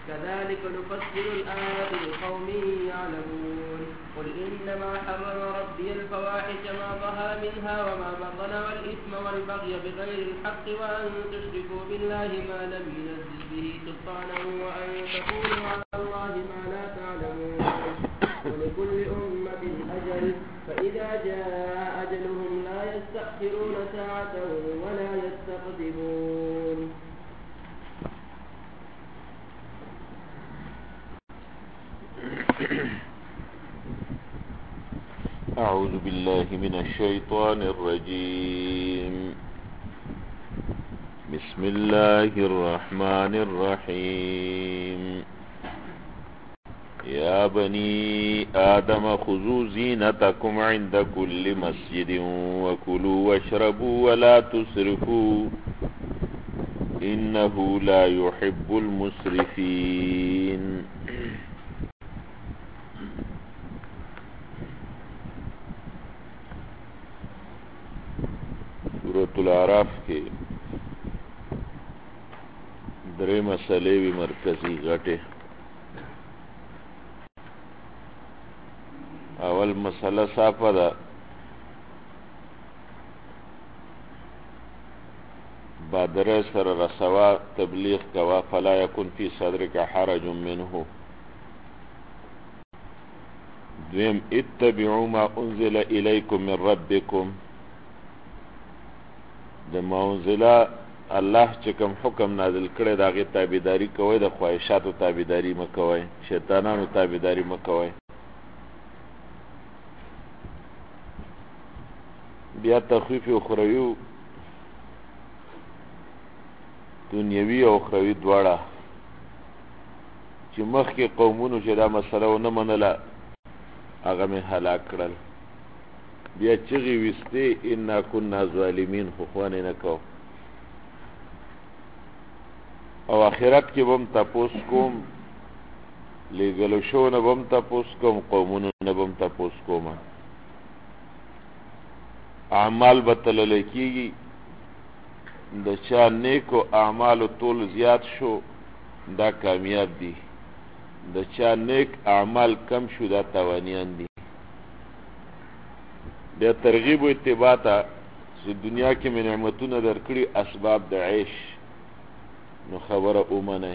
كذلك نفصل الآيات لقوم يعلمون قل إنما حرم ربي الفواحش ما ظهر منها وما بطن والإثم والبغي بغير الحق وأن تشركوا بالله ما لم ينزل به سلطانا وأن تقولوا على الله ما لا تعلمون ولكل أمة أجل فإذا جاء أجلهم لا يستأخرون ساعة ولا يستقدمون. أعوذ بالله من الشيطان الرجيم. بسم الله الرحمن الرحيم. يا بني آدم خذوا زينتكم عند كل مسجد وكلوا واشربوا ولا تسرفوا إنه لا يحب المسرفين. سورة الاعراف کے درې مسئلے بھی مرکزی غټه. اول مسئلہ صافه ده بادره سر رسوا تبلیغ کوا فلا يكن في صدرك حرج منه. دویم اتبعوا ما انزل اليكم من ربكم. د ما انزل الله چې کوم حکم نازل کړی د هغې تابعداري کوئ، د خواهشاتو تابعداري مه کوئ، شیطانانو تابعداري مه کوئ. بیا تخفیف اخروي دنیوي او اخروي دواړه چې مخکې قومونو چې دا مسله ونه منله هغه مې هلاک کړل. بیا چغې ویستې انا کنا ظالمین، خو خوانې نه کو. او آخرت کې به هم تپوس کوم، لېږلو شو نه به هم تپوس کوم، قومونو نه به هم تپوس کوم. اعمال به تللی کېږي، د چا نیکو اعمالو طول زیات شو دا کامیاب دي، د چا نیک اعمال کم شو دا تاوانیان دي. بیا ترغیب و اتباع ته چې دنیا کې مې نعمتونه درکړي اسباب د عیش، نو خبره ومنئ.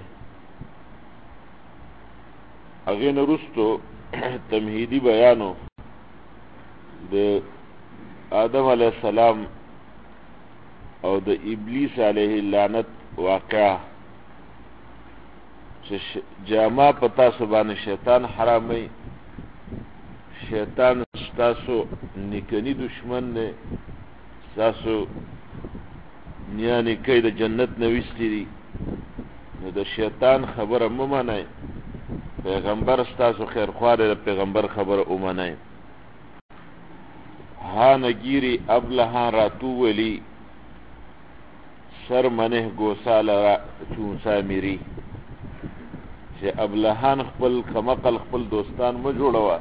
هغې نه وروستو تمهیدي بیانو د آدم علیه السلام او د ابلیس علیه اللعنت واقعه چې جامه په تاسو باندې شیطان حراموي. شیطان ستاسو نیکنی دشمن دی، ستاسو نیا نیکۍ د جنت نه ویستې دي، نو د شیطان خبره مه منئ. پیغمبر ستاسو خیرخواه دی، د پیغمبر خبره ومنئ. ها نگیری ابلهان راتو ولی سر منه گوسال را چونسا میری. چې ابلهان خپل کمقل خپل دوستان مه جوړوه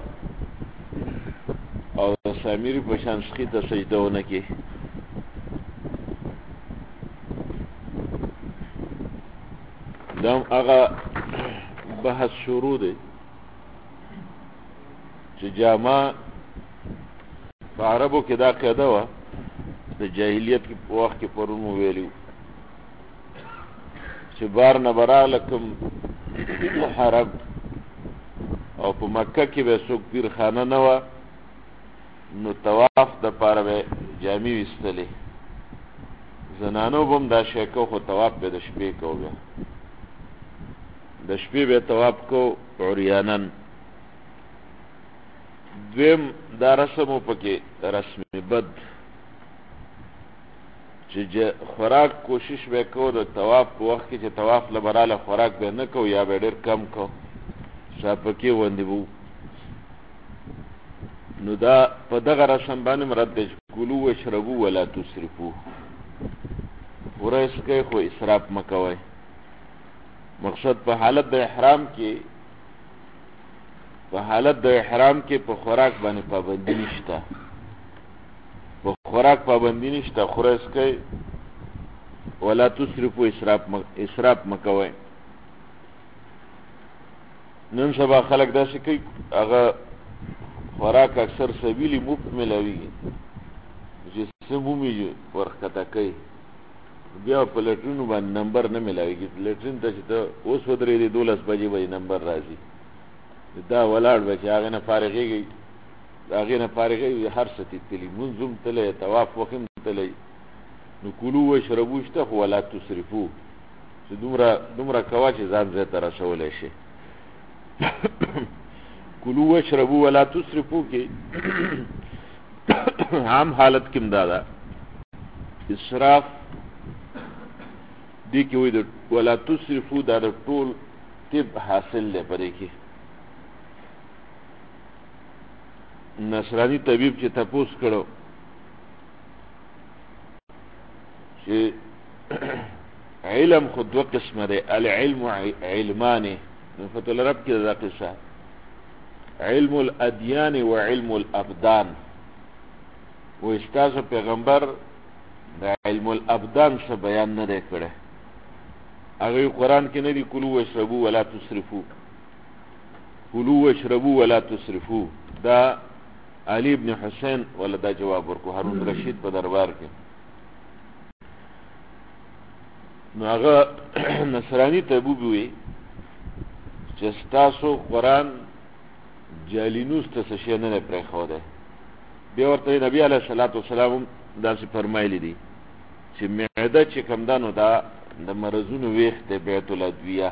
او د سامیری په شان سخي ته سجده ونه کې. دا هم هغه بحث شروع دی چې جامه په عربو کې دا قاعده وه د جاهلیت کې په وخت کې پرون مو ویلي چې بار نه به راغله کوم حرم او په مکه کې به څوک پیرخانه نه وه، نو طواف دپاره به جامې ویستلې. زنانو به هم دا شی کو، خو طواف به د شپې کو. بیا د شپې به طواف کو عریانن. دویم دا رسم و پکې رسم بد چې خوراک کوشش به کو د طواف په وخت کې چې طواف له براله خوراک به نه کو یا به ډېر کم کو، شاپکې غوندې به. نو دا په دغه رسم باندې مراد دی چې کلو واشربو ولا تسرفو، پوره اسکئ خو اسراف مه کوئ. مقصد په حالت د احرام کې په خوراک باندې پابندي نشته، په خوراک پابندي نشته، خوره اسکئ ولا تسرفو، اسراف مه کوئ. نن سبا خلک داسې کوي هغه خوراک اکثر سبیلي مفت ملاویږي چې څه مومي ورښکته کوي بیا په لټرینو باندې نمبر نه ملاویږي لټرین ته چې ته اوس ودرېدې 12 بجې به نمبر راځي دا ولاړ به چې هغې نه فارغېږي هغې نه فارغېږي هر څه تلي لمونځ هم تللی طواف وخت هم تللی نو کلو وشربو شته خو ولا تصرفو چې دومره کوه چې ځان ځای ته رسولی شي کلو وشربو ولا تصرفو کې عام حالت کې دا ده اسراف دې کې وایي د ولا تصرفو دا د ټول طب حاصل دی په دې کې نصرانی طبیب چې تپوس کړو چې علم خود دو قسمه دی العلم علماني فتح العرب کې دا قصه علم الادیان و علم الابدان و استاذ پیغمبر د علم الابدان څخه بیان نه دی کړی هغه قرآن کې نه دی کلو واشربو ولا تصرفو کلو واشربو ولا تصرفو دا علی ابن حسین ولا دا جواب ورکو هارون رشید په دربار کې نو هغه نصرانی طبیب وی چې ستاسو قرآن جالینوس ته څه شی نه پرېښودی بیا ورته نبی علیه الصلاة والسلام داسې فرمایلی دي چې معده چې کوم ده نو دا د مرضونو ویښ دی بیت الادویه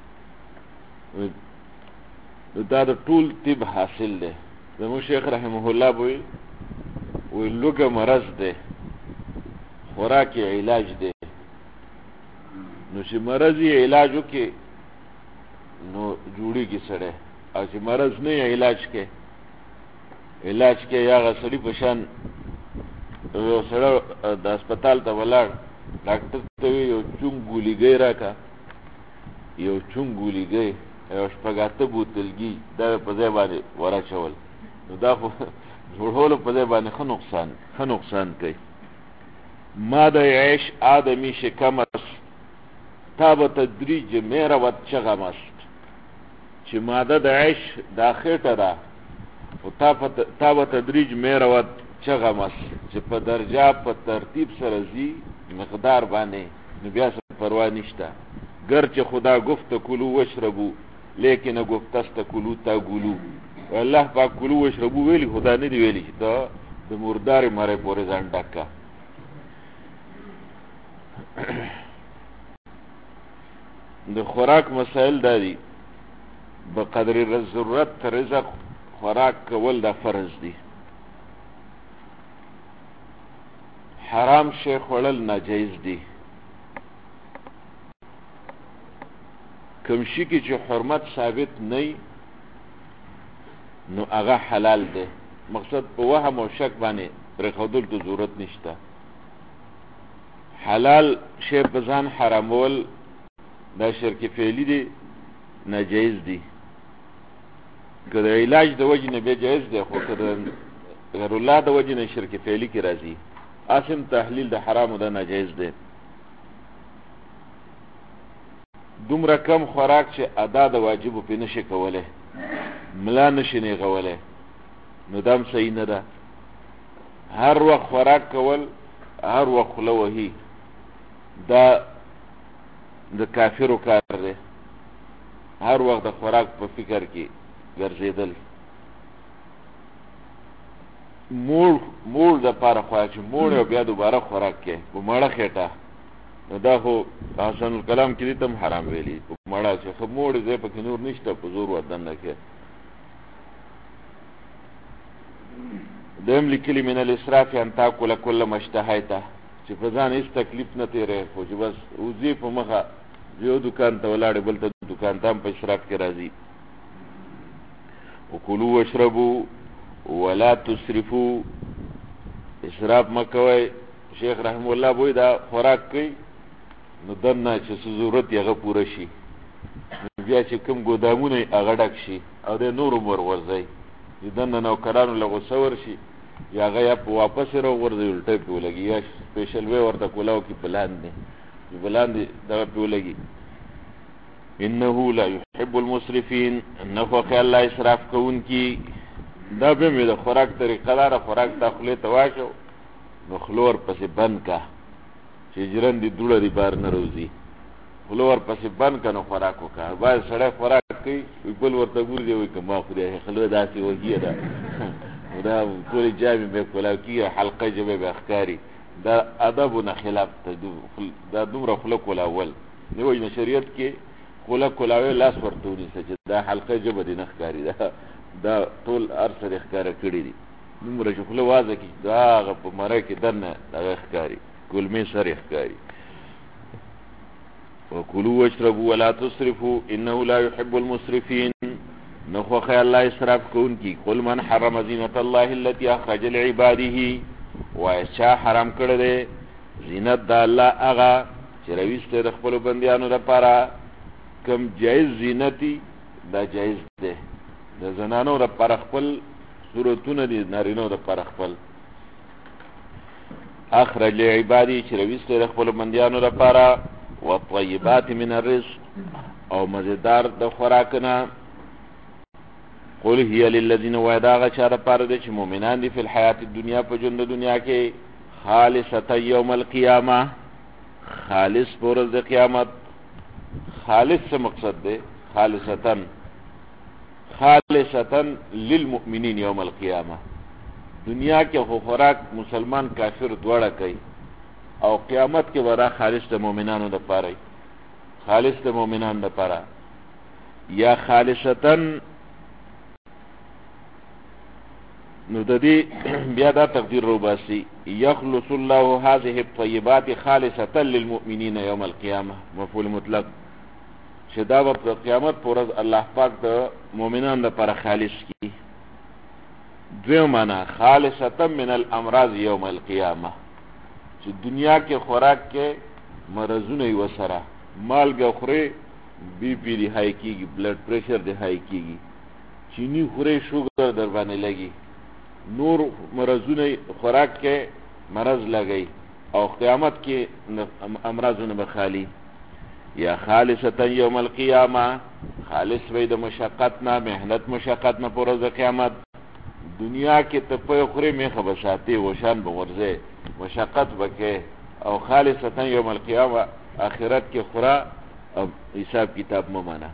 نو دا د ټول طب حاصل دی زموږ شیخ رحمه الله وی لوږه مرض دی خوراک علاج دی نو چې مرض یې علاج وکړي نو جوړېږي سړی او چې مرض نه یې علاج کې هغه سړي په شان یو سړی د هسپتال ته ولاړ ډاکټر ته وی یو چونګ ګولیګۍ راکړه یو چونګ ګولیګۍ یو شپږ اته بوتلګي دا په ځای باندې وراچول نو دا خو جوړولو په ځای باندې ښه نقصان کوي ما د عیش آدمی شکم است تا به تدریج میرود چغم است چې ماده د عیش دا خېټه ده او تا به تدریج میرود چغم است چې په درجه په ترتیب سره ځي مقدار باندې نو بیا څه پروا نشته گرچه خدا گفت کلو وشربو لیکن گفت است کلو تا گلو الله پاک کلو وشربو ویلی خدا نه دی ویلی چې ته د مردارې مرې پورې ځان ډک کا د خوراک مسائل دا دي بقدر ضرورت رزق خوراک کول دا فرض دي حرام شی خوړل ناجایز دي کوم شي کې چې حرمت ثابت نه نو هغه حلال دی مقصد په وهم او شک باندې پرېښودل ته ضرورت نشته حلال شی په ځان حرامول دا شرک فعلی دی ناجایز دی که د علاج د وجې نه بیا جایز دی خو که د غیر الله د وجې نه شرک فعلی کې راځي اسم تحلیل د حرامو دا ناجایز دی دومره کم خوراک چې ادا د واجبو پې نشي کولی ملا نشي نیغولی نو دا هم صحیح نه ده هر وخت خوراک کول هر وخت خوله وهي دا د کافرو کار دی هر وخت د خوراک په فکر کې ګرځېدل موړ د پاره خوراک چې موړ او بیا دوباره خوراک کې په مړه خېټه نو دا خو حسن الکلام کې دې ته هم حرام ویلي په مړه چې خو موړ ځای پکې نور نشته په زور ودننه کې دویم لیکلي من الاسراف ان تاکل کل ما اشتهیته چې په ځان هېڅ تکلیف نه تېری خو چې بس وځې په مخه یو دکان ته ولاړې بل ته دکان ته هم په اسراف کې راځي وکلو واشربو ولا تسرفو اسراف مه کوئ شیخ رحم الله بوی دا خوراک کوي نو دننه چې څه ضرورت یې هغه پوره شي بیا چې کوم ګودامونه یې هغه ډک شي او دی نور هم ورغورځئ چې دننه نوکرانو له غوسه ورشي یا هغه یا په واپس یې راوغورځئ الټی پې ولګي یا سپېشل وی ورته کولاو کې په لاندې دغه پې ولګي انه لا يحب المسرفين، نفوق الله اسراف کون کی. دا به مې د خوراک طریقه لاره خوراک تا خولې ته واچو نو خلور پسې بند کا چې جرن دي دوړه دی بار نه روزي، خلور پسې بند کا نو خوراک وکړه. باید سړی خوراک کوي وي بل ورته ګورځي وایي که ما خوري خلو داسې وږي ده دا ټولې جامې به کولاو کېږي حلقه ژبې به ښکاري. دا ادبونه خلاف ته دا دومره خوله کولاول نه وایي. شریعت کې خوله کولاوی لاس ورته ونیسه چې دا حلقه ژبه دې نه ښکاري، دا ټول هر څه دې ښکاره کړي دي. دومره چې خوله وازه کړي دا هغه په مری کې دننه هغه ښکاري، کلمې سر یې ښکاري. وکلوا واشربوا ولا تسرفوا انه لا يحب المسرفين، نخوخی اللہ اسراف کون کی. قل من حرم زینت اللہ التي اخرج لعباده، وایچا حرام کرده زینت دا اللہ اغا چه رویسته د خپلو بندیانو دا پارا. کم جایز زینتی دا جایز ده، دا زنانو دا پارا خپل صورتون دی نارینو دا پارا خپل. اخرج لعباده چه رویسته د خپلو بندیانو دا پارا. والطیبات من الرزق، او مزیدار دا خوراکنا. قل هي للذین وعداغ چار پار دے چه مومنان دی فی الحیات الدنیا پا جند دنیا کے خالصتا یوم القیامہ، خالص پورز دے قیامت. خالص سے مقصد دے خالصتا للمؤمنین یوم القیامہ. دنیا کے خوراک مسلمان کافر دوڑا کئی او قیامت کے ورا خالص دا مومنانو دا پارای، خالص دا مومنان دا پارا. یا خالصتا نو د دې بیا دا تقدیر رو باسی یخلص الله هذه الطیبات خالصة للمؤمنین یوم القیامه، مفعول مطلق چې دا په قیامت پر ورځ الله پاک د مؤمنان لپاره خالص کی. دویم معنا خالصة من الامراض یوم القیامه، چې دنیا کې خوراک کې مرضونه یې وسره مالګه خوري بی پی دی های کیږي، بلډ پریشر دی های کیږي، چینی خوري شوګر در باندې لګي، نور مرضونه خوراک کې مرض لګي او قیامت کې امراضونه بخالی. یا خالصتا یوم القیامه، خالص وی د مشقت نه محنت مشقت نه پر ورځ قیامت. دنیا کې ته په خوري میخه بساتي وشان بغرزه مشقت بکې، او خالصتا یوم القیامه آخرت کې خورا حساب کتاب ممانه.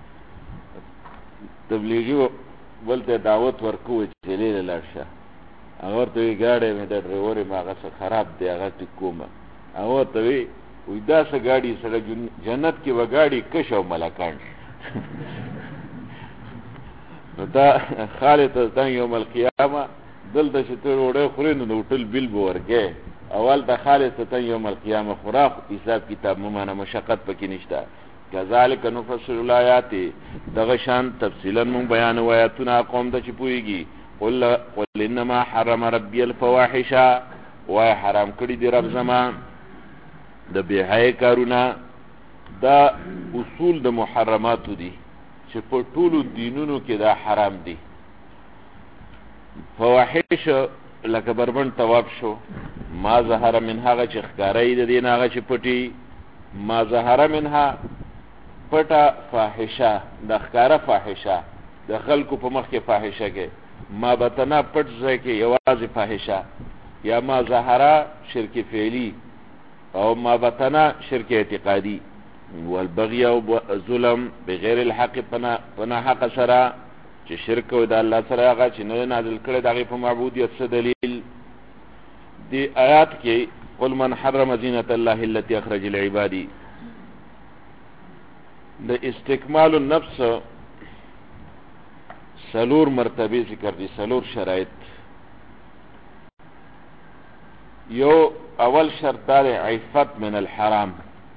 تبلیغی بلته دعوت ورکوه چې لیله لارشه، هغه ورته وی ګاډی مې د ډریور یې هغه څه خراب دی هغه ټیک کومه. هغه ورته وی داسې ګاډي سره جنت کې به ګاډي کش او ملکان. نو دا خالصتا یوم القیامه دلته چې ته ډوډۍ خورې نو د هوټل بیل به ورکې، اول د خالصتا یوم القیامه خوراک حساب کتاب ممانه مشقت پکې نشته. کذالک نفصل الآیات، دغه شان تفصیلا مون بیان آیاتونه قوم ته چې پوهیږي. قل انما حرم ربی الفواحش، وای حرام کړی دی رب زما د بهای کارونه. دا اصول د محرماتو دي چې په ټولو دینونو کې دا حرام دي. فواحش لکه بربند تواب شو، ما ظهر منها هغه چې ښکارای د دین هغه چې پټي، ما ظهر منها پټه فاحشه د ښکاره فاحشه د خلکو په مخ کې فاحشه کې، ما بطنا پټ ځای کې یوازې فاحشه، یا ما ظهره شرک فعلی او ما بطنا شرک اعتقادی. والبغي او ظلم بغیر الحق پنا حق سره چې شرک او د الله سره هغه چې نه نازل کړی دغه په معبودیت څه دلیل دی آیات کې. قل من حرم زینت الله التي اخرج لعبادي، د استکمال النفس سلور مرتبه ذکر دي، سلور شرایط. یو اول شرط دار عفت من الحرام،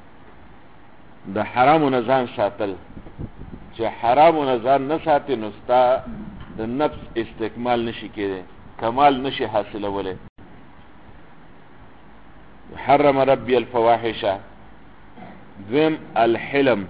د حرام نزان ساتل. چې حرام نزان نه ساتي نو ستا د نفس استکمال نشي کېده، کمال نشي حاصلوله. حرم ربی الفواحش. دویم الحلم،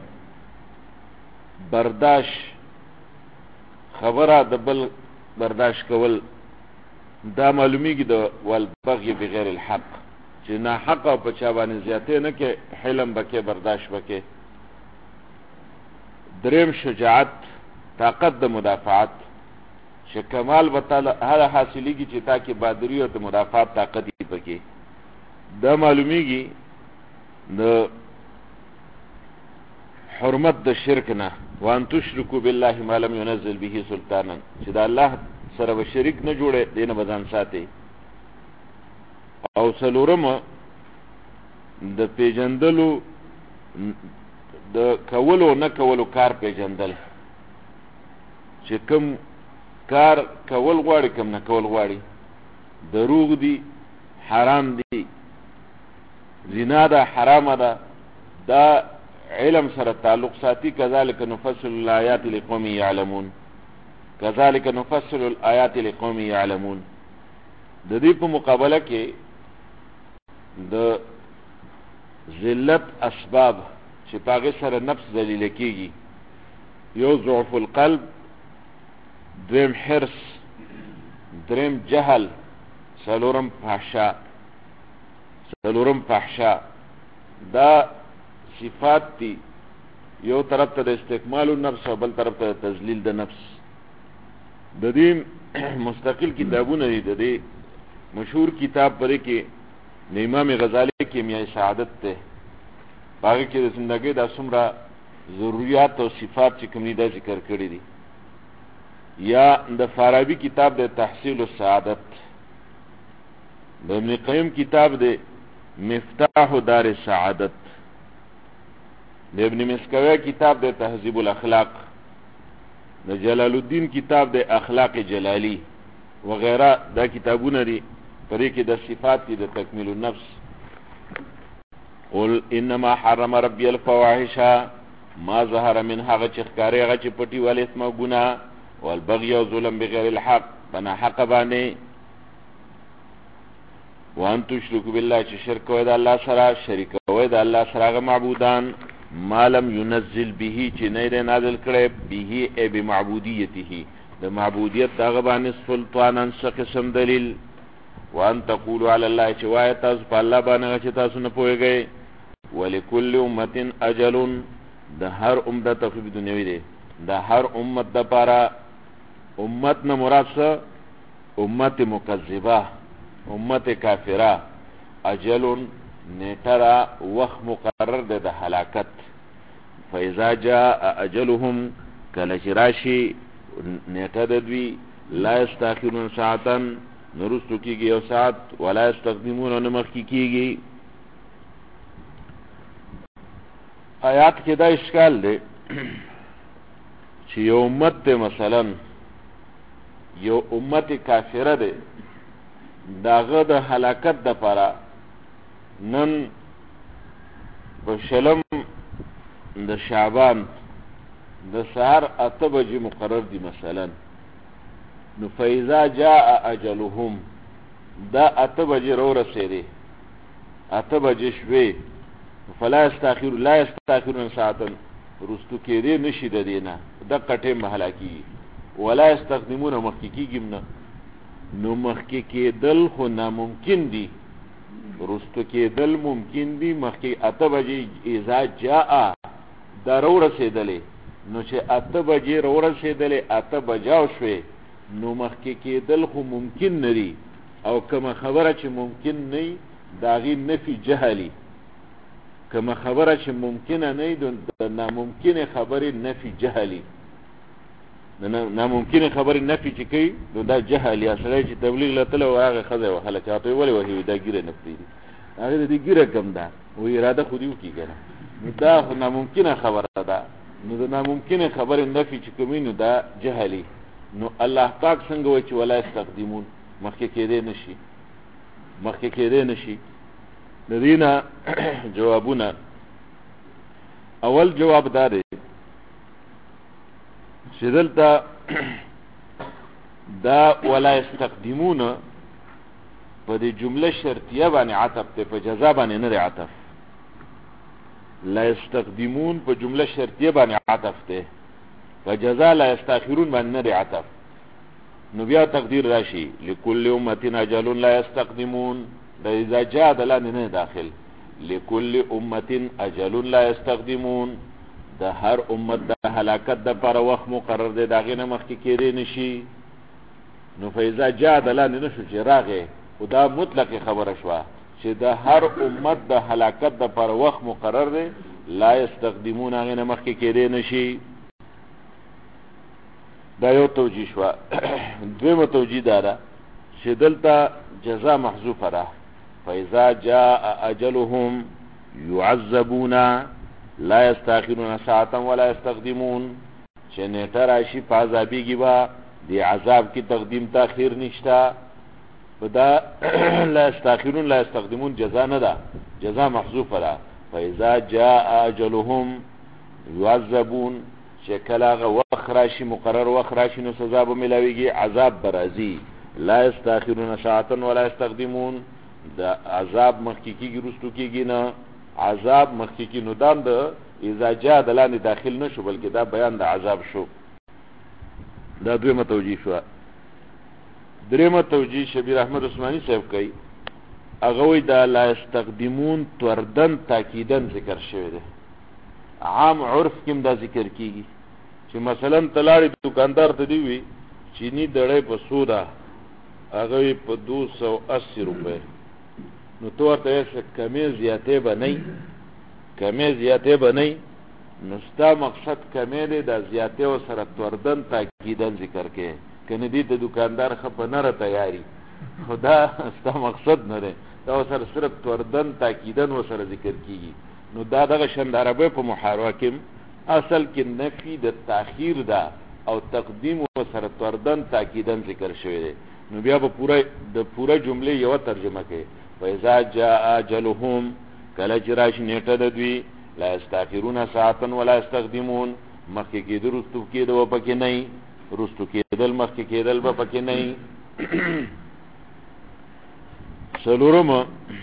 برداشت، خبره د بل برداشت کول. دا معلومیږي د والبغي بغیر الحق، چې نه حق او په چا باندې زیاتې نه کې، حلم بکې برداشت بکې. دریم شجاعت، طاقت د مدافعت، چې کمال به تا هغه حاصلېږي چې تا کې بهادري او د مدافعت طاقت یې پکې. دا معلومیږي د حرمت د شرک نه، وان تشرکو بالله ما لم ينزل به سلطانا، چې د الله سره به شریک نه جوړې، دې نه به ځان ساتي. او څلورم د پیژندلو د کولو نه کولو کار پیژندل، چې کوم کار کول غواړي کوم نه کول غواړي، دروغ دی، حرام دی، زنا ده، حرام ده، دا علم سره تعلق ساتي. کذالک نفصل الآیات لقوم یعلمون، کذالک نفصل الآیات لقوم یعلمون. د دې په مقابله کې د ذلت اسباب چې پاغه سره نفس ذلیل کیږي، یو ضعف القلب، دریم حرص، دریم جهل، څلورم فحشا. دا صفات دي، یو طرف ته د استکمال النفس او بل طرف ته تذلیل د نفس. د دې مستقل کتابونه دي. د دې مشهور کتاب پرې کې د امام غزالی کیمیای سعادت ته، هغه کې د زندګۍ د څومره ضرورت او صفات چې کوم دي دا ذکر کړی دي. یا د فارابی کتاب د تحصیل السعادت، د ابن قیم کتاب د مفتاح دار السعادت، د ابن مسکوی کتاب د تهذیب الاخلاق، د جلال الدین کتاب د اخلاق جلالی وغیرہ. دا کتابونه دي پرې کې د صفات دي د تکمیل النفس. قل انما حرم ربی الفواحش ما ظهر منها، هغه چې ښکاري هغه چې پټي، والاثم او ګناه، والبغي او ظلم بغیر الحق، بنا حق باندې، وان تشرکو بالله، چې شرک کوي د الله سره، شریک کوي د الله سره هغه معبودان، ما لم ينزل به، چې نه یې نازل کړی، به ای بمعبودیته، د معبودیت هغه باندې، سلطانا څه قسم دلیل، وان تقولوا علی الله، چې وایه تاسو په الله باندې چې تاسو نه پوهېږئ. ولکل امة اجل، د هر امت تخفیف دنیوي دی، د هر امت دپاره. امت نه مراد څه؟ امت مکذبه، امت کافره. اجل نیټه را، وخت مقرر دی د هلاکت. فاذا جاء اجلهم، کله چې راشي نیټه د دوی، لا یستاخرون ساعتا، نرستو کیږي یو ساعت، ولا یستقدمون، نه مخکې کیږي. آیات کې دا اشکال دی چې یو امت دی، مثلا یو امت کافره دی، داغه د هلاکت دپاره نن په شلم د شعبان د سهار 8 بجې مقرر دي مثلا. نو فاذا جاء اجلهم، دا 8 بجې راورسېدې، 8 بجې شوې، فلا یستاخر، لا یستاخرون ساعتا، رستو کېدې نشي د دې نه، دقه ټیم به هلاکېږي. ولا یستقدمون، مخکې کېږي نه. نو مخکې کېدل خو ناممکن دي، رستو کېدل ممکن دي. مخکې 8 بجې اذا جاء دا راورسېدلې، نو چې 8 بجې راورسېدلې، 8 بجاو شوې، نو مخکې کېدل خو ممکن نه دي. او کومه خبره چې ممکن نه، د هغې نفي جهلي. کومه خبره چې ممکنه نه، د ناممکنې خبرې نفي جهلي. د ناممکنې خبرې نفي چې کوي، نو دا جهل. یا سړی چې تبلیغ له تله و، هغه ښځه وهله، چې هغه ولې وهي، دا ګیره نه پرېږدي، هغې د دې ګیره کم ده، و اراده خو دې وکړي که نه. نو دا ناممکنه خبره ده. نو د ناممکنې خبرې نفي چې کوي، نو دا جهلي. نو الله پاک څنګه وایي چې ولا یستقدمون، مخکې کېدی نشي، مخکې کېدی نشي. د دې نه جوابونه، اول جواب دا دی چې دلته دا ولا یستقدمون په دې جمله شرطیه باندې عطف دی، په جزا باندې نه دی عطف. لا یستقدمون په جمله شرطیه باندې عطف دی، په جزا لا یستاخرون باندې نه دی عطف. نو بیا تقدیر راشي لکل امة اجل لا یستقدمون، دا اذا جاء د لاندې نه داخل. لکل امة اجل لا یستقدمون، د هر امت د هلاکت د پر وخت مقرر دی دا غینه مخکې کېدی نشي نو فیضا جاء د لاندې نشو چې راغې او دا مطلق خبره شوه چې د هر امت د هلاکت د پر وخت مقرر دی لا یستقدمون غینه مخکې کېدی نشي دا یو توجیه شوه دویمه توجیه دا ده چې دلته جزا محذوفه ده فاذا جاء اجلهم يعذبون لا يستاخرون ساعه ولا يستقدمون چې نیټه راشي په عذابېږي به دی عذاب کی تقدیم تاخیر نشتا دا لا يستاخرون لا يستقدمون جزا نه ده جزا محذوفه ده فاذا جاء اجلهم يعذبون چې کله هغه وخت راشي مقرر وخت راشي نو سزا به ملاویږي عذاب برازي لا يستاخرون ساعه ولا يستقدمون دا عذاب مخکې کېږي رستو کېږي نه عذاب مخکې کې نو دام د اذا جاء د لاندې داخل نشو بلکې دا بیان د عذاب شو دا دویمه توجیه شو دریمه توجیه شبیر احمد عثماني صاحب کوي هغه وی دا لا يستقدمون توردن تاکیدن ذکر شوی دی عام عرف کې دا ذکر کیږي چې مثلا تلاړي دکاندار ته دی وی چینی دړې په سودا هغه په 280 روپے نو تو ورته کمی زیاتې به نه نو ستا مقصد کمی دی دا زیاتې او سره توردن تاکیدن ذکر کې کنه دې ته دکاندار خپ نه را تیاری خدا ستا مقصد نه دی دا سره صرف توردن تاکیدن و سره ذکر کیږي نو دا دغه شند عربی په محاوره کې اصل کې نفی د تاخیر دا او تقدیم و سره توردن تاکیدن ذکر شوی دی نو بیا به پورا جمله یو ترجمه کوي فاذا جاء اجلهم کله چې راشي نیټه د دوی لا يستاخرون ساعه ولا يستقدمون مخکې کېدل رستو کېدل و پکې نه رستو کېدل مخکې کېدل به پکې نه سلورم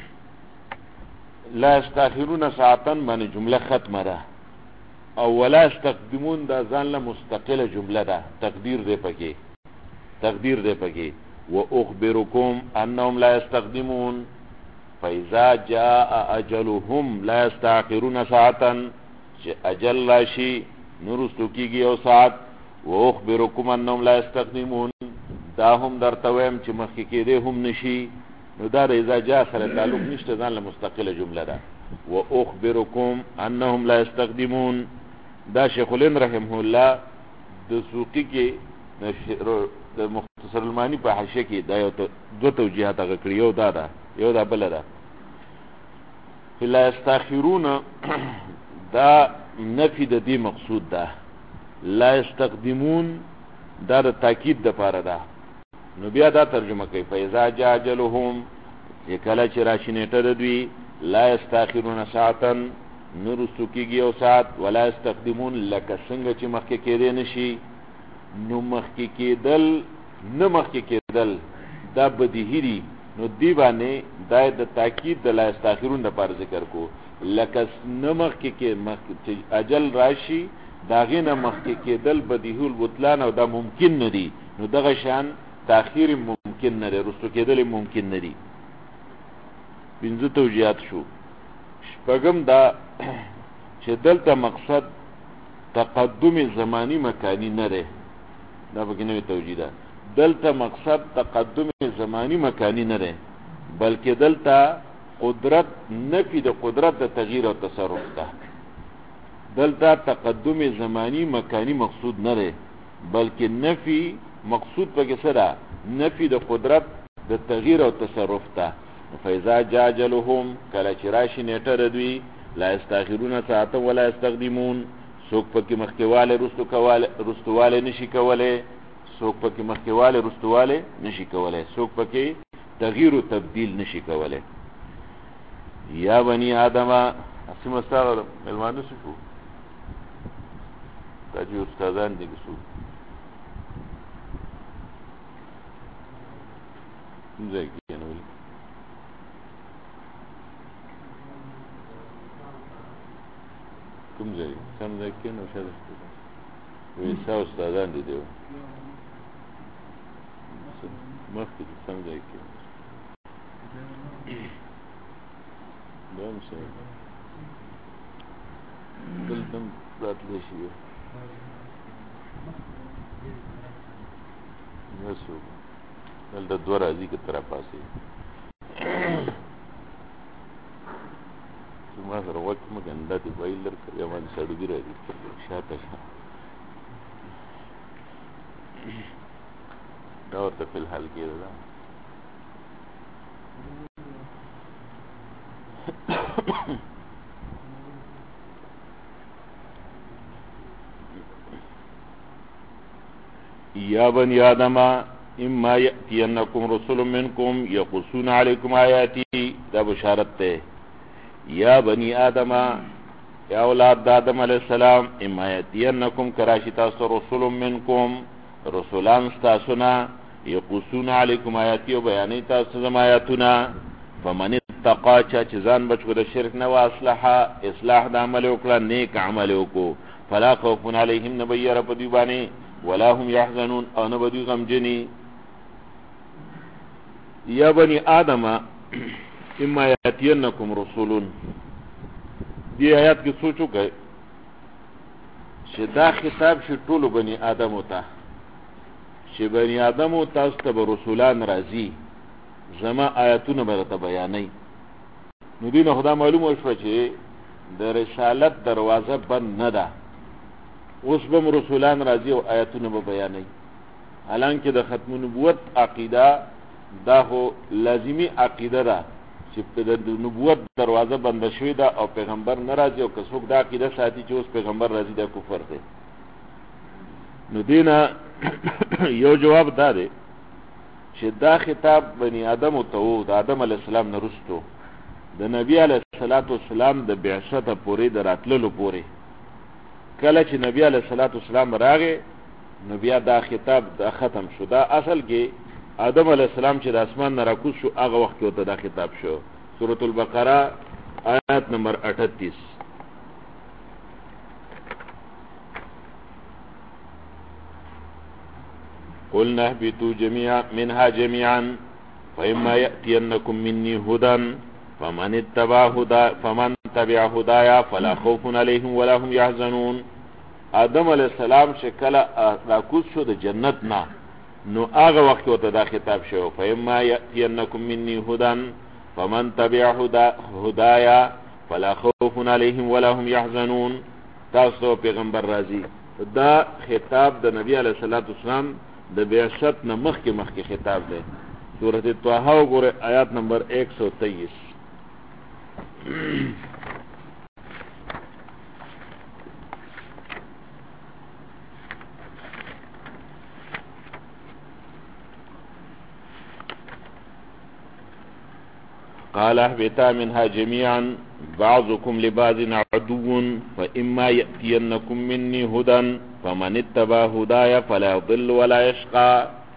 لا يستاخرون ساعه باندې جمله ختمه ده او ولا يستقدمون دا ځان له مستقله جمله ده تقدیر دی پکې واخبركم انهم لا يستقدمون فاذا جاء اجلهم لا يستاخرون ساعه اجل راشي نورستو کیږي او ساعت واخبركم انهم لا يستقدمون دا هم درتویم چې مخکې کېده هم نشي نو دا اذا جاء سره تعلق نشته ځان له مستقله جمله ده واخبركم انهم لا يستقدمون دا شیخ الهند رحمه الله د سوقي کې د مختصر المانی په حاشیه کې دا یو دو توجیهات هغه کړی یو دا بل ده لا يستاخرون دا نفی د دې مقصود ده لا يستقدمون دا د تاکید د پاره ده نو بیا دا ترجمه کوي فاذا جاء اجلهم کله چې راشي نیټه د دوی لا يستاخرون ساعه نورستو کېږي او ساعت ولا يستقدمون لکه څنګه چې مخکې کېدی نشي نو مخکې کېدل دا بدیهی نو دی باندې دا د تاکید د لا يستاخرون د پر ذکر کو لکه نمخکې کې اجل راشي داغه نه مخکې کېدل بدیهی البطلان او دا ممکن نه دی نو دغه شان تاخیر ممکن نه دی رستو کېدل ممکن نه دی پنځه توجیهات شو شپږم دا چې دلته مقصد تقدم زمانی مکانی نه دی دا به نوې توجیه ده دلته مقصد تقدم زمانی مکانی نه دی بلکې دلته قدرت نفی د قدرت د تغییر او تصرف ده دلته تقدم زمانی مکانی مقصود نه دی بلکې نفی مقصود پکې سره نفی د قدرت د تغییر او تصرف ده فاذا جاء اجلهم کله چې راشي نیټه دوی لا يستاخرون ساعه ولا يستقدمون سوک پکې مخکېواله رستواله نشي کوله سوک پکې مخکېواله رستواله نشي کوله سوک پکې تغییر او تبديل نشي کوله یا بني آدم اسم استاد ملمانو شو تاجي استادان دي شو زي كده کوم ځای کې نو شاده وي څو استادان دي مخکې څنګه ځای کې دوم څه دلته راتلی شي نسو دلته دوه راځي که تر پاسې ما سره وخت مې ګنده دی وایي لر کړی ما دې سړوګي راځي شاته دا ورته فی الحال کېده ده یا بنی آدم اما یأتینکم رسول منکم یقصون علیکم آیاتی دا بشارت تے یا بنی آدم یا اولاد دا آدم علیہ السلام اما یأتینکم کراشی تاسو رسول منکم رسولان ستاسونا یقصون علیکم آیاتی و بیانی تاسو زم آیاتونا فمن اتقا چا چیزان بچو دا شرک نو اصلاح دا عمل وکلا نیک عمل وکو فلا خوفن علیہم نبیر پدیبانی ولا هم يحزنون او نبدو غمجنی یا بنی آدم اما یاتینکم رسولون دی آیات کی سوچو گئے چې دا خطاب شي ټولو بنی آدمو ته چې بنی آدمو تاسو ته رسولان راځي زما آیاتونه برته بیانې نو دینه خدا معلومه شو چې د رسالت دروازه بند نه ده اوس به رسولان راځي او آیاتونه به بیانې حالانکه د ختم نبوت عقیده دا هو لازمی عقیده ده چې د نبوت دروازه بند شوې ده او پیغمبر ناراضي او کڅوک دا عقیده ساتي چې اوس پیغمبر راځي دا کفر دی نو دینه یو جواب دا دی چې دا خطاب بنی آدم ته وو د آدم علی السلام نه رسټو د نبی علیه السلام د بعثت پورې دراتللو پورې کله چې نبی علیه السلام راغی نو بیا دا خطاب دا ختم شو دا اصل کې آدم علیه السلام چې د اسمان نه راکوز شو هغه وخت کې دا خطاب شو سورۃ البقره آیات نمبر 38 قلنا اهبطوا منها جميعا فإما يأتينكم مني هدى فمن تبع هدايا فلا خوف عليهم ولا هم يحزنون آدم علیہ السلام شکل راکوز شو د جنت نا نو هغه وخت ته دا خطاب شو فإما يأتينكم مني هدى فمن تبع هدايا فلا خوف عليهم ولا هم يحزنون تاسو پیغمبر راضی دا خطاب د نبی علیہ السلام د بعثت نه مخکې خطاب دی سورۃ طه وګوره آیات نمبر 123 قال اهبطا منها جميعا بعضكم لبعض عدو فإما يأتينكم مني هدى فمن اتبع هدايا فلا يضل ولا يشقى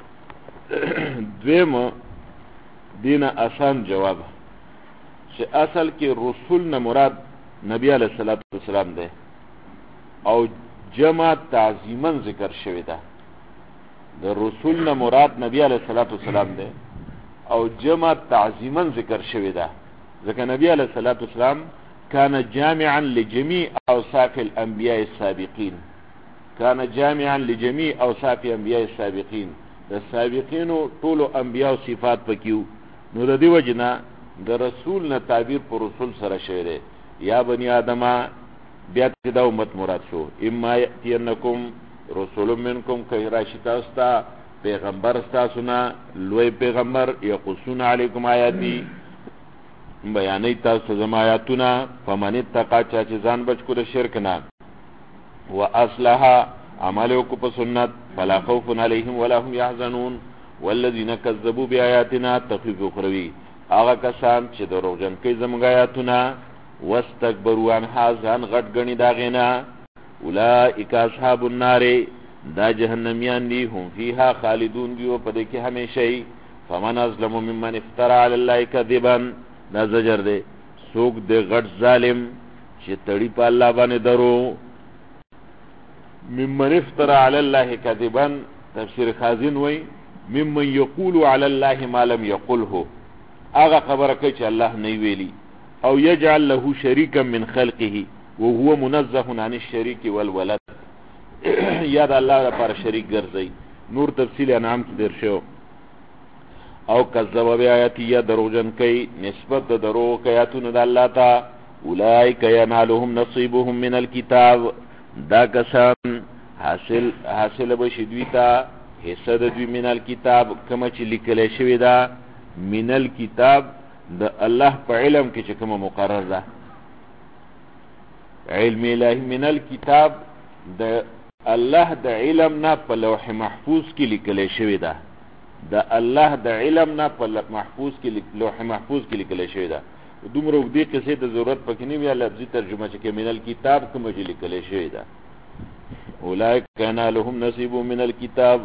دویم دین آسان جواب چې اصل کې رسول نه مراد نبی علیہ السلام دی او جمع تعظیما ذکر شوی ده د رسول نه مراد نبی علیہ السلام دی او جمع تعظیما ذکر شوی ده ځکه نبی علیہ السلام كان جامعا لجميع اوصاف الانبیاء السابقین كان جامعا لجميع اوصاف الانبیاء السابقین د سابقینو ټولو انبیاء صفات پکیو نو د دې وجنه د رسول نه تعبیر پر رسول سره شوی دی یا بنی آدم بیا دا امت مراد شو اما یأتینکم رسول منکم که راشي تاسو ته پیغمبر تاسو نه لوی پیغمبر یقصون علیکم آیاتی بیانې تاسو زما آیاتونه فمن اتقا چا چې ځان بچ کو د شرک نه واصلح عمل کو په سنت فلا خوف علیهم ولا هم يحزنون والذین کذبوا بآیاتنا تخفیف اخروی هغه کسان چې دروغجن کوي زموږ آیاتونه واستكبروا عنها ځان غټ غني دا غینا اولئک اصحاب النار دا جهنميان دي هم فيها خالدون دي او پدې کې همیشئ فمن ازلم ممن افترى على الله كذبا دا زجر دی سوک دی غټ ظالم چې تړي په الله باندې درو ممن افترى على الله كذبا تفسیر خازن وای ممن يقول على الله ما لم يقله هغه خبره کوي چې الله نه ویلي او يجعل له شريكا من خلقه وهو منزه عن الشریک والولد یا د الله لپاره شریک ګرځي. نور تفصیل انعام کې در شو. او کذب بیااتی یا دروغجن کوي نسبت د دروغ آیاتونو د الله ته. اولئک ینالهم نصیبهم من الكتاب، دا کسان حاصل بشي دوی ته حصه د دوی من الكتاب کومه چې لیکل شوی ده. من الكتاب د الله په علم کې چې کومه مقرر ده علم الهی. من الكتاب د الله د علم نه په لوح محفوظ کې لیکل شوی ده. د الله د علم نه په لوح محفوظ کې لیکل شوی ده. دومره وګدي قصې د ضرورت پکې نه وی لفظي ترجمه چې من الكتاب کوم چې لیکل شوی ده. اولئک کان لهم نصیب من الكتاب.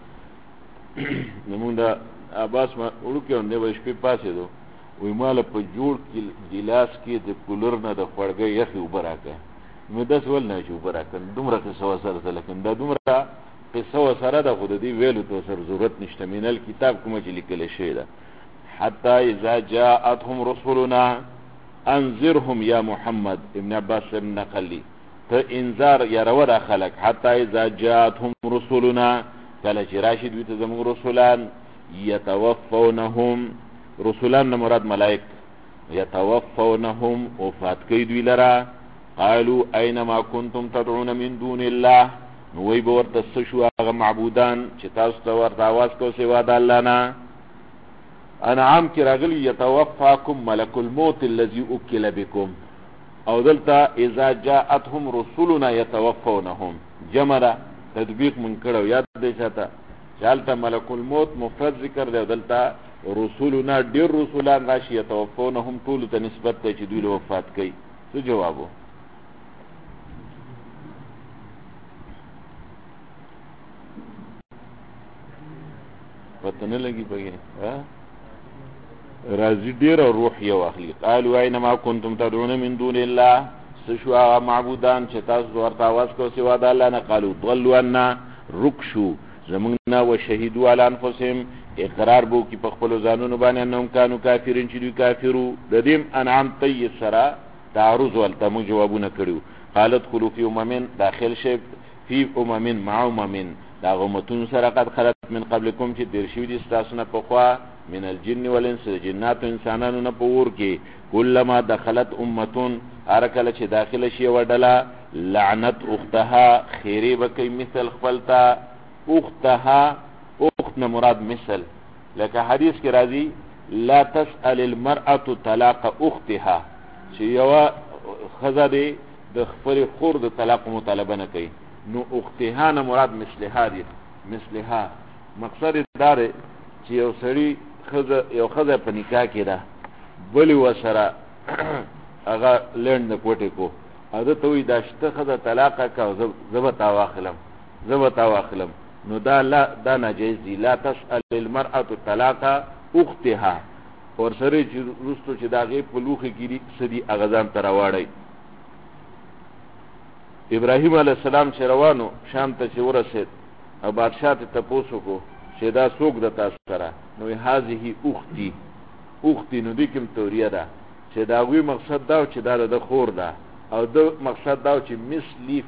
نمون دا عباس ما ورکه نه وش په پاسې دو وی مال په جوړ کې ګلاس کې د کولر نه د خړګي یخي وبراکه مې داس ول نه شو وبراکه دومره قصه سره لکه دا دومره قصه سره د خود دی ویلو ته سر ضرورت نشته. من الكتاب کوم چې لیکل شوی ده. حتى اذا جاءتهم رسلنا انذرهم يا محمد. ابن عباس نقلی ته انذار یا رو دا خلق. حتى اذا جاءتهم رسلنا کله چې راشد وي ته زموږ رسولان یتوفونهم. رسولان نه مراد ملائک. یتوفونهم وفات کوي دوی لرا. قالوا اينما كنتم تدعون من دون الله. نو وی به ورته څه شو هغه معبودان چې تاسو ته ورته اواز کو سوا د الله نه. انعام کې راغلی یتوفاکم ملک الموت الذي اکل بكم. او دلته اذا جاءتهم رسلنا يتوفونهم جمع ده تطبیق من کړو. یاد دې شاته چالته ملک الموت مفرد ذکر دی. دلته رسولنا ډیر رسولان راشي يتوفونهم ټول ته نسبت ته چې دوی له وفات کوي. څه جوابو پته نه لګي پګې راځي ډیر روح یو اخلي. قالوا اينما كنتم تدعون من دون الله. سشوا معبودان چې تاسو ورته आवाज کو سوا د الله نه. قالوا ضلوا عنا ركشوا زمنا وشهدوا على انفسهم. اقرار بو کی په خپل ځانونو باندې انهم كانوا کافرین چې دوی کافرو. د دې انعام طیب سره تعرض ولته مو جوابونه کړو. قالت خلو فی امم داخل شي فی امم مع امم دا غمتون سره قد خلت من قبلكم چې دیر شوی دي تاسو نه پخوا من الجن والانس جنات انسانانو نه پور کې. کلما دخلت امتون ارکل چې داخله شي وډلا لعنت اختها خیری بکی مثل خپلتا. اختها اخت نه مراد مثل لکه حدیث کې راځي لا تسأل المرأة طلاق اختها چې یو خزه دی د خپل خور د طلاق مطالبه نه کوي. نو اختها نه مراد مثلها دی. مثلها مقصد دا دی چې یو سړی یو خزه په نکاح کې ده بلی وسره هغه لند کوټه کو اده ته وي دا شته خزه طلاق کا زبتا واخلم نو دا ناجیز دی. لا تسأل المرأة طلاق اختها اور سره چې رستو چې دا غي په لوخه کې سدي اغزان تراواړی. ابراهیم علیه السلام چې روانو شام ته چې ورسید او بادشاہ ته تاسو کو چې دا څوک د تاسو سره نو هذه اختی نو دې کوم توریه ده چې دا غوی مقصد دا چې دا د خور ده او د مقصد دا چې مثلی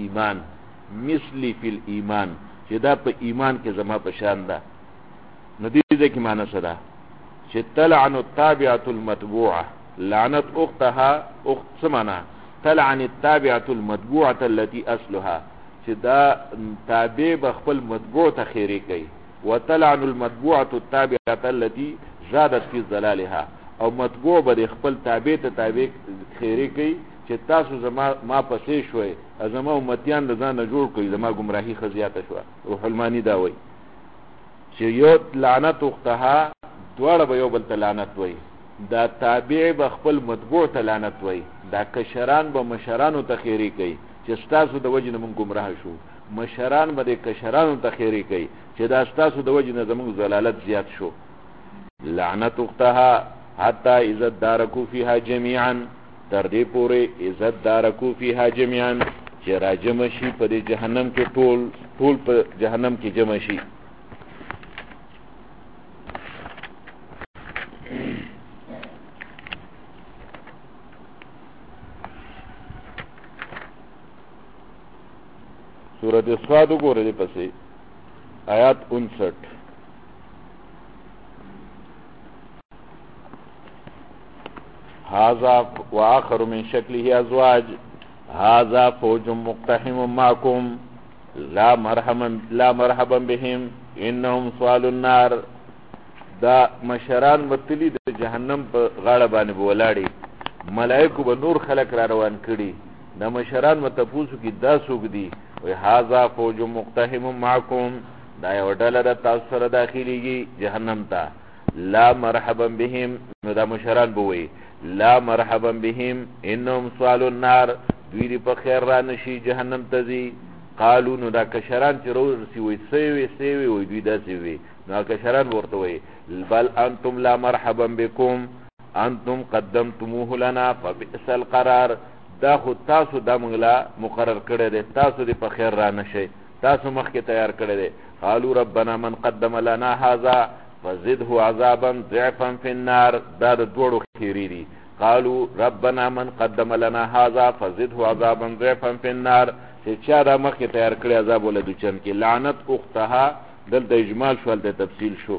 فی الایمان چې دا په ایمان کې زما په شان ده. نو دې ځکه معنی څه ده چې تلعن التابعه المتبوعه لعنت اختها اخت سمانا تلعن التابعه المتبوعه التي اصلها چې دا تابع بخپل متبوع ته خیری کوي. وتلعن المتبوعه التابعه التي زادت في ضلالها او متبوع به خپل تابع ته تابع خیری کوي چې تاسو ما پسې شوي زما امتیان د ځان جوړ کوي زما گمراهي خزیاته شو. روح المانی دا وای چې یو لعنت اختها دواړه به یو بل ته لعنت وای. دا تابع به خپل متبوع ته لعنت وای. دا کشران به مشرانو ته خیری کوي چې تاسو د وجه نه مونږ گمراه شو. مشران به د کشرانو ته خیری کوي چې دا تاسو د وجه نه زموږ ضلالت زیات شو. لعنت اختها حتی اذا دارکو فیها جميعا تر دې پورې اذا دارکو فیها جميعا چې را جمع شي په دې جهنم کې ټول په جهنم کې جمع شي. سورۃ صاد وګورئ دې پسې آیات 59 هذا واخر من شكله ازواج هذا فوج مقتحم معكم لا مرحبا بهم انهم صالوا النار. دا مشران متلی د جهنم په غاړه باندې ولاړی، ملائکه به نور خلق را روان کړي. دا مشران متفوسو کی دا څوک دي؟ وی هذا فوج مقتحم معكم، دا یو ډله د تاسو سره داخليږي جهنم ته. لا مرحبا بهم، نو دا مشران بوي لا مرحبا بهم انهم صالوا النار، دوی دی په خیر را نشي جهنم ته ځي. قالو نو دا کشران چې روسی وي سیوی وي دوی داسې وي، نو کشران ورته وي بل انتم لا مرحبا بكم انتم قدمتموه لنا فبئس القرار، دا خو تاسو دا منګلا مقرر کړی دی، تاسو دی په خیر را نشئ، تاسو مخکې تیار کړی دی. قالوا ربنا من قدم لنا هذا فزده عذابا ضعفا في النار، دا د دوړو خیری دي. قالوا ربنا من قدم لنا هذا فزده عذابا ضعفا في النار، چې چا دا مخکې تیار کړی عذاب ولې دوچن کې. لعنت اختها دلته اجمال شو، دلته تفصیل شو.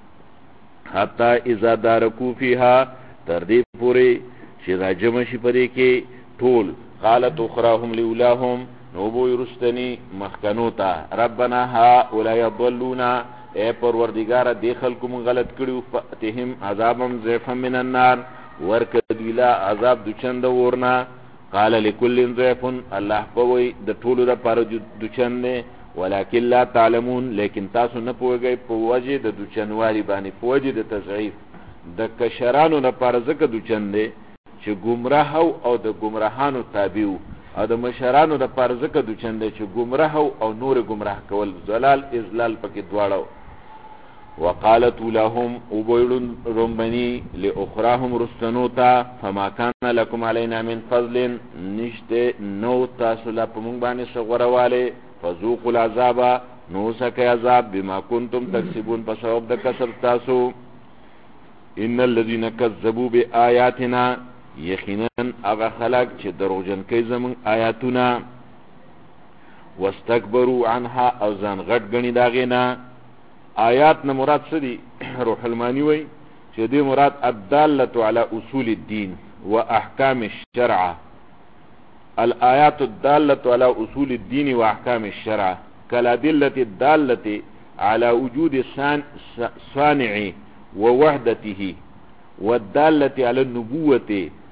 حتی اذا دارکو فیها، تر دې پورې چې راجمع شي په دې کې ټول. قالت اخراهم لاولاهم، نو بو رستنی مخکنو ته ربنا هؤلاء يضلونا، اے پروردگار دې خلکو مون غلط کړیو. فاتهم عذابا ضعفا من النار، ورکدویلا عذاب دوچن د ورنا. قال لكل ضعف، الله پوي د ټولو لپاره دوچن نه، ولكن لا تعلمون، لیکن تاسو نه پوهیږئ په وجه د دوچنوالي باندې، په وجه د تضعیف. د کشرانو لپاره ځکه دوچن دی چې ګمراه او د ګمراهانو تابع، او د مشرانو لپاره ځکه دوچن دی چې ګمراه او نور ګمراه کول، ضلال اضلال پکې دواړه. وقالت لهم وبيلون رمبني لاخراهم رستنوتا فما كان لكم علينا من فضل، نشته نو تاسو لا پمون باندې صغرواله. فذوقوا العذاب، نو سکه عذاب بما كنتم تكسبون، په سبب د کسب تاسو. ان الذين كذبوا بآياتنا، یقینا هغه خلق چې دروغجن کوي زمون آیاتونه. واستكبروا عنها، او ځان غټ غني داغینا. آیات نه مراد څه دي؟ روح المانی وی چې دې مراد الداله على اصول الدين واحکام الشرع. الآيات الدالة على أصول الدين وأحكام الشرع كالأدلة الدالة على وجود صانع ووحدته، والدالة على النبوة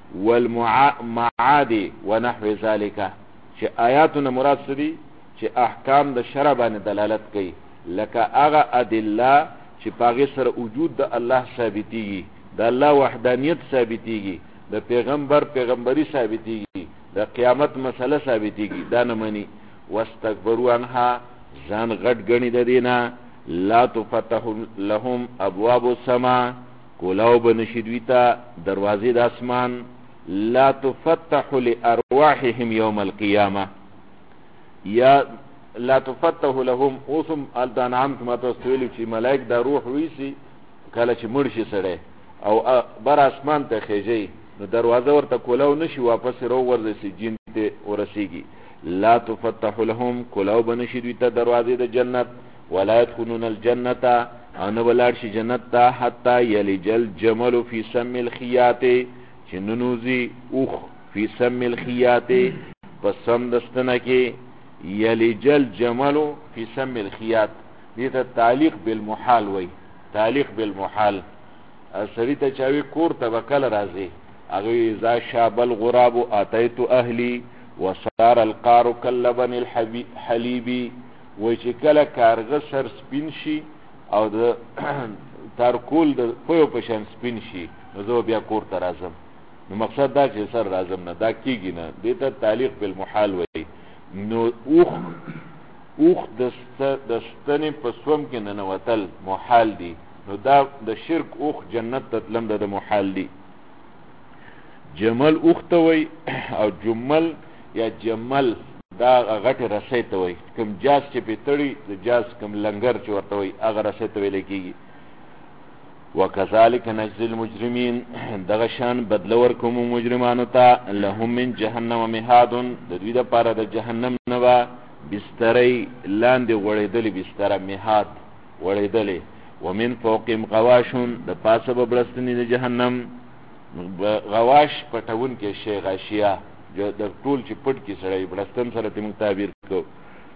والمعاد ونحو ذلك. چې آیاتنا مراد سدي چې احکام د شرع باندې دلالت کوي، لکه هغه ادله چې پاغه سره وجود د الله ثابتيږي، د الله وحدانیت ثابتيږي، د پیغمبري ثابتيږي، د قیامت مسله ثابتيږي، دا نه مني. واستكبروا عنها، ځان غټ غني د دینا. لا تفتح لهم ابواب السماء، کولاو بنشدویتا دروازې د اسمان. لا تفتح لارواحهم يوم القيامه، یا لا تفتح لهم. اوسم الدانعام کما تاسو ویلو چې ملائک دا روح ویسي کله چې مړ شي سره او بر اسمان ته خېږي، نو دروازه ورته کولاو نشي، واپس رو ورځي جن ته ورسیږي. لا تفتح لهم، کولاو بنشي دوی ته دروازې د جنت. ولا يدخلون الجنه، ان ولار شي جنت ته حتا يلج الجمل في سم الخياط، چې ننوزي اوخ في سم الخياط، پسم دستنه کې. يلج الجمل في سم الخياط، دې ته تعلیق بالمحال وای، تعلیق بالمحال. سړی ته چاوي کور ته وکړه راځي، هغه اذا شاب الغراب اتيت اهلي وصار القار كاللبن الحليبي، وای چې کله کارغه سر سپین شي او د تارکول د پویو پشان سپین شي، نو زه بیا کور ته راځم. نو مقصد دا چې سر راځم نه، دا کیږي نه، دې ته تعلیق بالمحال وای. نو اوخ د ستنې په سوم کې ننوتل محال دي، نو دا د شرک اوخ جنت ته تلم د محال دي. جمل اوخ ته وای، او جمل یا جمل دا غټه رسۍ ته وای، کوم جاز چې پیتړي د جاز کوم لنګر چې ورته وای هغه رسۍ ته ویل کیږي. وكذلك نجزي المجرمين، دغه شان بدل ورکوم مجرمانو ته. لهم من جهنم مهاد، د دوی د پاره د جهنم نه بسترې لاندې غوړېدلې بستره مهاد غوړېدلې ومن فوقهم غواشون د پاسه به بړستنې د جهنم غواش پټون کې شی غاشیه د ټول چې پټ کې سړی بړستن سره ته موږ تعبیر کو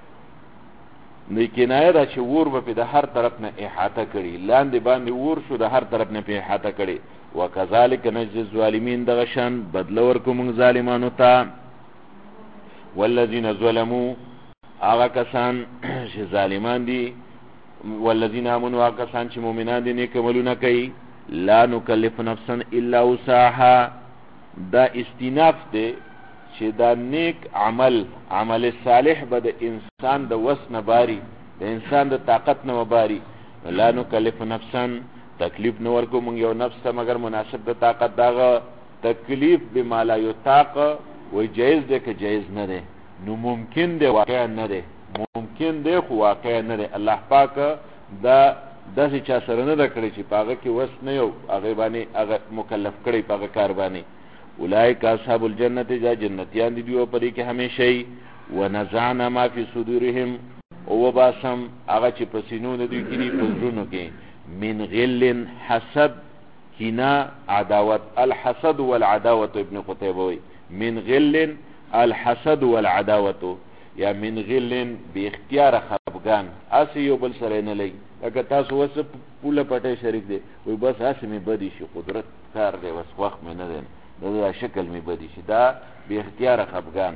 نه کنایه دا چې ور به د هر طرف نه احاطه کړي لاندې باندې ور شو د هر طرف نه په احاطه کړي وکذالک نجزي الظالمین دغه شان بدله ورکو موږ ظالمانو ته والذین ظلموا هغه کسان چې ظالمان دي والذین آمنوا هغه کسان چې مؤمنان دي نیک عملونه کوي لا نکلف نفسا الا وسعها دا استیناف دی چې دا نیک عمل صالح به د انسان د وس نه باری د انسان د طاقت نه باری لا نکلف نفسا تکلیف نه ورکو مونږ یو نفس ته مگر مناسب د طاقت داغه تکلیف بما لا یطاق و جایز دی که جایز نه دی نو ممکن دی واقع نه دی ممکن دی خو واقع نه دی الله پاک دا داسې چا سره نه ده کړی چې په هغه کې وس نه یو هغه باندې هغه مکلف کړی په هغه کار باندې اولئک اصحاب الجنت جا جنتیان دي او پرې کې همیشئ ونزعنا ما فی صدورهم او باسم هغه چې په سینو د دوی کې دي په زړونو کې من غل حسد کینا عداوت الحسد والعداوت ابن قتیبه وی من غل الحسد والعداوت یا من غل بی اختیار خفگان اسی یو بل سره نه لګي لکه تاسو وس پوله پټه شریک دی وی بس اسی می بدی شي قدرت کار دی وس وخت می نه دی دا شکل می بدی شي دا بی اختیار خفگان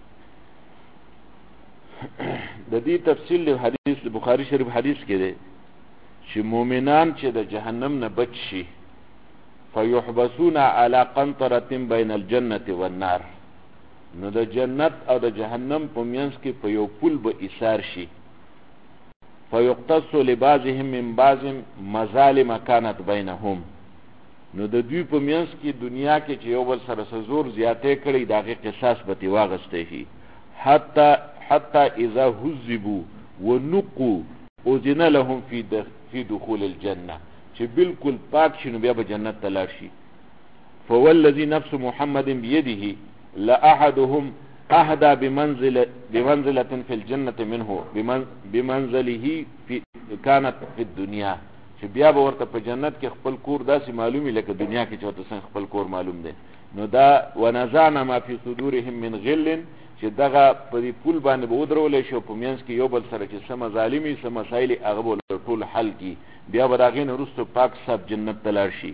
د دې تفصیل له حدیث بخاری شریف حدیث کې دی چې مؤمنان چې د جهنم نه بچ شي فیحبسون علی قنطره بین الجنه والنار نو د جنت او د جهنم په منځ کې په یو پل به ایثار شي فیقتص لبعضهم من بعض مظالم كانت بینهم نو د دوی په منځ کې دنیا کې چې یو بل سره زور زیاتې کړي دغه قصاص به تی واغسته شي حتی اذا حذبوا ونقوا اذن لهم في دخول الجنه چې بالکل پاک شنو بیا به جنت ته لاړ شي فوالذي نفس محمد بيده لأحدهم أهدى بمنزلة في الجنة منه بمنزله كانت في الدنيا چې بیا به ورته په جنت کې خپل کور داسې معلومي لکه دنیا کې چې ورته څنګه خپل کور معلوم دی نو دا ونزعنا ما في صدورهم من غل چې دغه په دې پول باندې به ودرولې شو په منځ کې یو بل سره چې سم ظالمي سم مسایل هغه به ټول حل کی بیا به داغې نه وروسته پاک صاحب جنت ته لاړ شي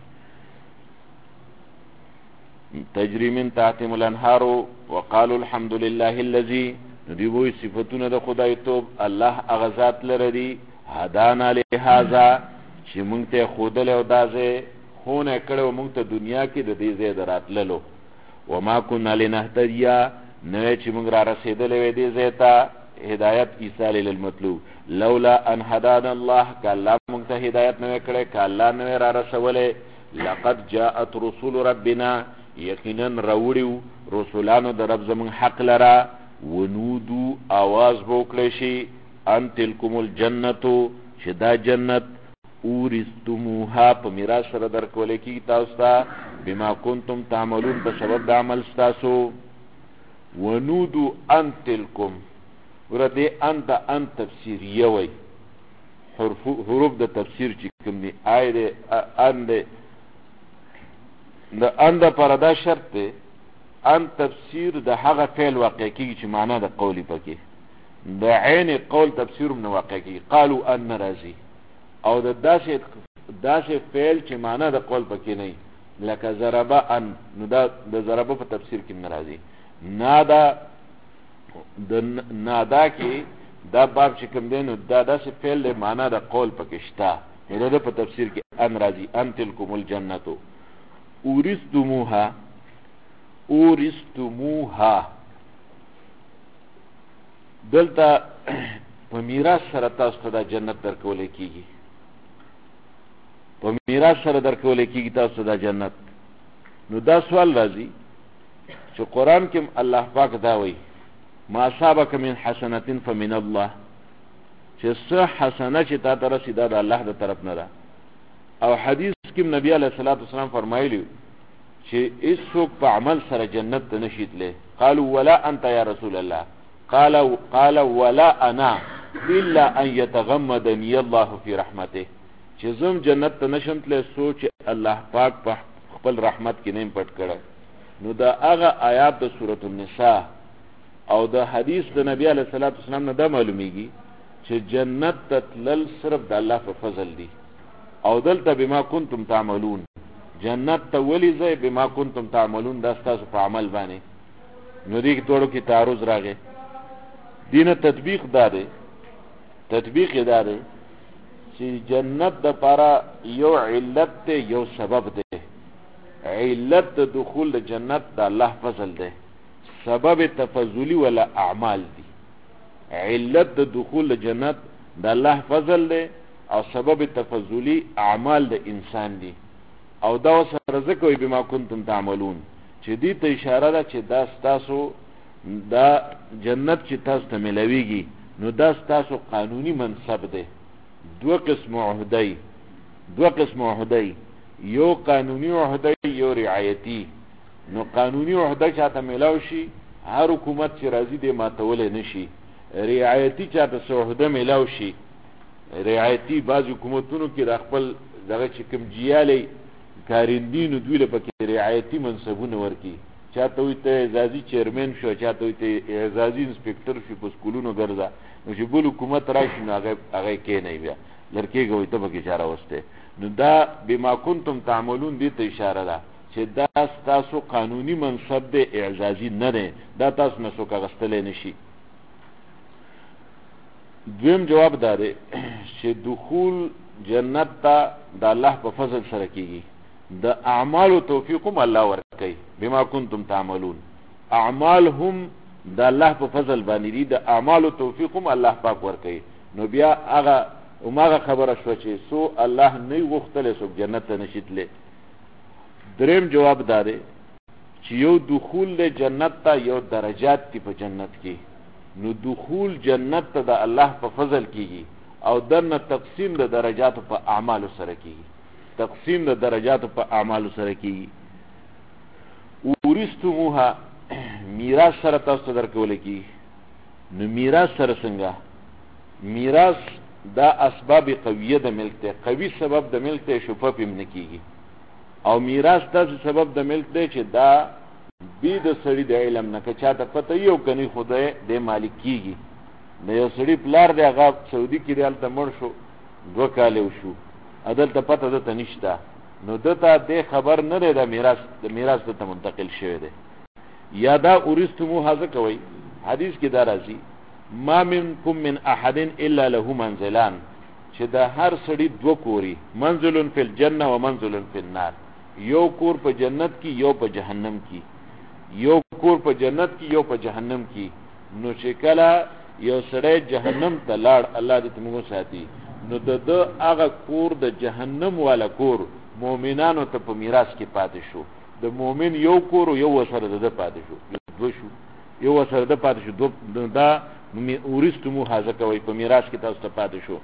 تجری من تحتهم الانهار وقالوا الحمد لله الذي ندیوی صفتونه د خدای توب الله هغه ذات لره دی هدانا لهذا چې مونږ ته خودل او دازه خونه کړو مونږ ته دنیا کې د دې ځای دراتللو وما كنا لنهتدي نو چې مونږ را رسیدلې وې دې ځای ته هدایت ایصال للمطلوب لولا ان هدانا الله کله مونږ ته هدایت نه کړې کله نه را رسولې لقد جاءت رسول ربنا یقینا راوړیو رسولانو د رب زمون حق لرا ونودو आवाज وکړي شي ان تلکم الجنتو چې دا جنت اورستموها په میراث سره درکول کی تاسو ته بما کنتم تعملون په سبب د عمل تاسو ونودو ان تلکم ورته ان تفسیریه وای حروف د تفسیر چې کوم دي آیه ان د ان د پردا شرط دی ان تفسیر د هغه فعل واقع کیږي چې معنا د قولی پکې د عین قول تفسیر من واقع کیږي قالوا ان راضی او د داسې فعل چې معنا د قول پکې نه لکه ضربا ان نو دا د ضربا په تفسیر کې ناراضي نادا کې دا باب چې کوم دی نو دا داسې فعل د معنا د قول پکې شته نو دا په تفسیر کې ان راضی ان تلکم الجنتو اورستموها دلته په میراث سره تاسو ته د جنت درکول کیږي په میراث سره درکول کیږي تاسو د جنت نو دا سوال راځي چې قران کې الله پاک دا وایي ما اصابك من حسنه فمن الله چې څه حسنه چې تا ته رسیدا د الله د طرف نه ده او حدیث کې نبی علیہ الصلوۃ والسلام فرمایلی چې هیڅوک په عمل سره جنت ته نشي تللی قالوا ولا انت یا رسول الله قال ولا انا الا ان يتغمدني الله في رحمته، چې زم جنت ته نشم تللی سوچ الله پاک په خپل رحمت کې نیم پټ کړی. نو دا هغه آیات د سورۃ النساء او د حدیث د نبی علیه الصلاۃ والسلام نه دا معلومیږي چې جنت ته تلل صرف د الله په فضل دی. او دلته بما کنتم تعملون، جنت ته ولی ځای بما کنتم تعملون، دا ستاسو په عمل باندې. نو دې ټولو کې تعارض راغی. دینه تطبیق دا دی چې جنت د پاره یو علت دی یو سبب دی. علت د دخول د جنت د الله فضل دی، سبب تفضلی ولا اعمال دی. علت د دخول د جنت د الله فضل دی او سبب تفضلی اعمال د انسان دی. او دا سره ذکر بما کنتم تعملون چې دې ته اشاره ده چې دا ستاسو دا جنت چې تاسو ته ملويږي نو دا ستاسو قانوني منصب دی. دو قسم عهده، یو قانوني عهده یو رعایتی. نو قانوني عهده چاته ملاو شي هر حکومت چې راځي دې ماتول نشي. رعایتی چاته عهده ملاو شي، رعایتی بعض حکومتونو کې د خپل دغه چې کوم جیالي کارندینو دوی له پکې رعایتی منصبونه ورکی. چاته وي ته اعزازي چیرمن شو، چاته وي ته اعزازي انسپکټر شو، په سکولونو ګرځا. نو چې بل حکومت راشي نو هغه کې نه بیا لړکېږي وي ته پکې اشاره وسته. نو دا بما کنتم تعملون دې ته اشاره ده چې دا تاسو قانوني منصب دی، اعزازي نه دی. دا تاسو نه څوک اخیستلی نشي. دویم جواب دا دی چې دخول جنت ته د الله په فضل سره کیږي. د اعمالو توفیق هم الله ورکوي. بما کنتم تعملون اعمال هم د الله په فضل باندې دي، د اعمالو توفیق هم الله پاک ورکوي. نو بیا هغه خبره شو چې سو الله نه غوښتلی څوک جنت ته نشي تللی. دریم جواب دا دی چې یو دخول د جنت ته یو درجات دي په جنت کې. نو دخول جنت ته د الله په فضل کیږي او دنه تقسیم د درجاتو په اعمالو سره کیږي. ورثتموها میراث سره تاسو درکول کی. نو میراث سره څنګه؟ میراث دا اسباب قویه د ملک ته، قوی سبب د ملک ته شفاف هم نکیږي. او میراث تاسو سبب د ملک ته چې دا بی د سړی د علم نه که چاته پته یو کني خدای د مالک کیږي. د یو سړی پلار دی هغه سعودي کې هلته مړ شو 2 کاله وشو، عدالته پته دته نشته، نو دته د خبر نه دی د میراث ته منتقل شوی دی. یا دا ورثتموها ځکه وایي حدیث کې دا راځي ما منکم من احد الا له منزلان، چې د هر سړی 2 کوري، منزل فی الجنه و منزل فی النار. یو کور په جنت کې یو په جهنم کې، یو کور په جنت کې یو په جهنم کې. نو چې کله یو سړی جهنم ته لاړ، الله دې موږ ساتي، نو د هغه کور د جهنم والا کور مؤمنانو ته په میراث کې پاتې شو. د مؤمن یو کور یو وسره د پاتې شو، 2 شو، یو وسره د پاتې شو. دا ورثتموها ځکه وایي په میراث کې تاسو ته پاتې شو.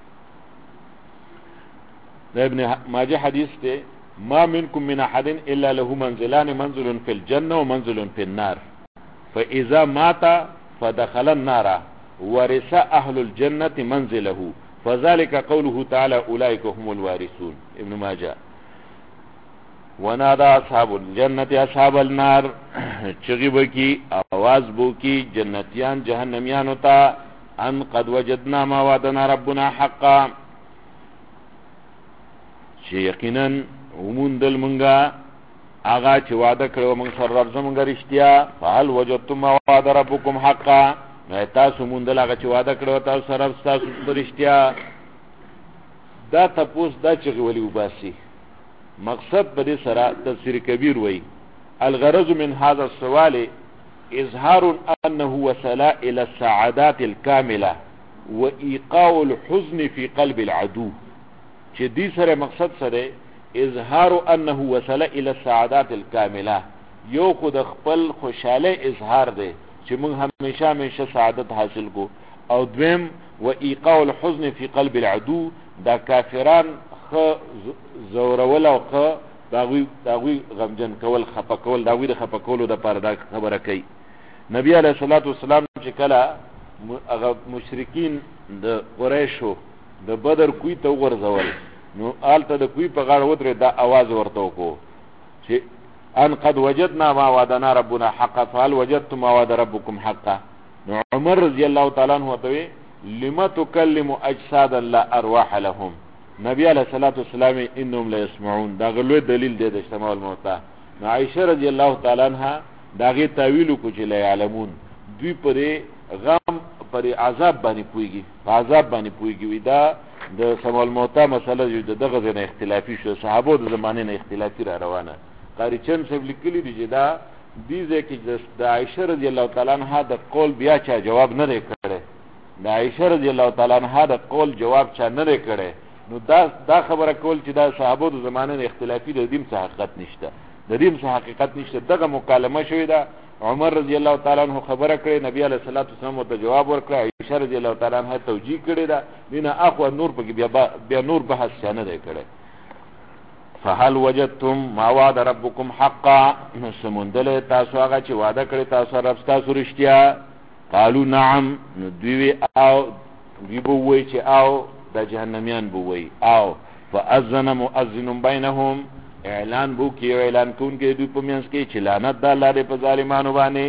د ابن ماجه حدیث ته ما منكم من احد الا له منزلان، منزل في الجنه ومنزل في النار، فاذا مات فدخل النار ورث اهل الجنه منزله، فذلك قوله تعالى اولئك هم الوارثون. ابن ماجه. ونادى اصحاب الجنه اصحاب النار، چغي بکی आवाज بو کی جنتیان جهنميان ہوتا ان قد وجدنا ما وعدنا ربنا حقا، چې یقینا ومندل منګه هغه چې وعده کړو موږ سره رب زمونږ رښتیا. فهل وجدتم ما وعد ربكم حقا، تاسو مندل هغه چې وعده کړو تاسو سره تاسو رښتیا. دا تاسو دا چې ولي وباسي مقصد په دې سره تفسیر کبیر وای الغرض من هذا السؤال اظهار انه وسلا الى السعادات الكامله وايقاع الحزن في قلب العدو. چې دې سره مقصد سره اظهار انه وسلا الى السعادات الكامله، یو خود خپل خوشاله اظهار دی چې موږ همیشه سعادت حاصل کو. او دویم وايقاع الحزن في قلب العدو، دا کافران خ زورول او خ داوی غمجن کول خپکول، داوی د خپکولو د پاره دا خبره کوي. نبی علیہ الصلوۃ والسلام چې کله هغه مشرکین د قریشو د بدر کوی ته ورځول نو آلته د کوی په غاړه ودرې دا आवाज ورته وکړو چې ان قد وجدنا ما وعدنا ربنا حقا فهل وجدتم ما وعد ربكم حقا. نو عمر رضی الله تعالی عنہ ته لما تكلم اجسادا لا ارواح لهم. نبی علیہ الصلوۃ والسلام انهم لا يسمعون دا غلو دلیل دی د اجتماع الموتى. نو عائشہ رضی الله تعالی عنها داغه تعویل کو چې لا علمون دوی پرې غم پر عذاب باندې پويږي په عذاب باندې پويږي وي دا د سماع الموتى مسله د دغه نه اختلافي شو صحابو د زمانه نه اختلافي را روانه. قاری چند صاحب لیکلی دی چې دا دیزه کې د عائشہ رضی الله تعالی عنها د قول بیا چا جواب نه کړي د عائشہ رضی الله تعالی عنها د قول جواب چا نه کړي نو دا خبره کول چې دا صحابو د زمانه نه اختلافي د دین څخه حقیقت نشته د دین څخه حقیقت نشته دغه مکالمه شوې ده عمر رضی الله تعالی عنہ خبره کړې نبی علیہ الصلوۃ والسلام ته جواب ورکړ عائشہ رضی الله تعالی عنها توجیه کړې ده دینه اخو نور په بیا نور بحث نه دی کړی. فهل وجدتم ما وعد ربكم حقا سمندل تاسو هغه چې وعده کړی تاسو رب تاسو رښتیا قالوا نعم دوی او دوی بووي چې او د جهنميان بووي او فاذن مؤذن بينهم اعلان بو کې اعلان کون کې دوی په میانس کې چې لعنت د الله دې په ظالمانو باندې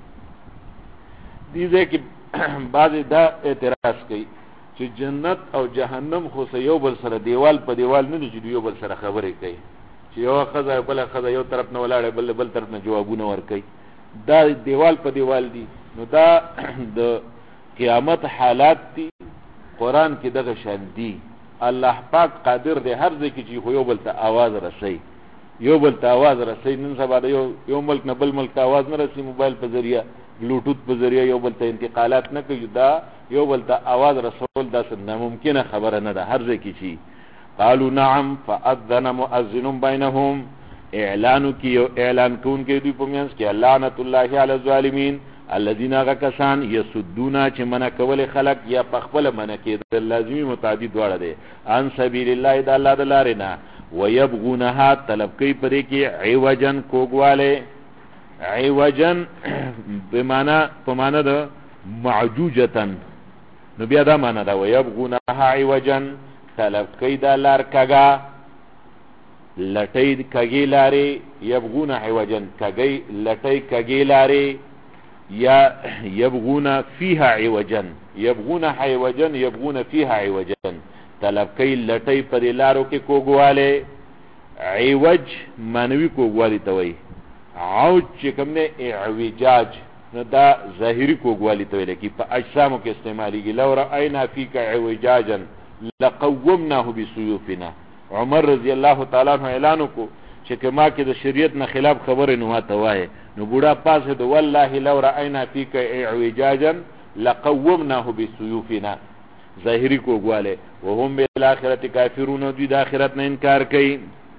دي ځکه بعضی دا اعتراض کوي چې جنت او جهنم خو یو بل سره دیوال په دیوال نه دي چې یو بل سره خبرې کوي چې یو خزه بل خزه یو طرف نه ولاړ بل طرف نه جوابونه ورکوي دا دیوال په دیوال دي. نو دا د قیامت حالات دي قران کې دغه شان دي. الله پاک قادر دی هر ځای کې چې یو بل ته आवाज رسي یو بل ته आवाज رسي. نن سبا د یو ملک نه بل ملک ته आवाज نه رسي موبایل په ذریعہ بلوټوث په ذریعہ یو بل ته انتقالات نه کوي دا یو بل ته आवाज رسول دا څه ناممکنه خبره نه ده هر ځای کې شي. قالوا نعم فاذن مؤذن بينهم اعلان کی اعلان کون کې دوی په میانس کې لعنت الله علی الظالمین الذين غكسان يسدون چې منع کول خلق یا پخپل منع کېدل لازمی متعدی دواړه دي ان سبیل الله د الله د لارې نه ويبغونها طلب کوي پرې کې عوجن کوګواله عوجن په معنا د معجوجتن نو بیا دا معنا دا ويبغونها عوجن طلب کوي د لار کګه لټي کګي لارې يبغون عوجن کګي لټي کګي لارې یا يبغون فيها عوجا يبغون عوجا يبغون فيها عوجا طلب کوي لټي پر لارو کې کوګواله عوج مانوي کوګواله توي عوج چې کوم نه اعوجاج نو دا ظاهري کوګواله توي لکه په اجسامو کې استعماليږي لو راينا فيك عوجاجا لقومناه بسيوفنا. عمر رضی الله تعالی عنہ اعلان کو چې کما کې د شریعت نه خلاف خبره نه ماته وای نو بوډا پاسه د والله لو راينا فيك اعوجاجا لقومناه بسيوفنا ظاهري کوګواله وهم بالاخره کافرون دوی د اخرت نه انکار کوي.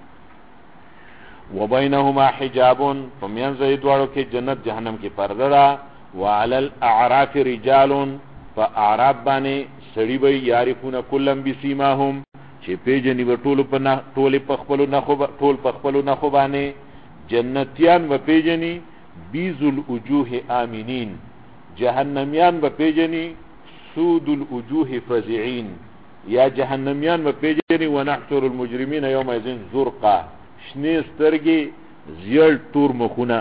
وبينهما حجاب فمن زيد وړو کې جنت جهنم کې پرده ده. وعلى الاعراف رجال فاعراب باندې سړي وي يعرفون كلم بسيماهم چې پیجنې و ټول په خپل نه خو باندې جنتیان و پیجنې بیز الوجوه امنین جهنميان و پیجنې سود الوجوه فزعين یا جهنميان و پیجنې ونحشر المجرمين يومئذ زرقا شنې سترګې زیړ تور مخونه.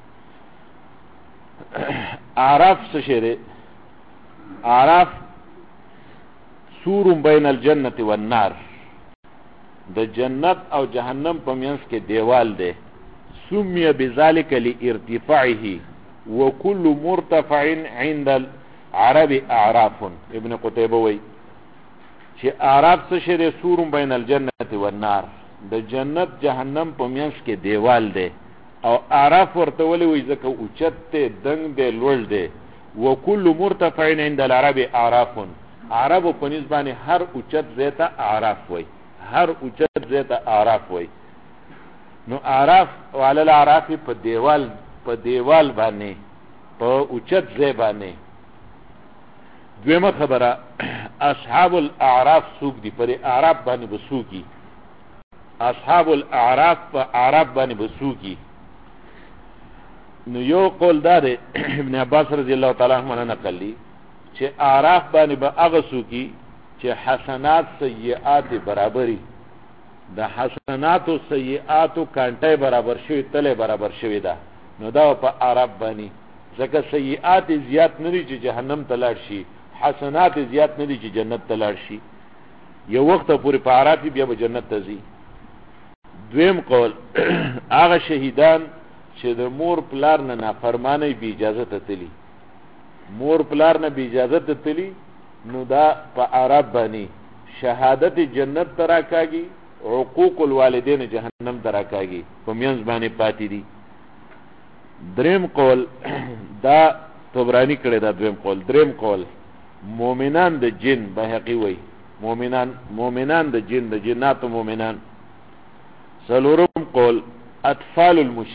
اعراف څه شی دی؟ اعراف سور بین الجنه والنار د جنت او جهنم په منځ کې دیوال دی. سمي بذلك لارتفاعه وكل مرتفع عند العرب اعراف. ابن قتيبه وی چې اعراف څه شی دی؟ سور بین الجنه والنار د جنت جهنم په منځ کې دیوال دی او اعراف ورته ولې وی ځکه اوچت دی دنګ دی لوړ دی. وكل مرتفع عند العرب اعراف عربو په نسبانه هر اوچت زیته اعراف وای هر اوچت زیته اعراف وای. نو اعراف وعلى الاعراف په دیوال باندې په اوچت زی باندې. دویمه خبره اصحاب الاعراف سوق دي پر اعراف باندې بسوقي اصحاب الاعراف په اعراف باندې بسوقي. نو یو قول دا دی ابن عباس رضی الله تعالی عنہ نقل لی چې اعراف باندې به هغه څوکي چې حسنات سیئات برابرۍ د حسنات او سیئات کانټه برابر شوی تله برابر شوی دا نو دا په اعراف باندې ځکه سیئات زیات نه دي چې جهنم ته لاړ شي حسنات زیات نه دي چې جنت ته لاړ شي یو وخت پورې په اعراف بیا به جنت ته ځي دویم قول هغه شهیدان چې د مور پلار نه نافرمانی بی اجازه ته تلی مور پلار نه بی اجازه ته تلی نو دا په اعراف باندې شهادت جنت ترا کاږي عقوق الوالدین جهنم ترا کاږي په مینځ باندې پاتې دي دریم قول دا طبرانی کړی دا دویم قول دریم قول مؤمنان د جن بهقی وای مؤمنان د جن د جنات مؤمنان سلورم قول اطفال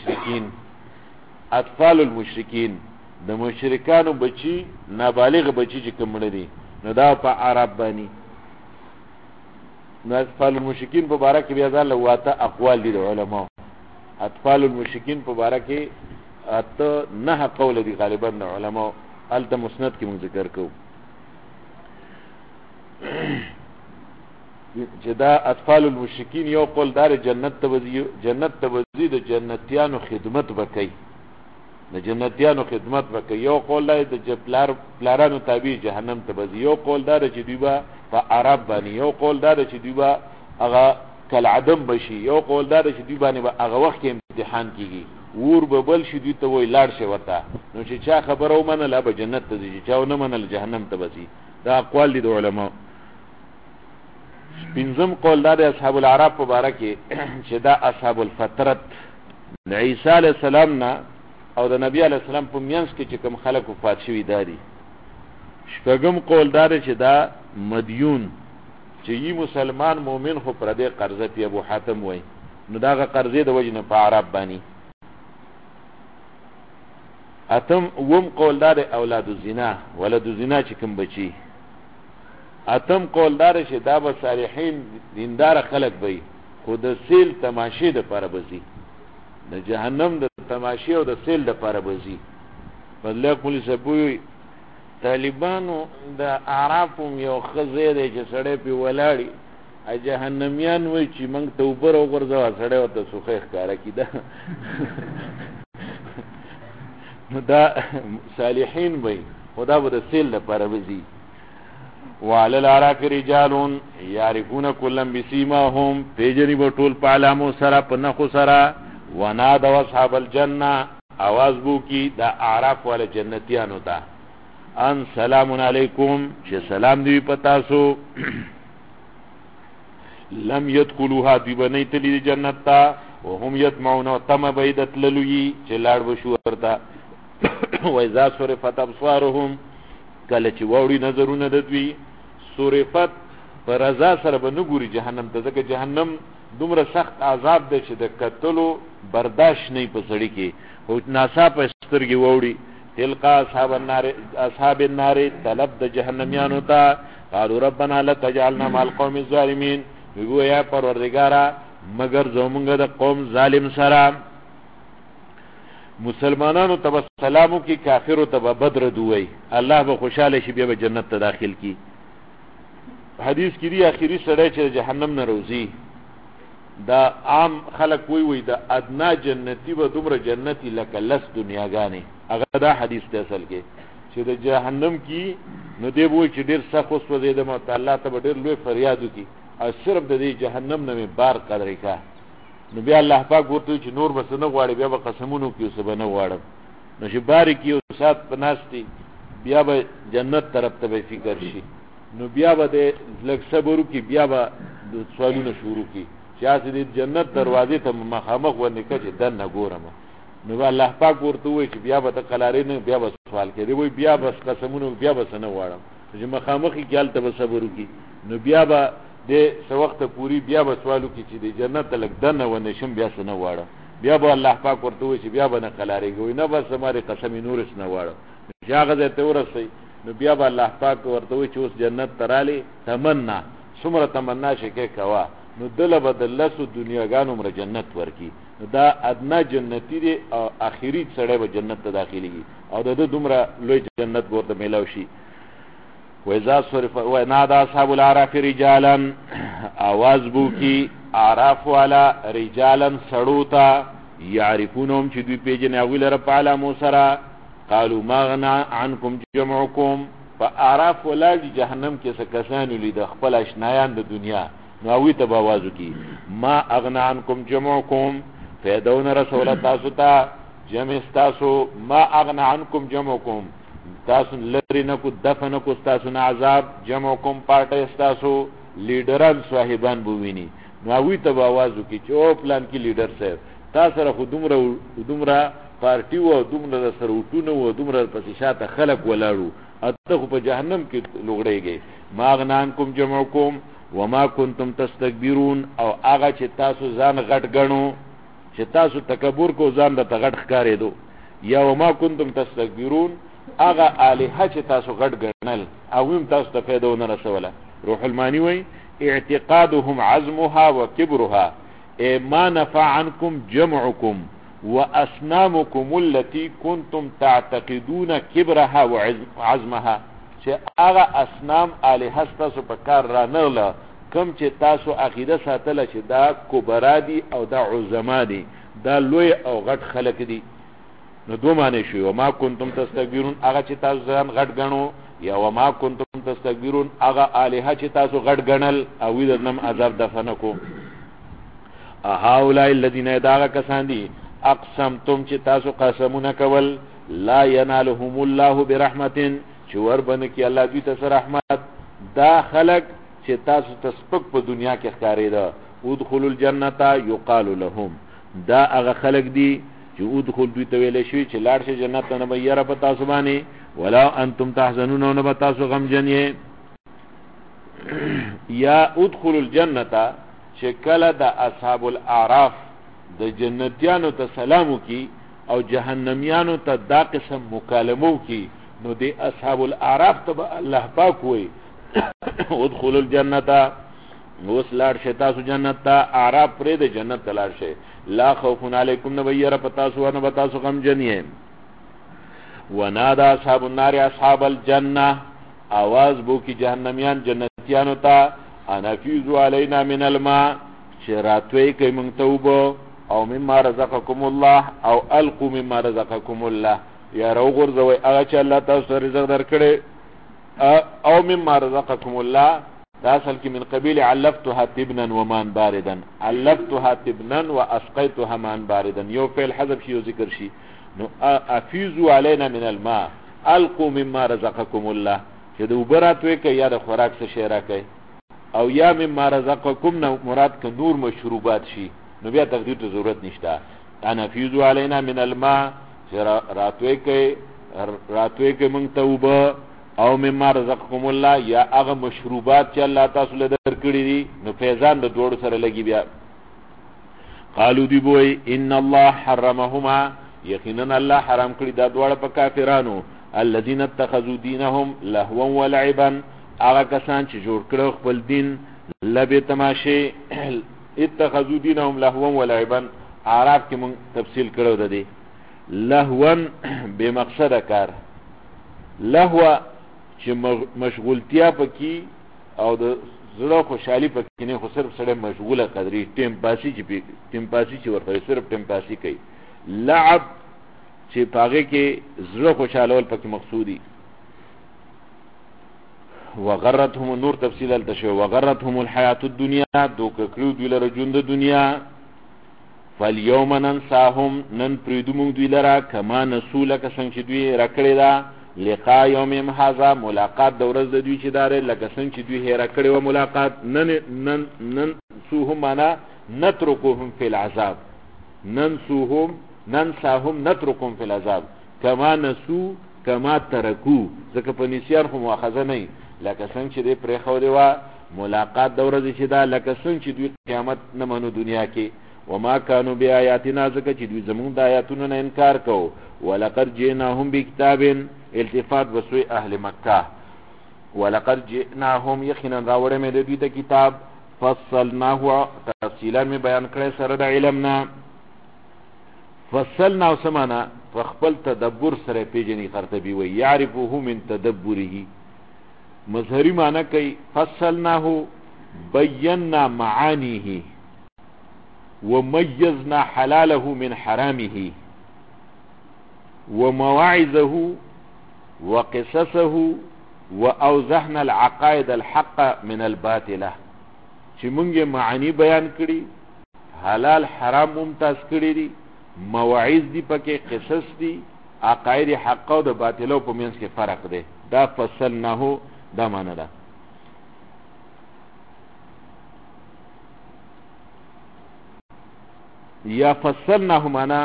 المشرکین د مشرکانو بچی نابالغ بچی چې کوم لري نو دا په عرب باندې نو اطفال المشرکین په باره کې بیا ځل واته اقوال دي د علماء اطفال المشرکین په باره کې اته نه قول دي غالبا د علماء الته مسند کې موږ ذکر کوو چې دا اطفال المشرکین یو قول دار جنت ته وزي د جنتیانو خدمت وکي د جنتیانو خدمت وکي یو قول دی د پلارانو تابع جهنم ته وزي یو قول دار چې دیبا په عرب باندې یو قول دار چې دیبا هغه کل عدم بشي یو قول دار چې دیبا نه هغه وخت کې امتحان کیږي ور به بل شي دوی ته وای لاړ شي ورته نو چې چا خبرو منله به جنت ته ځي چا نه منله جهنم ته وزي دا اقوال دي د علماء پنځم قول دا د اصحاب العرب په باره کې چې دا اصحاب الفترت د عیسی علیه السلام نه او د نبی علیه السلام په منځ کې چې کوم خلک وفات شوي دي شپږم قول دا چې دا مدیون چې یي مسلمان مؤمن خو پر دې قرضه پی ابو حاتم وای نو دا قرضې د وجنه په عرب باندې اتم وم قول دا اولاد الزنا ولد الزنا چې کوم بچي اتم قول دار چې دا به صالحین دیندار خلق وي خو د سیل تماشې د پاره بزي د جهنم د تماشې او د سیل د پاره بزي بدله کولی سبوی طالبانو د اعرافم یو خزه دی چې سړی په ولاړی ا جهنميان وای چې موږ توبه وګرځوا سړی ورته سوخه ښکارا کیده نو دا صالحین وي خدا به د سیل د پاره بزي وعلى العراف رجال يعرفون كلا بسيماهم پیجنی بطول پالامو سرا پنخو سرا ونادوا اصحاب الجنه आवाज بو کی دا اعراف والا جنتیانو تا ان سلام علیکم چې سلام دی پتاسو لم يدخلوها ببنيت للجنه تا وهم يطمعون تم بيدت للوي چې لاړ بشو ورتا واذا صرفت ابصارهم کله چې ووري نظرونه ددوی صرفت پر رضا سره به نګوري جهنم ته ځکه جهنم دومره سخت عذاب دی چې د قتلو برداشت نه پسړي کې او ناسا په سترګي ووري تلقا اصحاب النار طلب د جهنميانو ته قالوا ربنا لا تجعلنا مع القوم الظالمين وګو یا پروردگارا مگر زمونږ د قوم ظالم سره مسلمانانو ته سلامو کی کافرو ته بدر دوی الله به خوشاله شي بیا به جنت ته داخل کی حدیث کې دی اخیری سره چې جهنم نه روزي دا عام خلق وی دا ادنا جنتی و دومره جنتی لکه لس دنیاګانی هغه دا حدیث ته اصل کې چې د جهنم کی نو دی وای چې ډیر سخت وسوځي د الله ته ډیر لوی فریاد وکي او صرف د دې جهنم نه بار قدرې کا نو بیا الله پاک ورته چې نور بس نه غواړي بیا به قسمونو کې وسبه نه غواړم نو چې باری کې او سات پناستي بیا به جنت طرف ته فکر شي نو بیا به د لږ صبر کې بیا به د سوالونو شروع کی چې د جنت دروازې ته مخامخ ورنکه چې دن نه ګورم نو الله پاک ورته وایي چې بیا به ته قلارې نه بیا به سوال کوي وای بیا بس قسمونو بیا به نه غواړم چې مخامخ کې ګل ته به صبر وکي نو بیا به د څو وخت پوری بیا به سوالو کې چې د جنت تلک دنه و نشم بیا سن واړه بیا به الله پاک ورته وایي چې بیا به نه قلارې کوي نه بس ماره قسم نورس نه واړه ځاګه ته ورسي نو بیا به الله پاک ورته وایي چې اوس جنت تراله تمنا څومره تمنا شي کې کوا نو دله بدلسو دنیاګانو مر جنت ورکی دا ادنا جنتی دی او اخیری سړی به جنت ته داخليږي او د دومره لوی جنت ورته میلاو شي. وإذا صرف ونادى أصحاب الأعراف رجالا آواز بو کی اعراف والا رجالا سړوتا يعرفونهم چې دوی پیژنې هغوی لره په علامو سره. قالوا ما غنى عنكم جمعكم فاعراف ولا جهنم کې څه کسان لید خپل اشنایان د دنیا نو هغوی ته به آواز وکړي ما اغنى عنكم جمعكم فیدون رسول تاسو ته جمع ستاسو ما اغنى عنكم جمعكم تاسو لری نکو دفن نکو تاسو نه عذاب جمعكم پارټه تاسو لیډران صاحبان بوویني نو هغوی ته به آواز وکړي چې او پلان کې لیډر صاحب تاسو سره خو دومره پارټي و دومره سره وټونه و دومره پسې شاته خلک ولاړو اته خو په جهنم کې لوګړېږي ما اغنى عنكم جمعكم وما كنتم تستكبرون او هغه چې تاسو ځان غټ غنو چې تاسو تکبر کو ځان د غټ ښکارېدو یا وما كنتم تستكبرون هغه الها چې تاسو غټ غنل او هم تاسو ته فایده ونه رسوله. روح المانی وای اعتقادهم عزمها وكبرها ما نفع عنكم جمعكم واسنامكم التي كنتم تعتقدون كبرها وعزمها چې هغه اسنام الها تاسو په کار را نه له کم چې تاسو عقیده ساتله چې دا کبرا دي او دا عظما دي دا لوی او غټ خلق دي نو دو معنی شوی وما کنتم تستكبرون هغه چې تاسو ځان غټ غنو یا وما کنتم تستكبرون هغه الها چې تاسو غټ غنل او د نم عذاب دفن کو. هؤلاء الذين دعوا کسان دي اقسمتم چې تاسو قسمونه کول لا ينالهم الله برحمت چې ور باندې کې الله دوی ته رحمت دا خلق چې تاسو تسبق په دنیا کې ښکارې ده ادخلوا الجنه يقال لهم دا هغه خلق دي چې ادخل دوی ته ویل شي چې لاړ شي جنت ته نه به یاره په تاسو باندې ولا انتم تحزنون نه به تاسو غمجن یې یا ادخلوا الجنه چې کله د اصحاب الاعراف د جنتیانو ته سلامو کی او جهنميانو ته دا قسم مکالمو کی نو دی اصحاب الاعراف ته الله پاک وي ادخلوا الجنه وسلار شتاسو جنت ته اعراف پرې د جنت تلار شي لا خوف علیکم نبیر پتاسو ونه پتاسو غم جنیه. ونادى اصحاب النار اصحاب الجنه आवाज بو کی جهنميان جنتیانو ته انا فیزو علینا من الماء شراتوی کوي مونږ توبه او مما رزقكم الله او القوا مما رزقكم الله یا روغورځوي هغه چې الله تاسو رزق درکړي او مما رزقكم الله تاسل کی من قبیل علفتها تبنا ومان باردا علفتها تبنا واسقيتها مان باردا یو فعل حذف شي او ذکر شي نو افیزو علینا من الماء القوا مما رزقكم الله چې د وبراتوي کوي یا د خوراک څه شی راکړي او یا مما رزقكم نو مراد ک نور مشروبات شي نو بیا تقدیر ته ضرورت نشته. انا فیزو علینا من الماء راتوی کې مونږ توبه او مما رزقكم الله یا هغه مشروبات چې الله تاسو له درکړي دي نو فیضان د دوړ سره لګي بیا. قالو دی بوئی ان الله حرمهما یقینا الله حرام کړی دا دوړ په کافرانو الذين اتخذوا دينهم لهوا ولعبا هغه کسان چې جوړ کړو خپل دین لبه تماشه اتخذوا دينهم لهوا ولعبا عرب کې مون تفصیل کړو د دې لهوا بمقصد کار لهوا چې مشغولتیا پکې او د زړه خوشحالي پکې نه خو صرف سره مشغوله قدرې ټیم پاسي چې ورته صرف ټیم پاسي کوي لعب چې پاګه کې زړه خوشاله ول پکې مقصودی وغرتهم النور تفصیل التشو وغرتهم الحیات الدنیا دوک کړو دوی لره ژوند د دنیا فاليوم ننساهم نن پریدوم دوی لره کما نسولک څنګه چې دوی راکړی دا لقاء یوم هذا ملاقات د ورځ د دوی چې دار لکه څنګه چې دوی هېره کړی و ملاقات نن سوهم معنا نترکهم فی العذاب ننساهم نترکهم فی العذاب کما نسو کما ترکو ځکه په نسیان خو مؤاخذه نه لکه څنګه چې دې پرې خو دی وا ملاقات د ورځ چې دا لکه څنګه چې دوی قیامت نه منو دنیا کې وما كانوا بآياتنا ذکر چې دوی زموږ د آیاتونو نه انکار کوو ولقد جئناهم بكتاب التفات وسوء اهل مکه ولقد جئناهم یقینا راوړې مې د دوی ته کتاب فصلناه تفصیلا مې بیان کړی سره د علمنا فصلنا وسمانا فخپل تدبر سره پیجنی قرطبی وی یعرفه من تدبره مظهری معنی کوي فصلناه بینا معانیه وميزنا حلاله من حرامه ومواعظه وقصصه واوضحنا العقائد الحق من الباطله چې مونږه معنی بیان کړي حلال حرام ممتاز کړي دي مواعظ دي پکې قصص دي عقاید حق او د باطلو په منځ کې فرق دی دا فصلناه دا معنی ده یا فصلناه معنی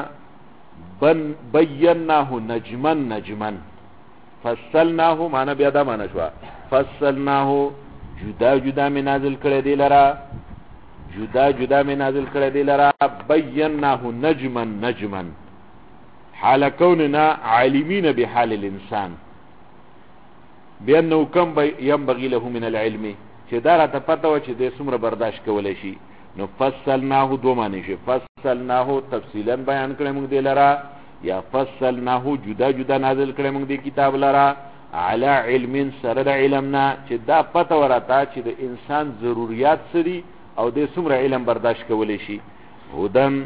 بیناه نجما فصلناه معنی بیا دا معنی شو فصلناه جدا جدا می نازل کړی دی لرا جدا جدا می نازل کړی دی لرا بیناه نجما حال کوننا عالمین بحال الانسان بانه کم ينبغي له من العلم چې دا راته پته و چې د څومره برداشت کولای شي نو فصلناه دو معنی شي فصلناه تفصیلا بیان کړی موږ دی لرا یا فصلناه جدا جدا نازل کړی موږ دی کتاب لرا علی علم سره د علمنا چې دا پته ورته چې د انسان ضرورت سری او د څومره علم برداشت کولی شي هدن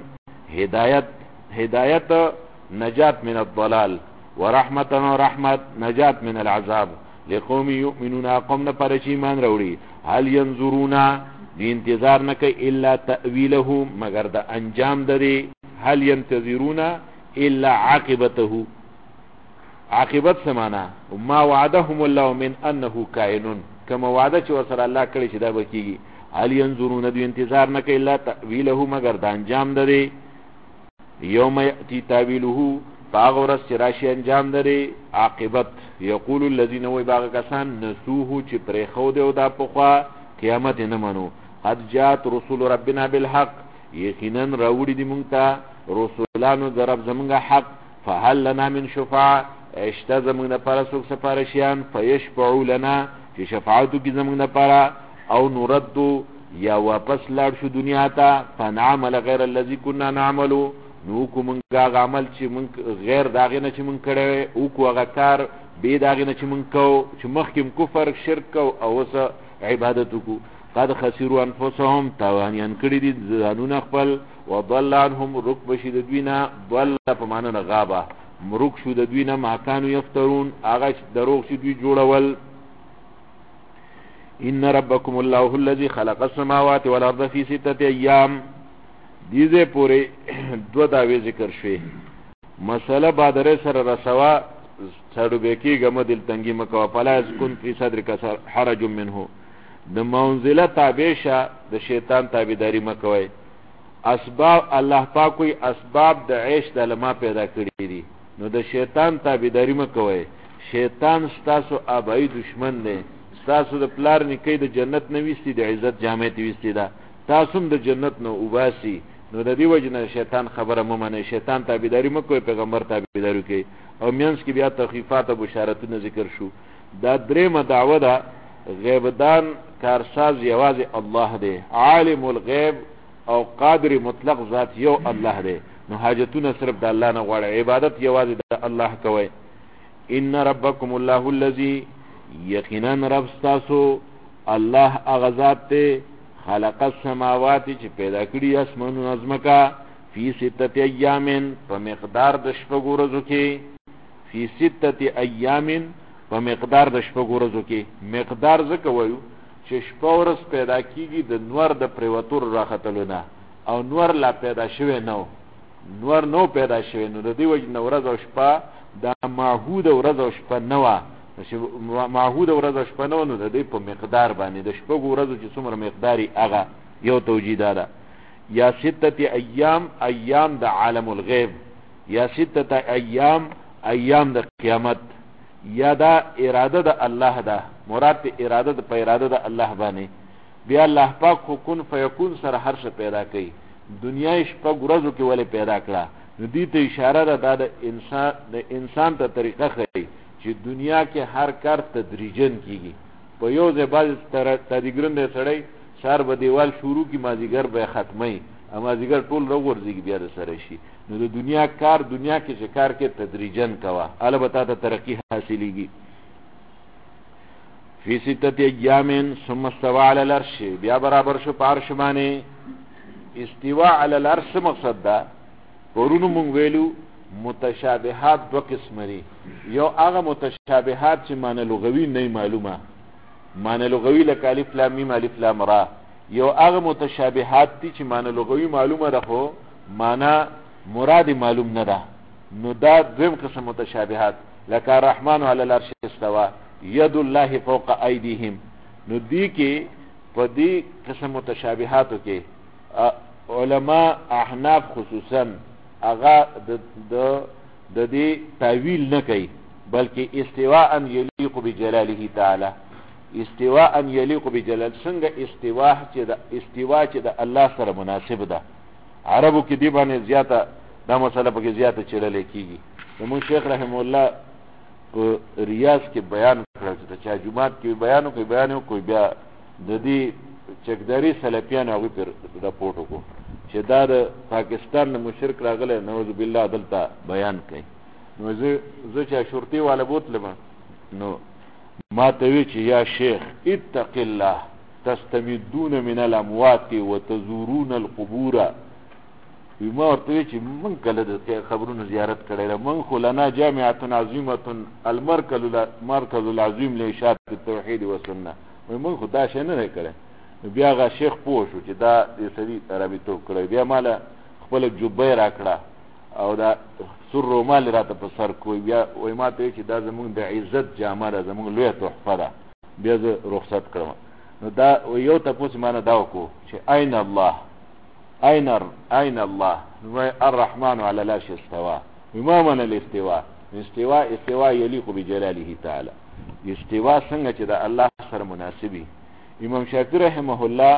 هدایت نجات من الضلال ورحمت و رحمت نجات من العذاب لقوم یؤمنون قوم پر چې ایمان راوړي هل ينظرون دی انتظار نه کوي الا تاویله مگر د انجام دري هل ينتظرون الا عاقبته عاقبت سمانا ما وعدهم الله من انه کائن کما وعده چې ورسره الله کړی چې دا بکیږي هل ينظرون دی انتظار نه کوي الا تاویله مگر د انجام دري یوم یاتی تاویله باغورس چې راشي انجام دري عاقبت یقول الذين وباغ کسان نسوه چې پرې خو دی او دا پخوا قیامت نه منو قد جاءت رسول ربنا بالحق یقینا راوړي دي مونږ ته رسولانو درب زمونږه حق فهل لنا من شفاعه اشته زمونږ لپاره څوک سفارشیان فیشفعوا لنا چې شفاعتو کې زمونږ لپاره او نردو یا واپس لاړ شو دنیا ته فنعمل غیر الذي كنا نعمل نو کوم عمل چې مونږ غیر داغه نه چې مونږ کړو او کو هغه کار به داغه نه چې مونږ کو چې مخکې کفر شرک او اوس عبادت کو قد خسروا انفسهم تاوانیان کړي دي ځانونه خپل وضل عنهم ركب شد دوینا ضل په معنا غابه مرک شو د دوینا ما كانوا يفترون هغه دروغ چې دوی جوړول ان ربكم الله الذي خلق السماوات والارض في 6 ايام دیزه پوره دو داوی ذکر شوی مسله بادره سره رسوا سړو بکی غم دل تنگی مکو فلا کن فی صدرک حرج منه د منزله تابعشه د شیطان تابعداری مکوي اسباب الله پاک کوئی اسباب د عيش د لما پیدا کړی دي نو د شیطان تابعداری مکوي شیطان ستاسو ابای دشمن دی ستاسو د پلار نکي د جنت نويستي د عزت جامع تويستي دا تاسو د جنت نو وباسي نو د دې وجنه شیطان خبره ممنه شیطان تابعداری مکوي پیغمبر تابعداری کوي او مینس کې بیا تخفیفات او بشارتونه ذکر شو دا درېمه دعوه ده غیبدان کارساز یوازې الله دی عالم الغیب او قادر مطلق ذات یو الله دی نو حاجتونه صرف د الله نه غواړي عبادت یوازې د الله کوي ان ربکم الله الذی یقینا رب تاسو الله اغذات ته خلق السماوات چې پیدا کړی اسمانونو ازمکا فی 6 ایام په مقدار د شپږ ورځو کې فی 6 ایام په مقدار د شپږ ورځو کې مقدار ځکه وایو چې شپه ورځ پیدا کیږي د نور د پریوتور راختلو نه او نور لا پیدا شوی نور نو پیدا شوی نو د دې وجه نو ورځ او شپه د معهود ورځ او شپه نه و چې معهود ورځ او شپه نه نو د دې په مقدار باندې د شپږ ورځو چې څومره مقداري هغه یو توجیه ده یا 6 ایام د عالم الغیب یا 6 ایام د قیامت یا دا اراده د الله ده مراد اراده د په اراده د الله باندې بیا الله پاک خو کن فیکون سره هر څه پیدا کوي دنیا شپه ګورزو کې ولې پیدا کړه نو دې ته اشاره ده د انسان ته طریقه کوي چې دنیا کې هر کار تدریجن کیږي په یو ځای باندې تدریجن سړی سار به دیوال شروع کی مازیګر به ختمي مازیګر ټول وګورځي بیا سره شي نو د دنیا کار دنیا کې چې کار کې تدریجن کوه، البته ته ترقی حاصلېږي. فی ستة ایام ثم استوى علی العرش، بیا برابر شو په عرش باندې. استوا علی العرش مقصد ده پرونو مونږ ویلو متشابهات دو قسم دي. یو هغه متشابهات چې معنی لغوي نه معلومه، معنی لغوي لکه الف لام میم الف لام را. یو هغه متشابهات دي چې معنی لغوي معلومه ده خو معنی مراد معلوم نه ده. نو دا دویم قسم متشابهات، لکه الرحمن علی العرش استوى، ید الله فوق ایدیهم. نو دی کې په دې قسم متشابهاتو کې علما احناف خصوصا هغه د دې تعویل نه کوي، بلکې استواء یلیق بجلاله تعالی. استواء یلیق بجلال، څنګه استوا چې د الله سره مناسب ده. عربو کې دی باندې زیاته دا مسله پکې زیاته چلل کېږي. زموږ شیخ رحم الله په ریاض کې بیان کړ چې چا جمعات کې بیانو کوي بیا د دې چکداری سلفیان هغه پر راپورټ وکړو چې دا د پاکستان د مشرک راغله نعوذ بالله دلته بیان کوي. نو زه چې شرطي والا بوتلم نو ما ته وی چې یا شیخ اتق الله تستمدون من الاموات وتزورون القبور. ما ورته وی چې من کله د خبرونو زیارت کړی، من خو لنا جامعه عظیمه المرکز العظیم لاشاعه التوحید والسنه، من خو دا شی نه کړی. بیا هغه شیخ پوه شو چې دا د سړي عربي توب کړی، بیا ماله خپل جوبه راکړه او دا سر رومال راته په سر کوی. بیا وای ما ته چې دا زمونږ د عزت جامه ده، زمونږ لویه تحفه ده. بیا زه رخصت کړم. نو دا یو تپوس ما نه دا وکړو چې این الله این الله، الرحمن علی العرش استوى. ما من الاستواء؟ استواء یلیق بجلاله تعالی. استواء څنګه چې د الله سره مناسبي. امام شافعی رحمه الله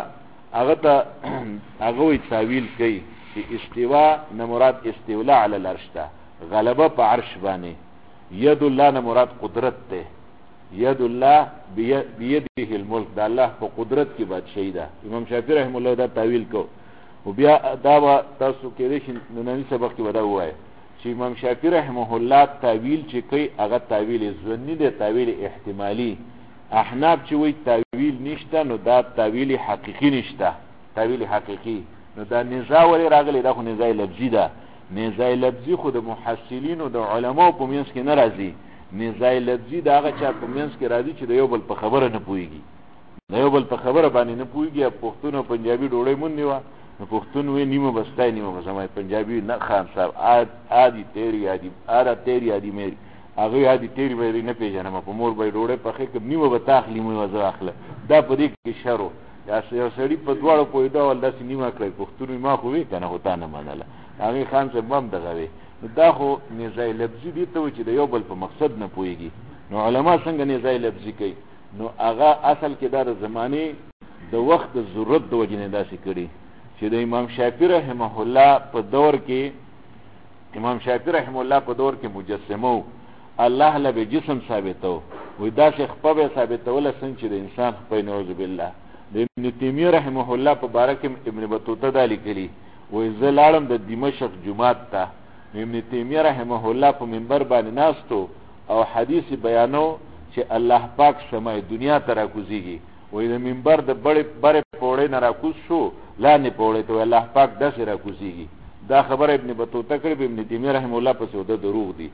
هغه وی تعویل کوي چې استوا نه مراد استولاء علی العرش ده، غلبه په عرش باندې. ید الله نه مراد قدرت ده، ید الله بیده الملک، ده الله په قدرت کې بادشاہي ده. امام شافعی رحمه الله دا تعویل کو. او بیا دا تاسو کې راشي نن سبق کې ودا وای چې امام شافعی رحمه الله تعویل چې کوي هغه تعویل ظنی ده، تعویل احتمالی. احناف چې وی تعویل نشته نو دا تعویل حقیقی نشته، تعویل حقیقی. نو دا نزاع ولی راغلی، دا خو نزاع لفظی ده. نزاع لفظی خو د محصلین او د علماء په منځ کې نه راځي. نزاع لفظی دا هغه چا په منځ کې راځي چې د یو بل په خبره نه پوهیږي، د یو بل په خبره باندې نه پوهیږي. پښتون او پنجابي ډوړې مونږ نیوه، نو پښتون وی نیمه بستای نیمه بسمای، پنجابي نه خان صاحب آدی تیری آدی آرا تیری آدی میری، هغه آدی تیری مې نه پیژنم، په مور به ډوړې په خې نیمه به تاخلی مې وځه اخله. دا په دې کې شرو یا سړی په دواړو پوهېده ول داسې نیمه کړی. پښتون ما خو وی کنه هوتا نه منله، هغه خان صاحب هم دغه وی. نو دا خو نزاع لفظي دي ته چې د یو بل په مقصد نه پوهیږي. نو علما څنګه نزاع لفظي کوي؟ نو هغه اصل کې دا د زمانه د وخت د ضرورت د وجې نه داسې کړي چې د امام شافعی رحمه الله په دور کې، امام شافعی رحمه الله په دور کې مجسمه الله له به جسم ثابتو، وې دا چې خپل ثابتول څنګه چې د انسان په نعوذ بالله. د ابن تیمیه رحمه الله په باره کې ابن بطوطه دا لیکلي، وې زه لاړم د دمشق جمعات ته، ابن تیمیه رحمه الله په منبر باندې ناستو او حدیث بیانو چې الله پاک سمای دنیا ته راکوزیږي. وې د منبر د بڑے پوړې نه راکوز شو، لاندې پوړې ته الله پاک داسې راکوزیږي. دا خبر ابن بطوطه کړی، ابن تیمیه رحمه الله په سوده دروغ دی.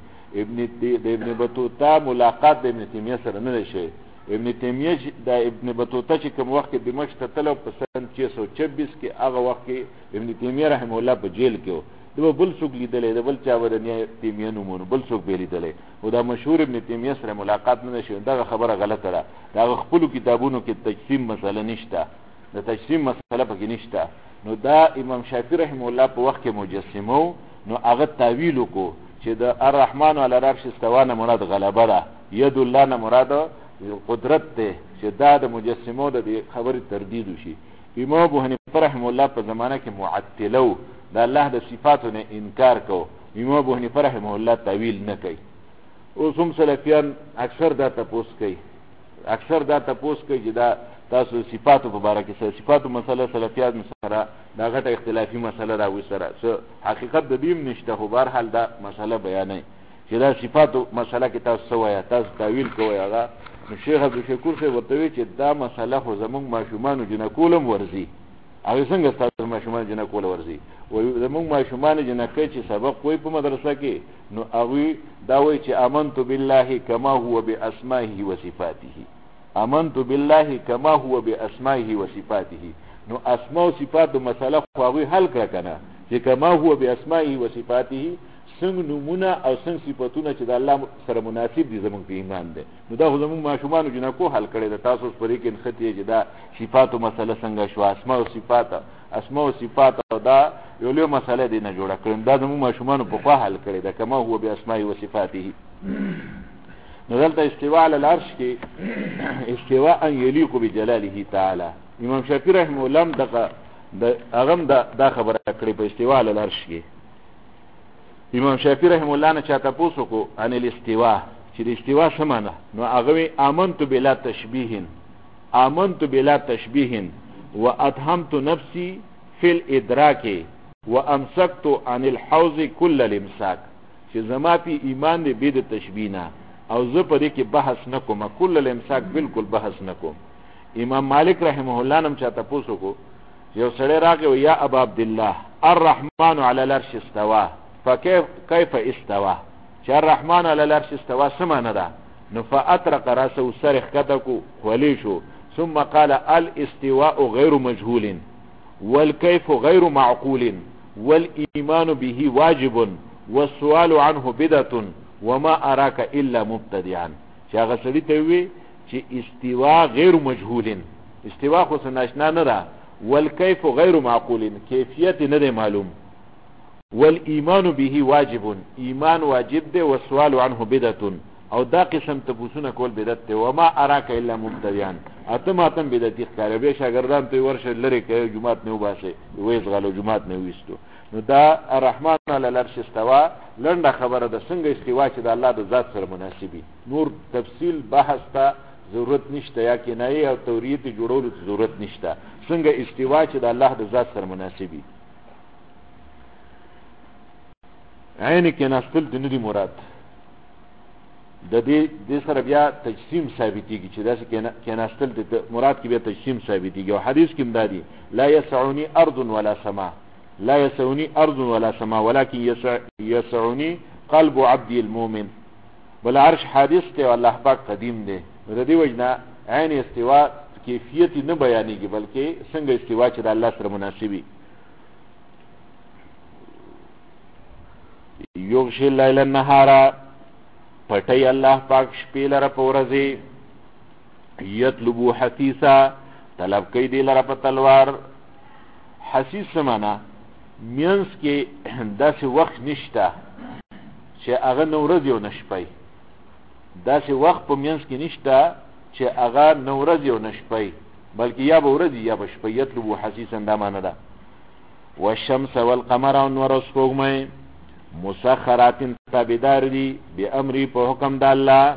ابن بطوطه ملاقات د ابن تیمیه سره نه شي. ابن تیمیه د ابن بطوطه چې کوم وخت دمشق ته تلو په سن 626 کې، هغه وخت کې ابن تیمیه رحمه الله په جیل کې و. د بل څوک لیدلې، د بل چا ودانیا تیمیه نومونه بل څوک به لیدلې، او دا مشهور ابن تیمیه سره ملاقات نه شي. دا خبره غلطه ده. دا خپل کتابونو کې تجسیم مسله نشته، د تجسیم مسله پکې نشته. نو دا امام شافعی رحمه الله په وخت کې مجسمو، نو هغه تعویل وکړو چې د الرحمن علی العرش استوا نه مراد غلبه ده، ید الله نه مراد قدرت ده، چې دا د مجسمو د خبرې تردید وشي. امام ابو حنیفه رحمه الله په زمانه کې معطلو، د الله د صفاتو نه انکار کو. امام ابو حنیفه رحمه الله تعویل نه کوي. اوس هم سلفیان اکثر دا تپوس کوي چې دا تاسو صفاتو په باره کې صفاتو مسله سلفیات سره دا غټه اختلافي مسله راوي سره حقیقت د دې نشته، خو بهر حال دا مسله بیانوي چې دا صفاتو مسله کې تاسو څه وایي، تاسو تاویل کوئ. هغه شیخ عبدالشکور صاحب ورته وایي چې دا مسله خو زمونږ ماشومانو جنکولم ورځي. هغې څنګه ستاسو ماشومان جنکول ورځي؟ وایي زمونږ ماشومان جنکۍ چې سبق وایي په مدرسه کې، نو هغوی دا وایي چې آمنت بالله کما هو باسمائه و صفاته، آمنت بالله کما هو باسمائه و صفاته. نو اسماء او صفات د مسله خو هغوی حل کړه که نه، چې کما هو باسمائه و صفاته څنګه نومونه او څنګه صفتونه چې د الله سره مناسب دي زمونږ په ایمان دی. نو دا خو زمونږ ماشومانو جنکو حل کړی ده. تاسو اوس په دې کې نښتې چې دا صفاتو مسله څنګه شوه، اسماء او صفات او دا یو لوی مسله دی نه جوړه کړې، دا زمونږ ماشومانو پخوا حل کړی ده کما هو باسمائه و صفاته. نو دلته استواء علی العرش کې استواء یلیق بجلاله تعالی. امام شافعی رحمه الله هم دا خبره کړې په استواء علی العرش کې. امام شافعی رحمه الله نه چاته پوښتنه کو ان الاستواء چې د استواء څه معنی، نو هغه آمنت بلا تشبیه، آمنت بلا تشبیه واتهمت نفسي في الادراك وامسكت عن الحوض كل الامساك، چې زما په ایمان دې بيد تشبیه نه او زه په دې کې بحث نکوم، کل الامساک بالکل بحث نکوم. امام مالک رحمه الله نم چاته پوښتنه کو یو سړی راغی و یا ابا عبد الله الرحمن على العرش استوى فكيف استوى، چې الرحمن على العرش استوى سمانه ده. نو فاطرق راسه سرخ کتکو ولی شو، ثم قال الاستواء غير مجهول والكيف غير معقول والايمان به واجب والسؤال عنه بدعه وما اراك الا مبتدعا. چې هغه سړي ته وی چې استواء غیر مجهول، استواء خو ناشنا نه ده، والكيف غیر معقول کیفیت نه ده معلوم، والایمان به واجب ایمان واجب ده، والسؤال عنه بدعه او دا قسم تبوسونه کول بدعت ده. وما اراك الا مبتدعا اتم بدعتي ښکاره به شاګردان ته ورشه لری کوي جمعات نه وباسي وېز غلو جمعات نه وېستو. نو دا الرحمن علی العرش استوا لنډه خبره ده څنګه استوا چې د الله د ذات سره مناسبي، نور تفصیل بحث ته ضرورت نشته یا کنایه او توریت جوړولو ته ضرورت نشته، څنګه استوا چې د الله د ذات سره مناسبي. عین کې ناستل د ندی مراد د دې سره بیا تجسیم ثابتېږي چې داسې کې ناستل د مراد کې بیا تجسیم ثابتېږي. او حدیث کې مدادي لا يسعني ارض ولا سما، لا يسعني ارض ولا سما ولكن يسعني قلب عبدي المؤمن. بل عرش حادث ته الله پاک قدیم دی، د دې وجنه عین استوا کیفیت نه بیانېږي بلکې څنګه استوا چې د الله سره مناسبي. یغشی اللیل النهار پټي الله پاک شپې لره په ورځې، یطلبو حثیثا طلب کوي دی لره په تلوار. حثیث سمانا مینس کې داسې وخت نشته چې هغه نه ورځ او نه شپه، داسې وخت په مینس کې نشته چې هغه نه ورځ او نه شپه، بلکې یا به ورځ یا به شپه. یطلبو حثیثا دا معنی ده. والشمس والقمر انور سپوږمۍ مسخرات تابعدار دي بامری په حکم د الله،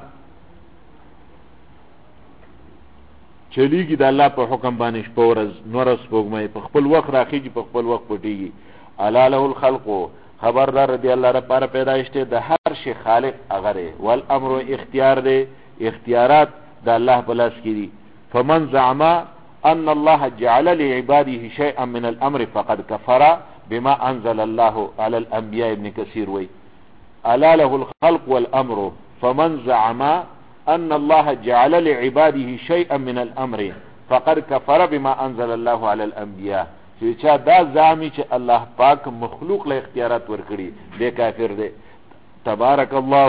چلیږي د الله په حکم باندې شپه ورځ نور سپوږمۍ په خپل وخت راخیږي په خپل وخت پټیږي. الا له الخلق خبردار دی الله لپاره پیدایش ته د هر شي خالق هغه دی، والامر اختیار دی اختیارات د الله په لاس کې دي. فمن زعم ان الله جعل لعباده شيئا من الامر فقد كفر بما انزل الله على الانبياء. ابن كثير وي الا له الخلق والامر فمن زعم ان الله جعل لعباده شيئا من الامر فقد كفر بما انزل الله على الانبياء. چې چا دا زعمی چې الله پاک مخلوق له اختیارات ورکړي دی کافر دی. تبارک الله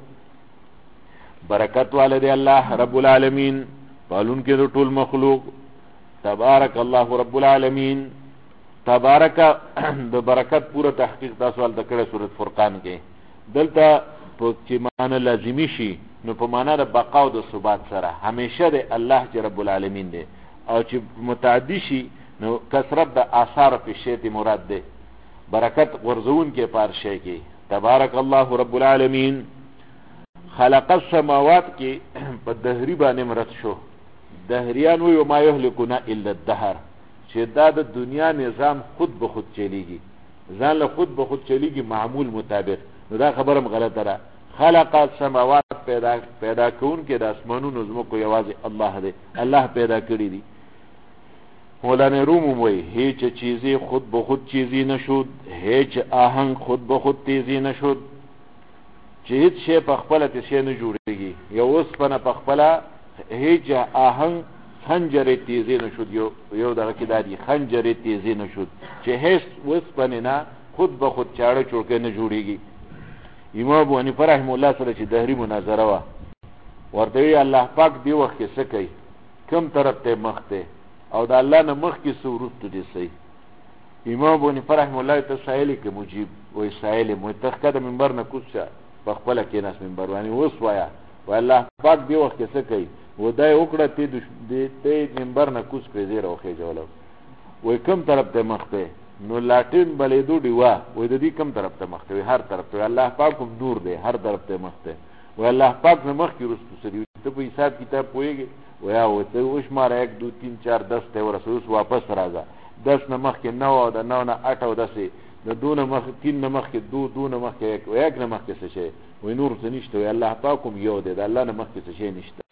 برکت والد الله رب العالمین پالون کې د ټول مخلوق. تبارک الله رب العالمین تبارک د برکت پورا تحقیق تاسو ول د کړه سورۃ فرقان کې دلته په چې معنی لازمی شي نو په معنا د بقا او د ثبات سره همیشه د الله چې رب العالمین دی، او چې متعدی شي نو کثرت د آثار په شی مراد دی، برکت ورزون کې پار شي کې. تبارک الله رب العالمین خلق السماوات کې په دهری باندې مراد شو دهریان وی وما یهلکنا الا الدهر، چې دا د دنیا نظام خود به خود چلیږي، ځان له خود به خود چلیږي معمول مطابق. نو دا خبرم غلطه ده. خلق السماوات پیدا کون کې د اسمانونو زمکو یوازې الله دی، الله پیدا کړی دي. مولانا روم وی هیچ چیزی خود به خود چیزی نشد، هیچ آهنگ خود به خود تیزی نشد، چې هیڅ شی په خپله تیزی نه جوړېږي. یو اوسپنه په خپله هیچ آهنگ خنجر تیزی نشد، یو دغه کې دا دي خنجر تیزی نشد، چې هیڅ اوسپنې نه خود به خود چاړه چوړکۍ نه جوړېږي. امام ابو حنیفه رحم الله سره چې دهري مناظره وه، ورته وی الله پاک دی وخت کې څه کوي، کوم طرف ته مخ دی، او د الله نه مخکې څه وروستو دي صحیح. امام ابو حنیفه رحم الله ته سائل کې مجیب وی سائل مو تخکه د منبر نه کوز شه، په خپله کېناست منبر باندې اوس وایه وی الله پاک دی وخت کې څه کوي، و دا یې وکړه ته منبر نه کوز کړې زیره وخېجوله. وی کوم طرف ته مخ دی، نو لاټین بلېدو ډیوه وی د دې کوم طرف ته مخ دی، وی هر طرف ته. الله پاک هم نور دی، هر طرف ته مخ دی. وی الله پاک نه مخکې وروستو څه دي، ته په حساب کتاب پوهېږې؟ ویا و ته وشماره 1 2 3 4 10 ته ورسې، اوس واپس راځه. 10 نه مخکې 9 او د 9 نه 8 او داسې د 2 نه مخکې 3 نه مخکې 2 نه مخکې 1 نه مخکې څه شی، وی نور څه نشته. وی الله پاک هم یو دی، د الله نه مخکې څه شی نشته.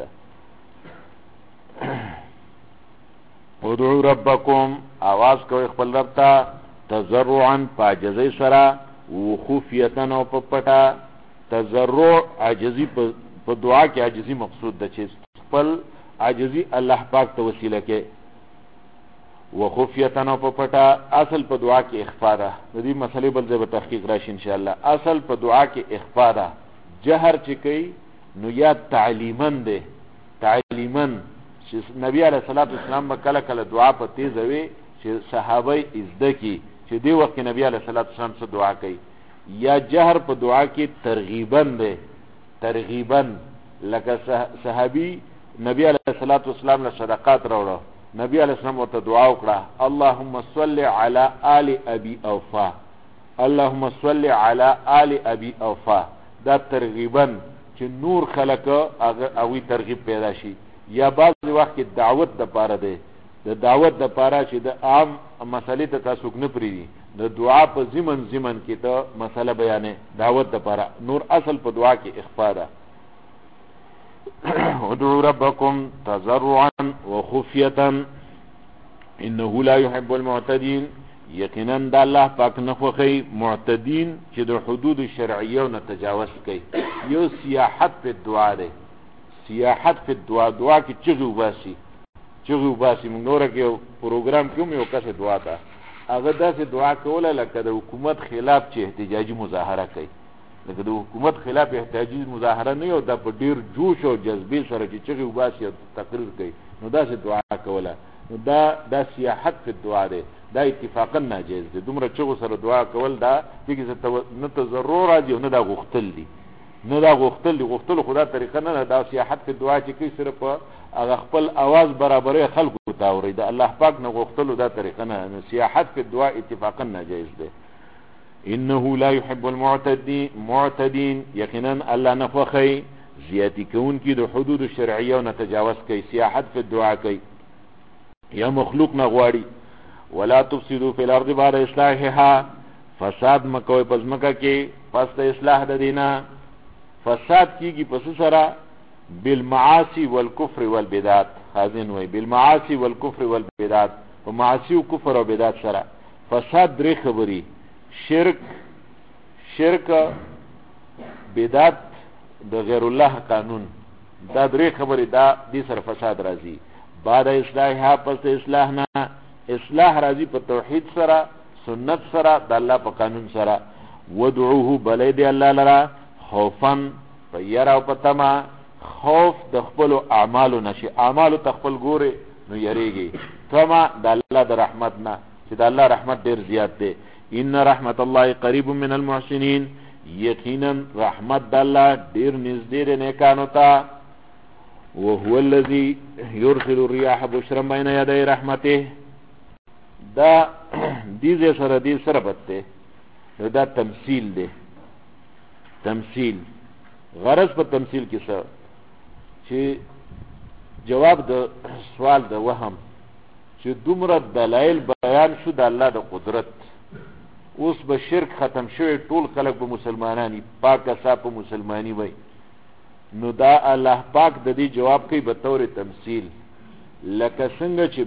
ادعو ربکم، آواز کوئ خپل رب ته، تضرعا پاجزی سره، و خفیتا او په پټه. تضرع عاجزی په دعا کې عاجزی مقصود ده، چې خپل عاجزی الله پاک ته وسیله کې. و خفیتا او په پټه، اصل په دعا کې اخفا ده. د دې مسلې بل ځای به تحقیق راشي ان شاء الله. اصل په دعا کې اخفا ده. جهر چې کوي نو یا تعلیمن ده، تعلیمن چې نبی علیه الصلاۃ والسلام به کله کله دعا په تیزه وي چې صحابه یې زده کي چې دې وخت کې نبی علیه الصلاۃ والسلام څه دعا کوي. یا جهر په دعا کې ترغیبن ده، ترغیبن لکه صحابي نبی علیه الصلاۃ والسلام له صدقات راوړه، نبی علیه السلام ورته دعا وکړه اللهم صل علی آل ابي اوفا، اللهم صل علی آل ابي اوفا. دا ترغیبن چې نور خلق هغه ترغیب پیدا شي. یا بعض وخت کې دعوت د پاره ده، د دعوت د پاره چې د عام مسلې ته تاسو نه پریدي، د دعا په ضمن کې ته مسله بیانې دعوت د پاره. نور اصل په دعا کې اخفا ده. ادعوا ربکم تضرعا وخفیتا انه لا يحب المعتدین، یقینا د الله پاک نه خوښي معتدین چې د حدود شرعیه نه تجاوز کوي. یو سیاحت په دعا ده، سیاحت په دعا، دعا کې چغې وباسي، چغې وباسي. موږ نوره کې پروګرام کې هم یو کس دعا ته هغه داسې دعا کوله لکه د حکومت خلاف چې احتجاجي مظاهره کوي، لکه د حکومت خلاف احتجاجي مظاهره نه یو، دا په ډیر جوش او جذبې سره چې چغې وباسي او تقریر کوي، نو داسې دعا کوله. نو دا سیاحت په دعا دی، دا اتفاقا ناجیز دی. دومره چغو سره دعا کول دا دغه نه تضرع راځي او نه دا غوښتل دي، نه دا غوښتل دي. غوښتل خدا طریقه نه دا سیاحت په دعا چې کوي صرف هغه خپل आवाज برابرې خلکو ته اوري، دا الله پاک نه غوښتل دا طریقه نه. سیاحت په دعا اتفاقا ناجیز دی. انه لا يحب المعتدين، یقینا الله نه خوښي زیاتی کوونکي د حدود شرعیه او نه تجاوز کوي، سیاحت په دعا کوي یا مخلوق نه غواړي. ولا تفسدوا في الارض بعد اصلاحها، فساد مکوئ پس مکه کې پس د اصلاح د دینه. فساد کیږي پس سره بالمعاصي والكفر والبدعات. خازن وای بالمعاصي والكفر والبدعات، په معاصي او کفر او بدعات سره فساد درې خبري، شرک بدعت د غیر الله قانون، دا درې خبري دا دې سره فساد راځي. بعد اصلاحها پس اصلاح نه، اصلاح راځي په توحید سره، سنت سره، د الله په قانون سره. ودعوه بلید الله لرا خوفا فیر او پتما، خوف د خپل اعمالو نشي، اعمالو تخپل ګوري نو یریږي. تما د الله د رحمت نه چې د الله رحمت ډیر زیات دی. ان رحمت الله قریب من المحسنین، یقینا رحمت د الله ډیر نږدې دی نیکانو ته. وهو الذي يرسل الرياح بشرا بين يدي رحمته، دا دې سره دې سره بته دا تمثيل دی. تمثيل غرض په تمثيل کې څه چې جواب د سوال د وهم چې دومره دلایل بیان شو د الله د قدرت، اوس به شرک ختم شوی، ټول خلک به مسلمانانی، پاک صاحب مسلمانی وای. نو دا الله پاک د دې جواب کوي به طور تمثيل، لکه څنګه چې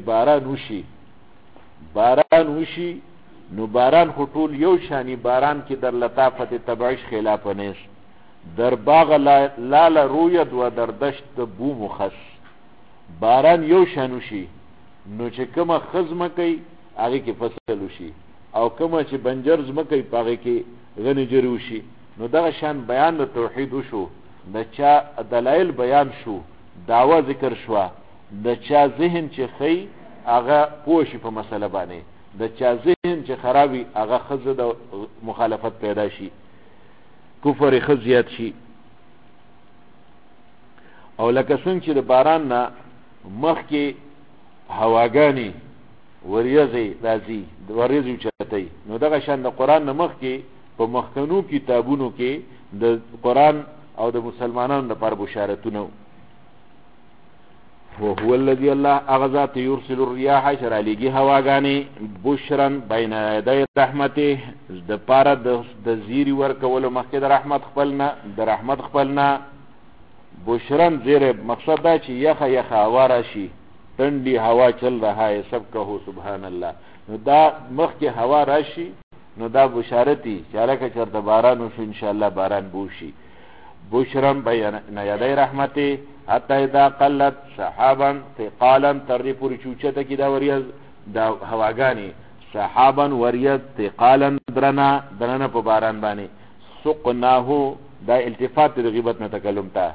باران وشي نو باران خو ټول یو شانی، باران کې در لطافت طبعش خلاف نیست، در باغ لال روید و در دشت بو مخص. باران یو شان وشي نو چې کومه خزمه کوي هغه کې فصل وشي، او کومه چې بنجر زمکه کوي هغه کې غنی جری وشي. نو دغه شان بیان د توحید وشو، د چا دلایل بیان شو، دعوه ذکر شو، د چا ذهن چې خی هغه پوښي په مسله باندې، د چا ذهن چې خرابي هغه خزه د مخالفت پیدا شي، کفر خزیات شي. او لکه څنګه چې د باران نه مخکې هواګانی وریځي راځي، د وریځي چتای، نو دغه شان د قران نه مخکې په مخکنو کتابونو کې د قران او د مسلمانانو لپاره بشارتونه. وهو الذي الله اغذات يرسل الرياح شرالیږي هواګانی بشرن بین یدی رحمته، د پاره د زیری ورکول مخکې د رحمت خپلنا بشرن زیر، مقصد دا چې یخه هوا راشي، ٹھنڈی ہوا چل رہا ہے سب کہو سبحان اللہ. نو دا مخکې هوا راشي نو دا بشارتی چې هلکه چېرته باران وشو انشاءالله باران بوشي. بشرا بین یدی رحمته حتی اذا قلت سحابا ثقالا، تر دې پورې چې اوچته کړي دا وریځ دا هواګانې، سحابا وریځ، ثقالا درنه په باران باندې، سقناه دا التفات د غیبت نه تکلم ته،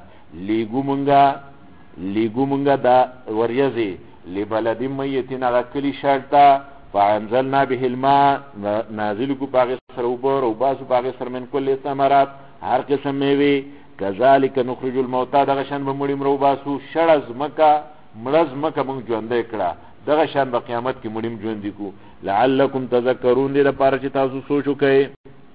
لیگو منگا دا وریزی لبلد میتین اغا کلی شرطا فانزلنا به الماء، نازل کو پاغی سر اوبر و باسو پاغی سر من کل ثمرات، هر قسم میوی، کذالک نخرج الموتا دغشان بمڑی مرو باسو، شڑز مکا مرز مکا منگ جونده کڑا، دغشان با قیامت کی مڑیم جوندی کو، لعلکم تذکرون دی دا پارا چی تاسو سوچو کئے.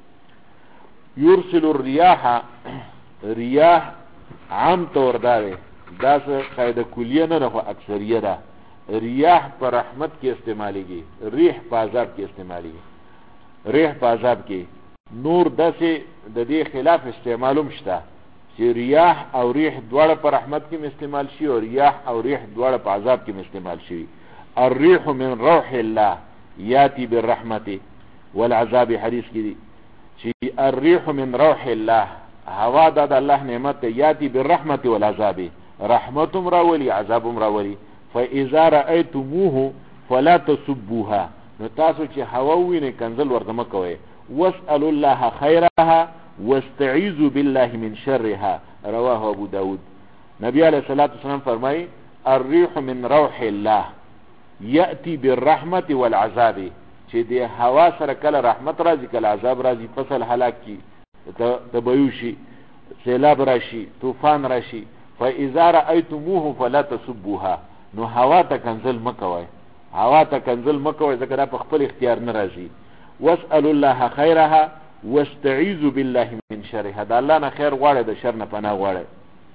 یرسل الریاح، ریاح عام طور داره، دا قاعده کلیه نه خو اکثریه ده. ریاح پر رحمت کې استعمالیږي، ریح په عذاب کې استعمالیږي. ریح په عذاب کې نور داسې د دې خلاف استعمالوم شته چې ریاح او ریح دواړه په رحمت کې استعمال شي، او ریاح او ریح دواړه په عذاب کې استعمال شي. الريح من روح الله یاتی بالرحمت والعذاب، حدیث کې دي چې الريح من روح الله، هوا د الله نعمت یاتی بالرحمت والعذاب، رحمتم راولی عذابم راولی. فاذا رأيتموه فلا تسبوها، نو تاسو چې هوا وینئ کنزل ورته مه کوئ. واسألوا الله خيرها واستعيذوا بالله من شرها، رواه ابو داود. نبی علیہ الصلوۃ والسلام فرمایي الريح من روح الله یاتی بالرحمت والعذاب، چې د هوا سره کله رحمت راځي کله عذاب راځي، فصل هلاک کی، تبیوشي، سیلاب راشي، طوفان راشي. فاذا رأيتموه فلا تسبوها، نو هوا ته کنزل مکوئ، هوا ته کنزل مکوئ ځکه دا په خپل اختیار نه راځي. واسألوا الله خيرها واستعيذوا بالله من شرها، دا الله نه خیر غواړي، د شر نه پناه غواړي.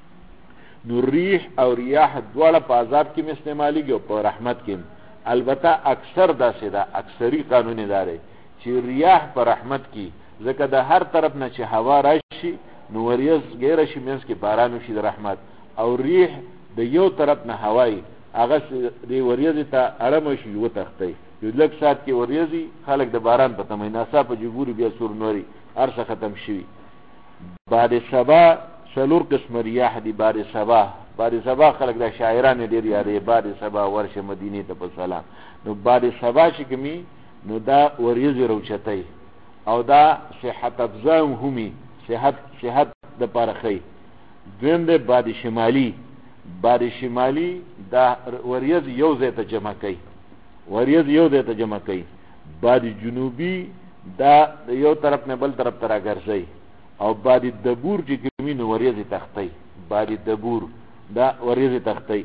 نو ریح او ریاح دواړه په عذاب کې استعمالیږي او په رحمت کې. البته اکثر داسې ده، اکثری قانوني داره چې ریاح په رحمت کې، ځکه د هر طرف نه چې هوا راشي نو وریځ غیر شي منځ کې باران وشي د رحمت، او ریح د یو طرف نه هوای هغه د وریځ ته اړم شي یو تختی، یو لږ سات کې وریځي خلک د باران په تمه ناسا په جګوري بیا سور نوري ارسه ختم شي. بعد سبا سلور قسم ریاح دی، بعد سبا خلک د شاعران ډیر یادې، بعد سبا ورشه مدینه ته په سلام. نو بعد سبا چې کمی نو دا وریځ روچتای او دا صحت افزا همي، صحت د پارخی. دویم ده باد شمالی، باد شمالی دا وریځ یو ځای ته جمع کوي، وریځ یو ځای ته جمع کوي. باد جنوبی دا یو طرف نه بل طرف ته راګرځي، او باد دبور چې کومي نو وریځ تختی، باد دبور دا وریځ تختی.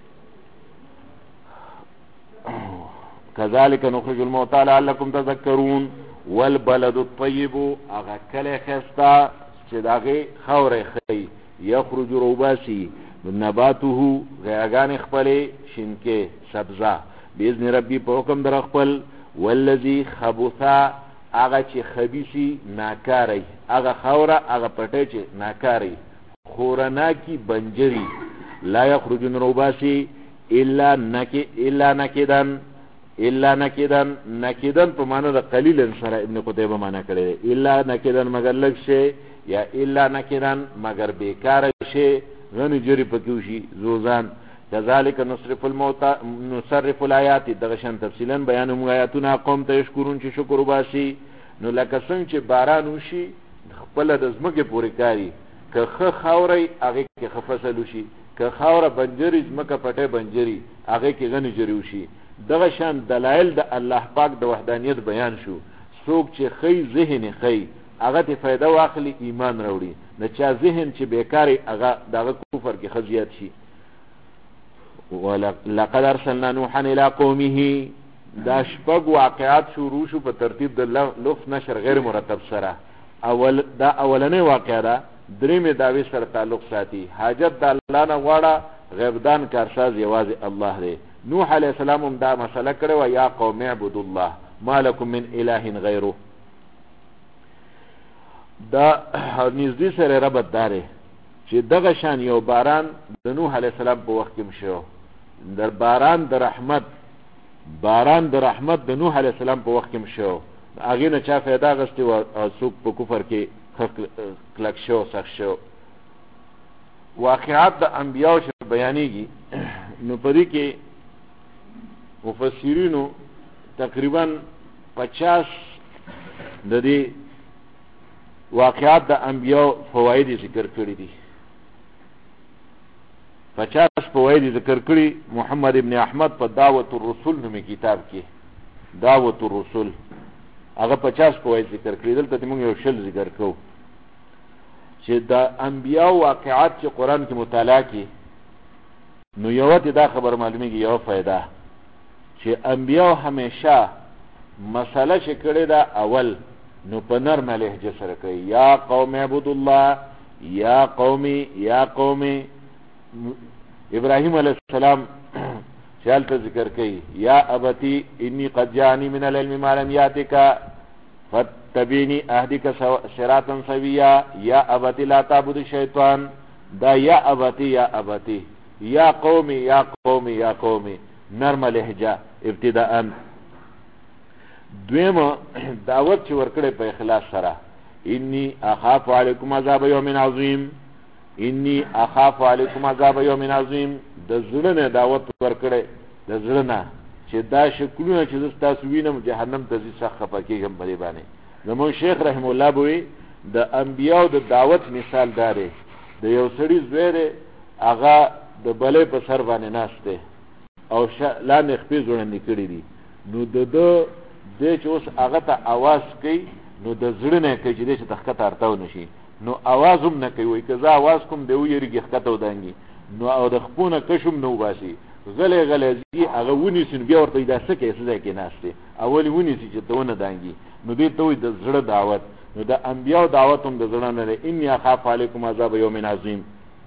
كذلك نخرج الموتى لعلكم تذكرون. والبلد الطيب اغا کله خستا چې داغه خوره خي، یخرج روباسي نباته غیاگان خپل شینکه سبزه باذن ربی په حکم در خپل والذی خبثا هغه چې خبیثی ناکاری هغه خوره هغه پټی چې ناکاری خورناکی بنجری لا یخرجون روباسی الا نکدن په معنی د قلیل سره ابن قتیبه معنا کړی الا نکدن مگر لږ شی یا الا نکدن مگر بیکار شی غنی جری پکیو شي زوزان كذلك نصرف الآيات دغشان تفصیلا بیانوم آیاتونه قوم ته یشکرون چې شکر وباسي نو لکه څنګه چې باران وشي خپل د ځمکې پورې کاری که خه خاوري هغه کې خفصل وشي که خاوره بنجری ځمکه پټه بنجری هغه کې غنی جری وشي دغشان دلایل د الله پاک د وحدانیت بیان شو څوک چې خی ذهن خی هغه ته فائدہ واخلي ایمان راوړي نه چا ذهن چې بیکاری هغه دغه کفر کې خزیات شي ولقد ارسلنا نوحا الى قومه دا شپږ واقعات شروع شو په ترتیب د لفظ نشر غیر مرتب سره اولنې واقعه ده درېمې داوی سره تعلق ساتي حاجت د الله نه غواړه غیبدان کارساز یوازې الله دی نوح علیه السلام هم دا مسله کړې وه یا قوم اعبدوا الله ما لکم من اله غیره دا نږدې سره ربط داره چې دغه شان یو باران د نوح علیه السلام په وخت کې شو در باران د رحمت د نوح علیه السلام په وخت کې شو هغه نه چا فایده غستی او څوک په کفر کې کلک شو سخت شو واقعات د انبیاء شو بیانېږي نو پدې کې مفسرینو تقریبا 50 د دې واقعات د انبیاء فواید ذکر کړی دي 50 فواید ذکر کړی محمد ابن احمد په دعوت الرسول نومي کتاب کې دعوت الرسول هغه 50 فواید ذکر کړی دلته موږ یو شل ذکر کوو چې د انبیاء واقعات چې قران کې مطالعه کی نو یو ته دا خبر معلومیږي یو فائدہ چې انبیاء همیشه مسله چې کړی دا اول نو په نرمه لهجه سره کوي یا قوم اعبدوا الله یا قومي ابراهيم عليه السلام چالت ذکر کوي یا ابتی انی قد جاءنی من العلم ما لم یاتک فتبینی اهدک صراطا سویا یا ابتی لا تعبد الشیطان دا یا ابتی یا قومي نرمه لهجه ابتداء دویم دعوت چې ورکړې په اخلاص سره انی اخاف علیکم عذاب یوم عظیم د زړه دعوت ورکړې د زړه چې دا شکلونه چې تاسو وینم جهنم ته ځي سخت پکېږم په دې باندې زموږ شیخ رحم الله بوي د انبیاء د دعوت مثال داره د یو سړي زوی هغه د بلې په سر باندې ناشته او لاندې خپې ځوړندې کړې دي نو د چې اوس هغه ته आवाज کوي نو د زړه نه کوي چې د تخته ارتاو نشي نو आवाज هم نه کوي وای که زه आवाज کوم دی ویریږي خته ودانګي نو او د خپونه کشم نو باسي غلې زی هغه ونی سن بیا ورته دا سکه څه کې ناشته اولی ونی چې دونه دانګي نو دې ته د زړه دعوت نو د انبیاء دعوت هم د زړه نه لري انی اخاف علیکم عذاب یوم عظیم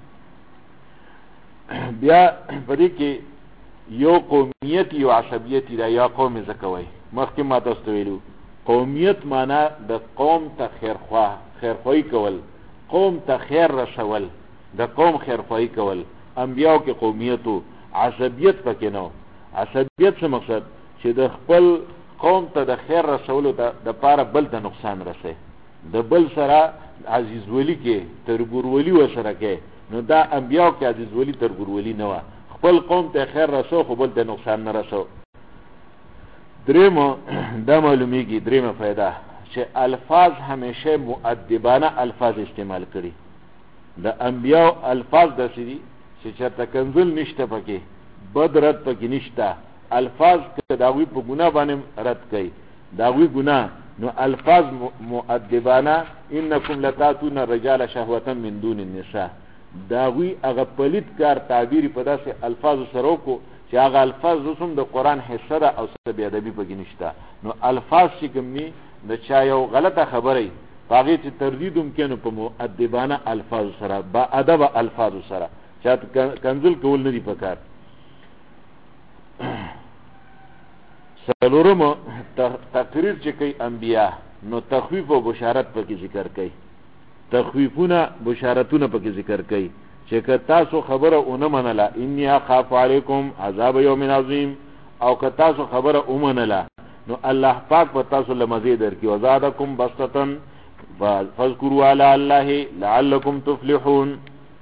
بیا پدې کې یو قومیت یو عصبیت دا یا قوم زکوي مخکې ما تاسو ویلو قومیت معنا د قوم ته خیرخواهی کول قوم ته خیر رسول د قوم خیرخواهی کول انبیاء کې قومیتو عصبیت پکې نو عصبیت څه مقصد چې د خپل قوم ته د خیر رسولو د پاره بل ته نقصان رسي د بل سره عزیز ولی کې ترګور ولی وسره کې نو دا انبیاء کې عزیز ولی ترګور ولی نه و خپل قوم ته خیر رسو خو بل ته نقصان نه رسو درېمه دا معلومیږي درېمه فائدہ چې الفاظ همیشه مؤدبانه الفاظ استعمال کړي د انبیاء الفاظ داسې دي چې چرته کنزل نشته پکې بد رد پکې نشته الفاظ که داوی په ګناه باندې رد کوي داوی ګناه نو الفاظ مؤدبانه انکم لتاتون الرجال شهوة من دون النساء داوی هغه پلیت کار تعبیر په داسې الفاظ سره کو چې هغه الفاظ رسوم د قران حصہ ده او څه بیا ادبی پکې نشته نو الفاظ چې کومني د چا یو غلطه خبره هغه چې تردید ممکن په مؤدبانه الفاظ سره با ادب الفاظ سره چاته کنزل کول نه دي پکار. څلورم تقریر چې کوي انبیا نو تخویف او بشارت پکې ذکر کوي. تخویفونه بشارتونه پکې ذکر کوي چې که تاسو خبره اونه منله انی اخاف علیکم عذاب یوم عظیم، او که تاسو خبره اومنله نو الله پاک په تاسو له مزید درکړي. وزادکم بسطه فاذکروا علی الله لعلکم تفلحون.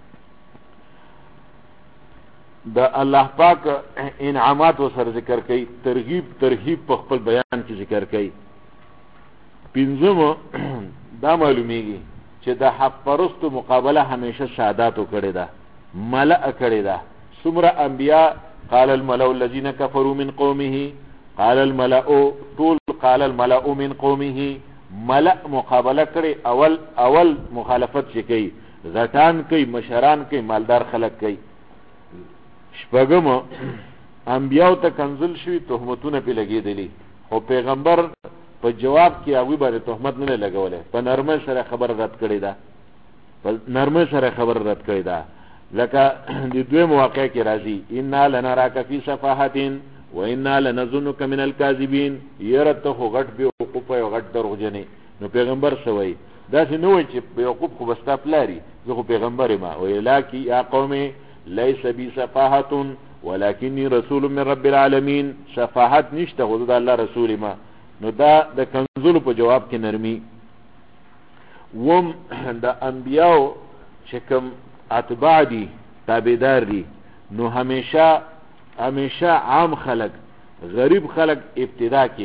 د الله پاک انعامات سره ذکر کوي، ترغیب ترهیب په خپل بیان کې ذکر کوي. پنځم دا معلومیږي چې د حق پرستو مقابله همیشه ساداتو کړې ده، ملأ کړې ده. څومره انبیا قال الملأ الذين كفروا من قومه، قال الملأ طول قال الملأ من قومه، ملأ مقابله کړي. اول مخالفت چې کوي غټان کوي، مشران کوي، مالدار خلک کوي. شپږم انبیاو ته کنزل شوي تهمتونه پې لګېدلي، خو پیغمبر په جواب کې هغوی باندې تهمت نه لګولی، په نرمۍ سره خبر رد کړې ده، په نرمۍ سره خبر رد کړې ده. لکه د دویم واقع کې راځي انا لنراک فی صفاحة و انا لنظنک من الکاذبین، یره ته خو غټ بیوقوف یو غټ دروغجنې. نو پیغمبر څه وایي؟ داسې نه وایي چې بیوقوف خو به ستا پلاري، زه خو پیغمبر یم. ویلاکي یا قوم لیس بی صفاحة ولکنی رسول من رب العالمین، صفاحت نشته خو زه د الله رسول ما. نو دا د کنزلو په جواب کې نرمی. وم د انبیاو چې کوم اتباع دي، تابعدار دي، نو همیشه عام خلق، غریب خلق ابتدا کې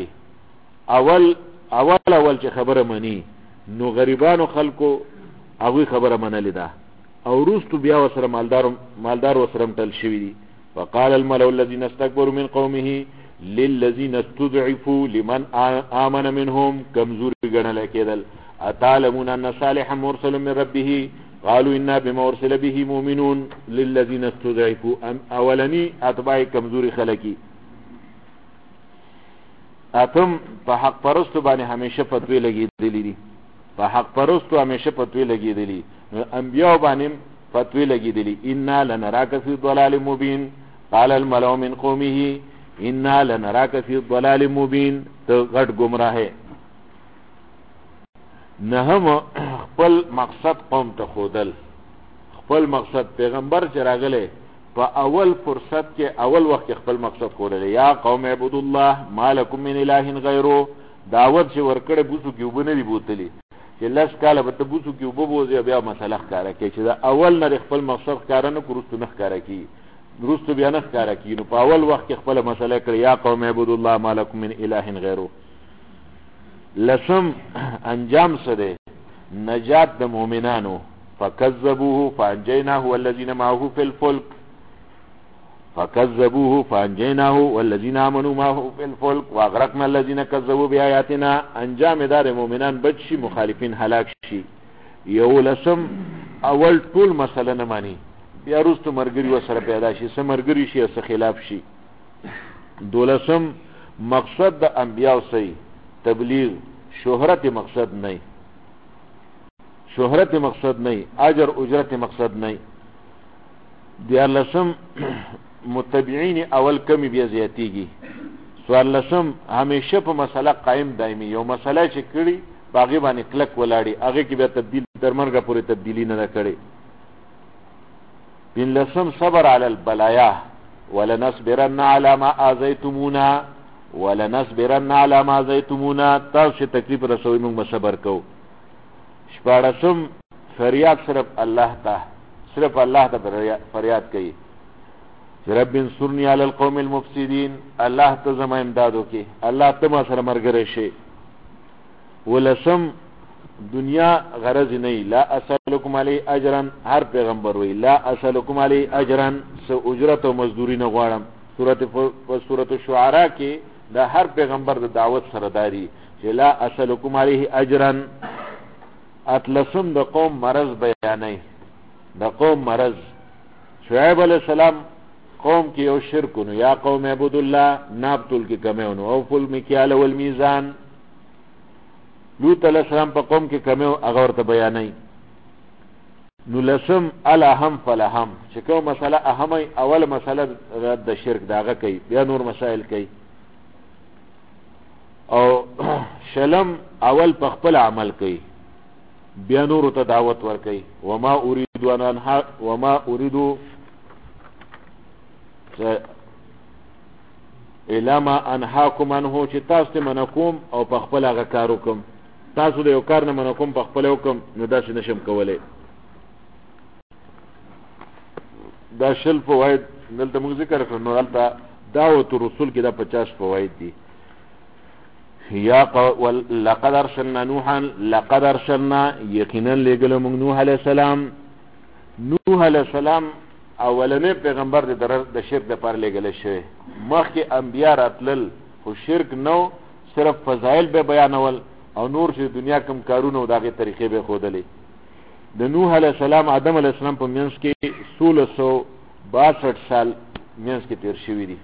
اول چې خبره مني، نو غریبانو خلقو هغوی خبره منلې ده، او وروستو بیا ورسره مالدار ورسره مټل شوي دي. وقال الملأ الذين استكبروا من قومه للذين استضعفوا لمن آمن منهم، کمزوري ګڼل کېدل. اتعلمون ان صالحا مرسل من ربه قالوا انا بما ارسل به مؤمنون للذين استضعفوا. اولنی اتباع کمزوري خلقی. اتم په حق پرستو باندې همیشه فتوی لګېدلې دي، په حق پرستو همیشه فتوی لګېدلې. انبیاء باندې فتوی لګېدلې. انا لنراک فی ضلال مبین قال الملأ من قومه انا لنراک فی ضلال مبین، ته غټ گمراه. نهم خپل مقصد قوم ته خودل، خپل مقصد. پیغمبر چې راغلی په اول فرصت کې اول وخت خپل مقصد خودلی، یا قوم عبد الله ما لکم من اله غیره. دعوت چې ورکړې بوسو کې اوبه نه دي بوتلي، چې لس کاله به ته بوسو کې اوبه بوځي، بیا مسله ښکاره کوي چې دا اول نه خپل مقصد ښکاره نه کړو، وروستو نه ښکاره کېږي، وروستو بیا نه ښکاره کېږي. نو په اول وخت کې خپله مسله کړې، یا قوم عبد الله ما لکم من اله غیره. لسم انجام څه دی؟ نجات د مؤمنانو. فکذبوه فانجیناه والذین معه فی الفلک، فکذبوه فانجیناه والذین آمنوا معه فی الفلک واغرقنا الذین کذبوا بآیاتنا. انجام دار مؤمنان بچ شي، مخالفین هلاک شي. یو لسم اول ټول مسله نه مانی، بیا وروستو مرګري ورسره پیدا شي، څه مرګري شي څه خلاف شي. دولسم مقصد د انبیاء صحیح تبلیغ، شهرت مقصد نہیں، شهرت مقصد نہیں، اجر اجرت مقصد نہیں. دیارلسم متبعین اول کمی بیا زیاتیږي. څوارلسم همیشه په مسله قائم دایمي، یو مسله چې کړي باغی باندې کلک ولاړي، هغه کې بیا تبدیل تر مرګه پورې تبدیلی نه کړي. پنځلسم صبر علی البلایا ولنصبرن علی ما آذیتمونا، ولنصبرن علی ما آذیتمونا. تاسو تکلیف رسوي موږ صبر کوو. شپاړسم فریاد صرف الله ته فریاد کوي، رب انصرنی علی القوم المفسدین. الله ته زما امداد وکړي، الله ته ما سره مرګره شي. ولسم دنیا غرض نه، لا اسالکم علی اجرا. هر پیغمبر وی لا اسالکم علی اجرا، سو اجرت او مزدوری نه غواړم. سورۃ الشعراء کې دا هر پیغمبر د دعوت سره داری چې لا اسالکم علیه اجرا. اتلسم د قوم مرض بیانای، د قوم مرض. شعیب علیہ السلام قوم کې یو شرکونو، یا قوم عبد الله نابتل کې کمیونو اوفل المکیال والمیزان. لوط علیہ السلام په قوم کې کمیو، هغه ورته بیانای. نو لسم الاهم فلهم چې کوم مسله اهمه اول مسله د شرک داغه کوي بیا نور مسائل کوي او شلم اول په خپل عمل کوي بیا نور ته دعوت ور کوي وما اريد الا ما انهاكم عنه چې تاسو منکم او په خپل هغه کار وکم تاسو د یو کار نه منکم په خپل وکم نو دا څه نشم کولای دا شل فواید دلته موږ ذکر کړو نو دلته دعوت رسول کې دا 50 فواید دي لقد ارسلنا نوحا لقد ارسلنا یقینا لګل موږ نوح علیہ السلام نوح علیہ السلام اولنې پیغمبر د شرک د پر لګل شوی مخکې انبیا راتلل خو شرک نو صرف فضایل به بیانول او نور چې دنیا کم کارونه او دغه طریقې به خودلې د نوح علیہ السلام آدم علیہ السلام په منځ کې 1662 سال منځ کې تیر شوی دي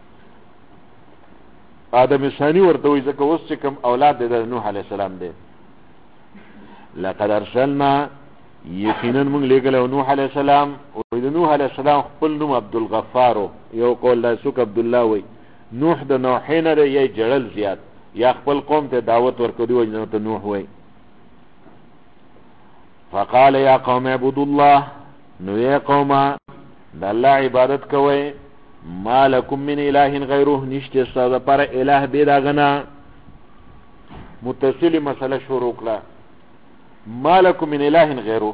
آدم ثانی ورته وي ځکه اوس چې کوم اولاد د نوح علیہ السلام دی لقد ارسلنا یقینا موږ لګلو نوح علیہ السلام او د نوح علیہ السلام خپل نوم عبد الغفار یو قول لا سوک عبد الله وي نوح د نوحین لري یی جړل زیات یا خپل قوم ته دعوت ورکړي او نو ته نوح وي فقال يا قوم اعبدوا الله نو یا قوم د الله عبادت کوئ ما لكم من اله غیره نشته ستاسو پر اله به دا غنا متصل مسله شروع کړه ما لكم من اله غیره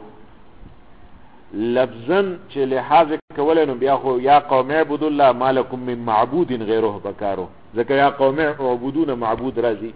لفظا چې لحاظ کولای نو بیا خو یا قوم اعبدوا الله ما لكم من معبود غیره بکارو ځکه یا قوم اعبدون معبود راځي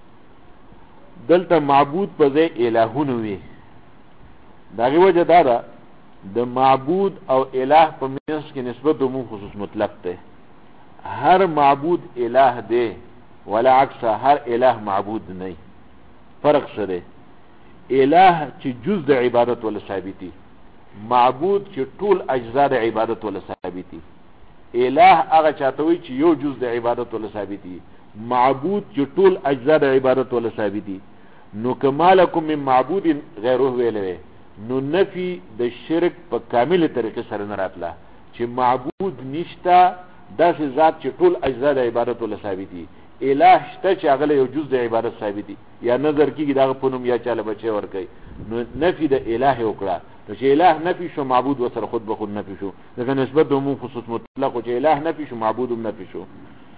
دلته معبود په ځای الهونه وي داغه وجه دا ده د معبود او اله په منځ کې نسبت د مو خصوص مطلق ده هر معبود اله ده ولا عکس هر اله معبود نه فرق سره اله چې جز د عبادت ولا ثابتي معبود چې ټول اجزا د عبادت ولا ثابتي اله هغه چاته وي چې یو جز د عبادت ولا ثابتي معبود چې ټول اجزا د عبادت ولا ثابتي نو کمالکم من معبود غیره ویلوي نو نفی د شرک په کامل طریقې سره نه راتله چې معبود نشته داسې ذات چې ټول اجزا د عبادت ولا ثابتي الہ شته چې هغه یو جز د عبادت ثابتي یا نظر کیږي دغه پونم یا چاله بچي ور کوي نو نفی د الہ وکړه چې الہ نفی شو معبود وسره خود به خود نفی شو دغه نسبت د عموم خصوص مطلق او چې الہ نفی شو معبود هم نفی شو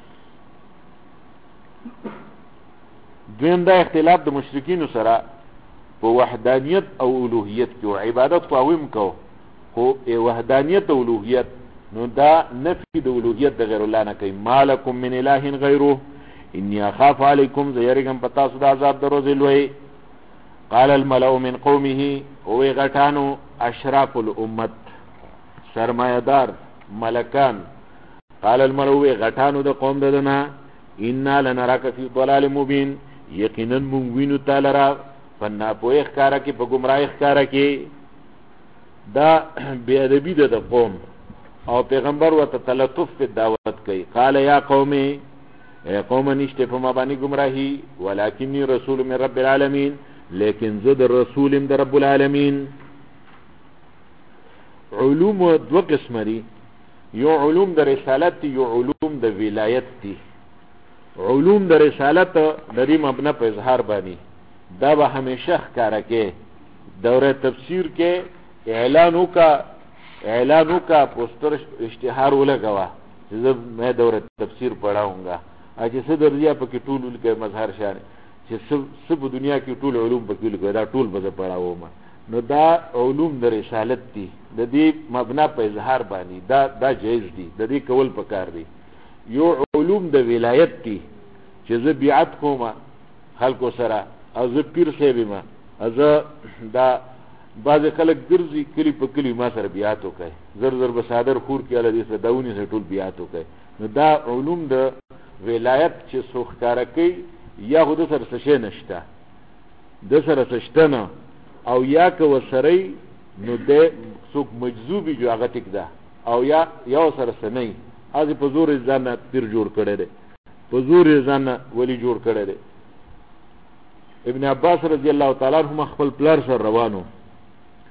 دویم دا اختلاف د مشرکین سره په وحدانیت او الوهیت کې عبادت قویم کو خو وحدانیت او الوهیت نو دا نفی د الوهیت د غیر الله نه کوي مالکم من اله غیره انی اخاف علیکم زیرکم پتا سود عذاب دروځي لوی قال الملأ من قومه او غټانو اشراف الامت سرمایدار ملکان قال الملأ غټانو د قوم ددنه ان لنراک فی ضلال مبین یقینا مون وینو تعالی را فنا پوی اخکارا کی پا گمرائی اخکارا کی دا بیادبی دا قوم او پیغمبر و تلطف پی دعوت کی قال یا قومی اے قوم نشتے پا مبانی گمراہی ولیکنی رسول من رب العالمین لیکن زد رسول من رب العالمین علوم دو قسم دی یو علوم دا رسالت تی یو علوم دا ولایت تی علوم دا رسالت دا دی مبنا پا اظہار بانی دا به همیشه ښکارا کې دوره تفسیر کې اعلانو کا پوسټر اشتهار ولګوا چې میں دوره تفسیر پڑھاؤں گا اجه څه درځي په کې ټول کې مظهر شان چې سب دنیا کې ټول علوم په کې لګا دا ټول به پڑھاو ما نو دا علوم د رسالت دي د دې مبنا په اظهار باندې دا جایز دي د دې کول پکار دي یو علوم د ولایت دي چې زه بیعت کوم خلکو سره از پیر صاحب ما از دا بعض خلک ګرځي کلی په کلی ما سره بیعت وکړي زر به صادر خور کې الله دې سره داونی سره ټول بیعت وکړي نو دا علوم د ولایت چې سوخکار کوي یا خود سره څه نشته د سره څه نه او یا کو سره نو د څوک مجذوبي جو هغه ټیک ده او یا سره څه نه از په زور ځان پیر جوړ کړي دي په زور ځان ولی جوړ کړي دي ابن عباس رضی الله تعالی عنہ خپل پلار سره روانو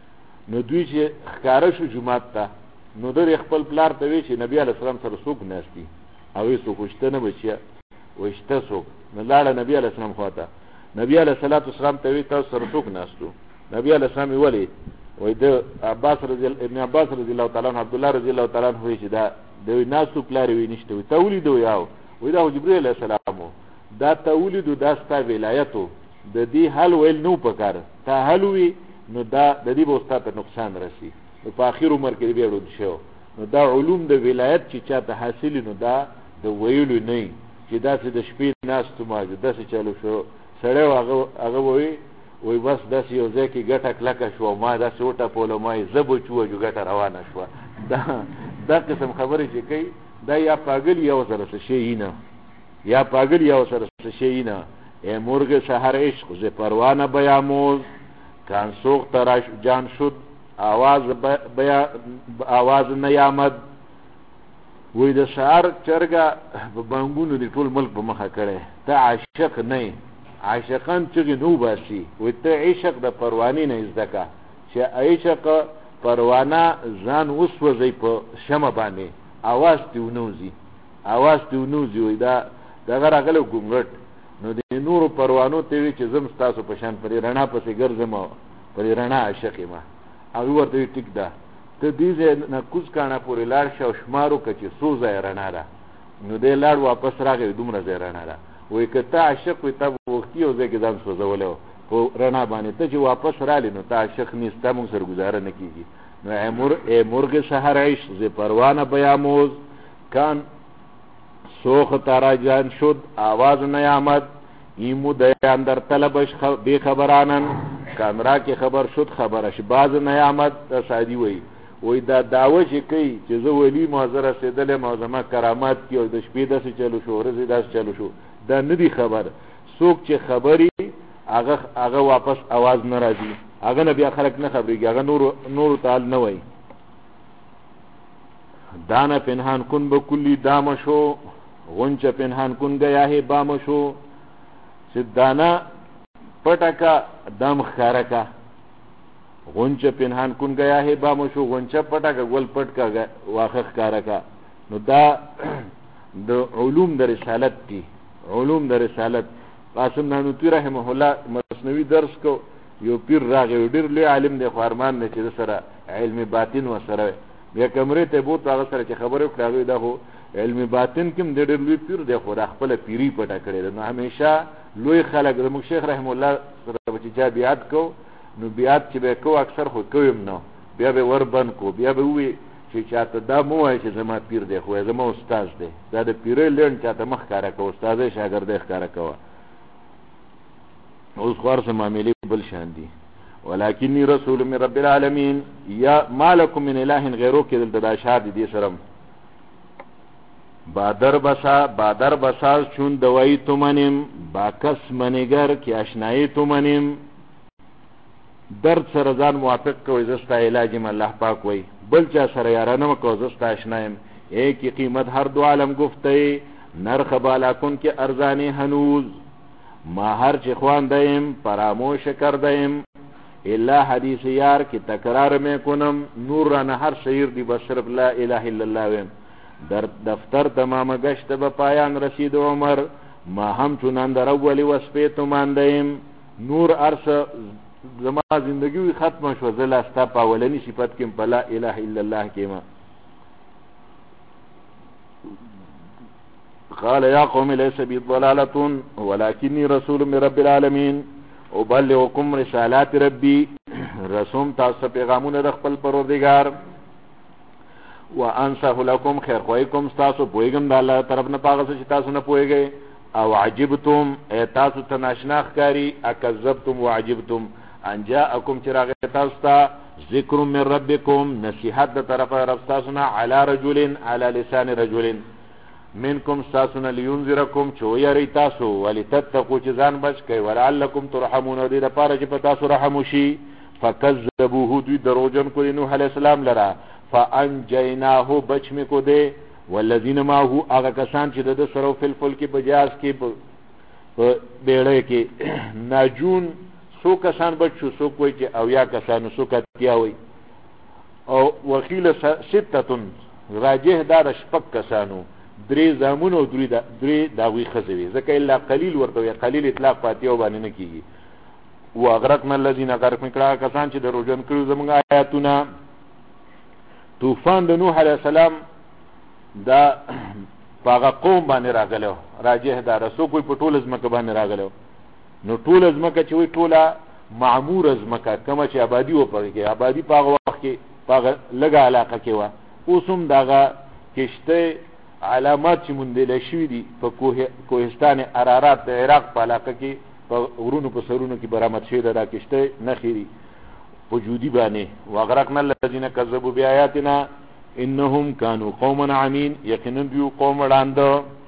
نو دوی چې ښکاره شو جومات ته نو در خپل پلار ته وی چې نبی علیه السلام سره څوک ناست دي هغوی څوک شته نه بچیه وایي شته څوک نو لاړه نبي علیه السلام خواته نبی علیه السلام ته وی تاسو سره څوک ناست و نبی علیه السلام یې ولې وایي د ابن عباس رضی الله تعالی عنه عبدالله رضی الله تعالی عنه وایي چې دا د ناستو پلار وی نشته وایي تا ولیدو یاو وایي دا خو جبریل علیه السلام و دا تا ولیدو دا ستا ولایتو د دې حل ویل نو پکار تا حل وي نو دا د دې به ستا ته نقصان رسي نو په آخر عمر کې بیا ړوند شو نو دا علوم د ولایت چې چاته حاصل نو دا د ویلو نه چې داسې د شپې ناستو ما داسې چالو شو سړی هغه وایي بس داسې یو ځای کې ګټه کلکه شوه ما داسې وټپولو ما یې زه به چوجو ګټه روانه شوه دا قسم خبرې چې کوي دا یا پاگل یا سره څه شی نه یا پاگل یا سره څه شی نه ای مرغ سحر عشق ز پروانه بیاموز کان سوخ تراش جان شد آواز نیامد وی د سحر چرګه په بانګونو دی ټول ملک په مخه کړی ته عاشق نه عاشقان چغې نو باسي وی ته عشق د پروانې نه زده که چې عشق پروانه ځان وسوځي په شمه باندې آواز تی ونوځي وی دغه راغلی ګونګټ نو د نورو پروانو ته وی چې زم ستاسو په شان پرې رڼا پسې ګرځم پرې رڼا عاشق یم هغوی ورته وی ټیک ده ته دې ځای نه کوز کاڼه پورې لاړ شه او شمار وکړه چې څو ځایه رڼا ده نو دی لاړ واپس راغی دومره ځای رڼا ده وایي که ته عاشق وي تا وختي یو ځای کې ځان سوځولی و په رڼا باندې ته چې واپس رالی نو ته عاشق نیست تا مونږ سره ګزاره نه کېږي نو ای مرغ سحر عشق ز پروانه بیاموز کان سوخ تارا جان شد آواز نیامد ایمو دیان در طلبش بی خبرانن کامرا کې خبر شد خبرش باز نیامد سعدی وی دا دعوه چې کوي چې زه ولی ما زه رسېدلی ما زما کرامات کې او د شپې داسې چلو شو ورځې داسې چلو شو دا نه دی خبر څوک چې خبري هغه واپس आवाज نه راځي هغه نه بیا خلک نه خبرېږي هغه نورو تعال نه وایي دانه پنهان کن به کلی دام شو غنچه پنهان کن گیا ہے بام شو چې دانه پټه کا دم ښکاره کا غنچه پنهان کن گیا ہے بام شو غنچه پټه کا ګل پټ کا واخه ښکاره کا نو دا د علوم د رسالت دي علوم د رسالت قاسم نانوتي رحمه الله مصنوي درس کو یو پیر راغی ډېر لوی عالم دی خو ارمان نه چې سره علم باطن وسره بیا کمرې ته بوت هغه سره چې خبرې وکړه هغوی دا خو علم باطن کې هم د ډېر لوی پیر دی خو دا خپله پیري پټه کړې ده نو همیشه لوی خلک زموږ شیخ رحم الله سره به چې چا بیعت کو نو بیعت چې به کو اکثر خو کویم نه بیا به ور بند کو بیا به ووایي چې چاته دا مو وایي چې زما پیر دی خو زما استاذ دی دا د پیرۍ لنډ چاته مخ ښکاره کوه استاذۍ شاګردۍ ښکاره کوه اوس خو هر څه معاملې بل شان دي ولکنی رسول من رب العالمین یا ما لکم من اله غیرو کې دلته دا اشعار دي دې سره بادر بساز چون دوایی تو منیم با کس منگر که اشنایی تو منیم درد سره ځان موافق کوي زستا علاجم الله پاک وی بل چا سره یارانه مکو زستا اشنایم ایک قیمت هر دو عالم گفته نرخ بالا کن که ارزانی هنوز ما هر چی خواندیم فراموش کردیم الا حدیث یار کی تکرار میں کنم نور رانه هر شعیر دی بصرف لا اله الا الله ویم در دفتر تمام گشت به پایان رسید عمر ما هم چونان در اولی وصفه تو ماندیم نور عرص زما زندگی ختم شو زلا ستا پاولنی صفت کم په لا اله الا الله کما قال يا قوم ليس بي ضلالة ولكني رسول من رب العالمين ابلغكم رسالات ربي رسوم تاسو پیغامونه د خپل پروردگار وانصح لكم خیر خوایکم تاسو پویګم د الله طرف نه پاغه چې تاسو نه پویګئ او عجبتم تاسو تناشناخ کاری اکذبتم وعجبتم ان جاءكم چراغ تاسو ته ذکر من ربكم نصیحت د طرف رب تاسو نه علی رجل علی لسان رجل منکم تاسو نه لینذرکم چویری تاسو ولتتقوا چې ځان بچ کئ ولعلکم ترحمون دې لپاره چې په تاسو رحم وشي فکذبوه دوی دروژن کړي نوح علیہ السلام لرا فانجیناه بچ می کو دے والذین معه هغه کسان چې د سرو فلفل کې بجاز کې بیړې کې ناجون سو کسان بچو سو کوئی چې او یا کسان سو کتیا وي او وقیل ستتن راجح دا د شپږ کسانو 3 زامن او 3 داوی خزوي ځکه الا قلیل ورته قلیل اطلاق فاتحه باندې نه کیږي. واغرقنا الذين غرق کړه کسان چې دروژن کړو زموږ آیاتونه. طوفان د نوح علیه السلام دا پاغه قوم باندې راغلو راجح دا رسو کوئی په ټول ځمکه باندې راغلو. نو ټول ځمکه چې وي ټوله معمور ځمکه کومه چې آبادی و پرې آبادی پاغه وخت کې پاغه لګه علاقه کې و اوسم داغه کشته علامات چې مونږ شوي دي په کوهستان ارارات د عراق په علاقه کې په غرونو په سرونو کې برآمد شوی دا کشته نخيري وجودي باندې. واغرقنا الذين كذبوا بآياتنا انهم كانوا قوما عمين یقینا دوی قوم وړاندو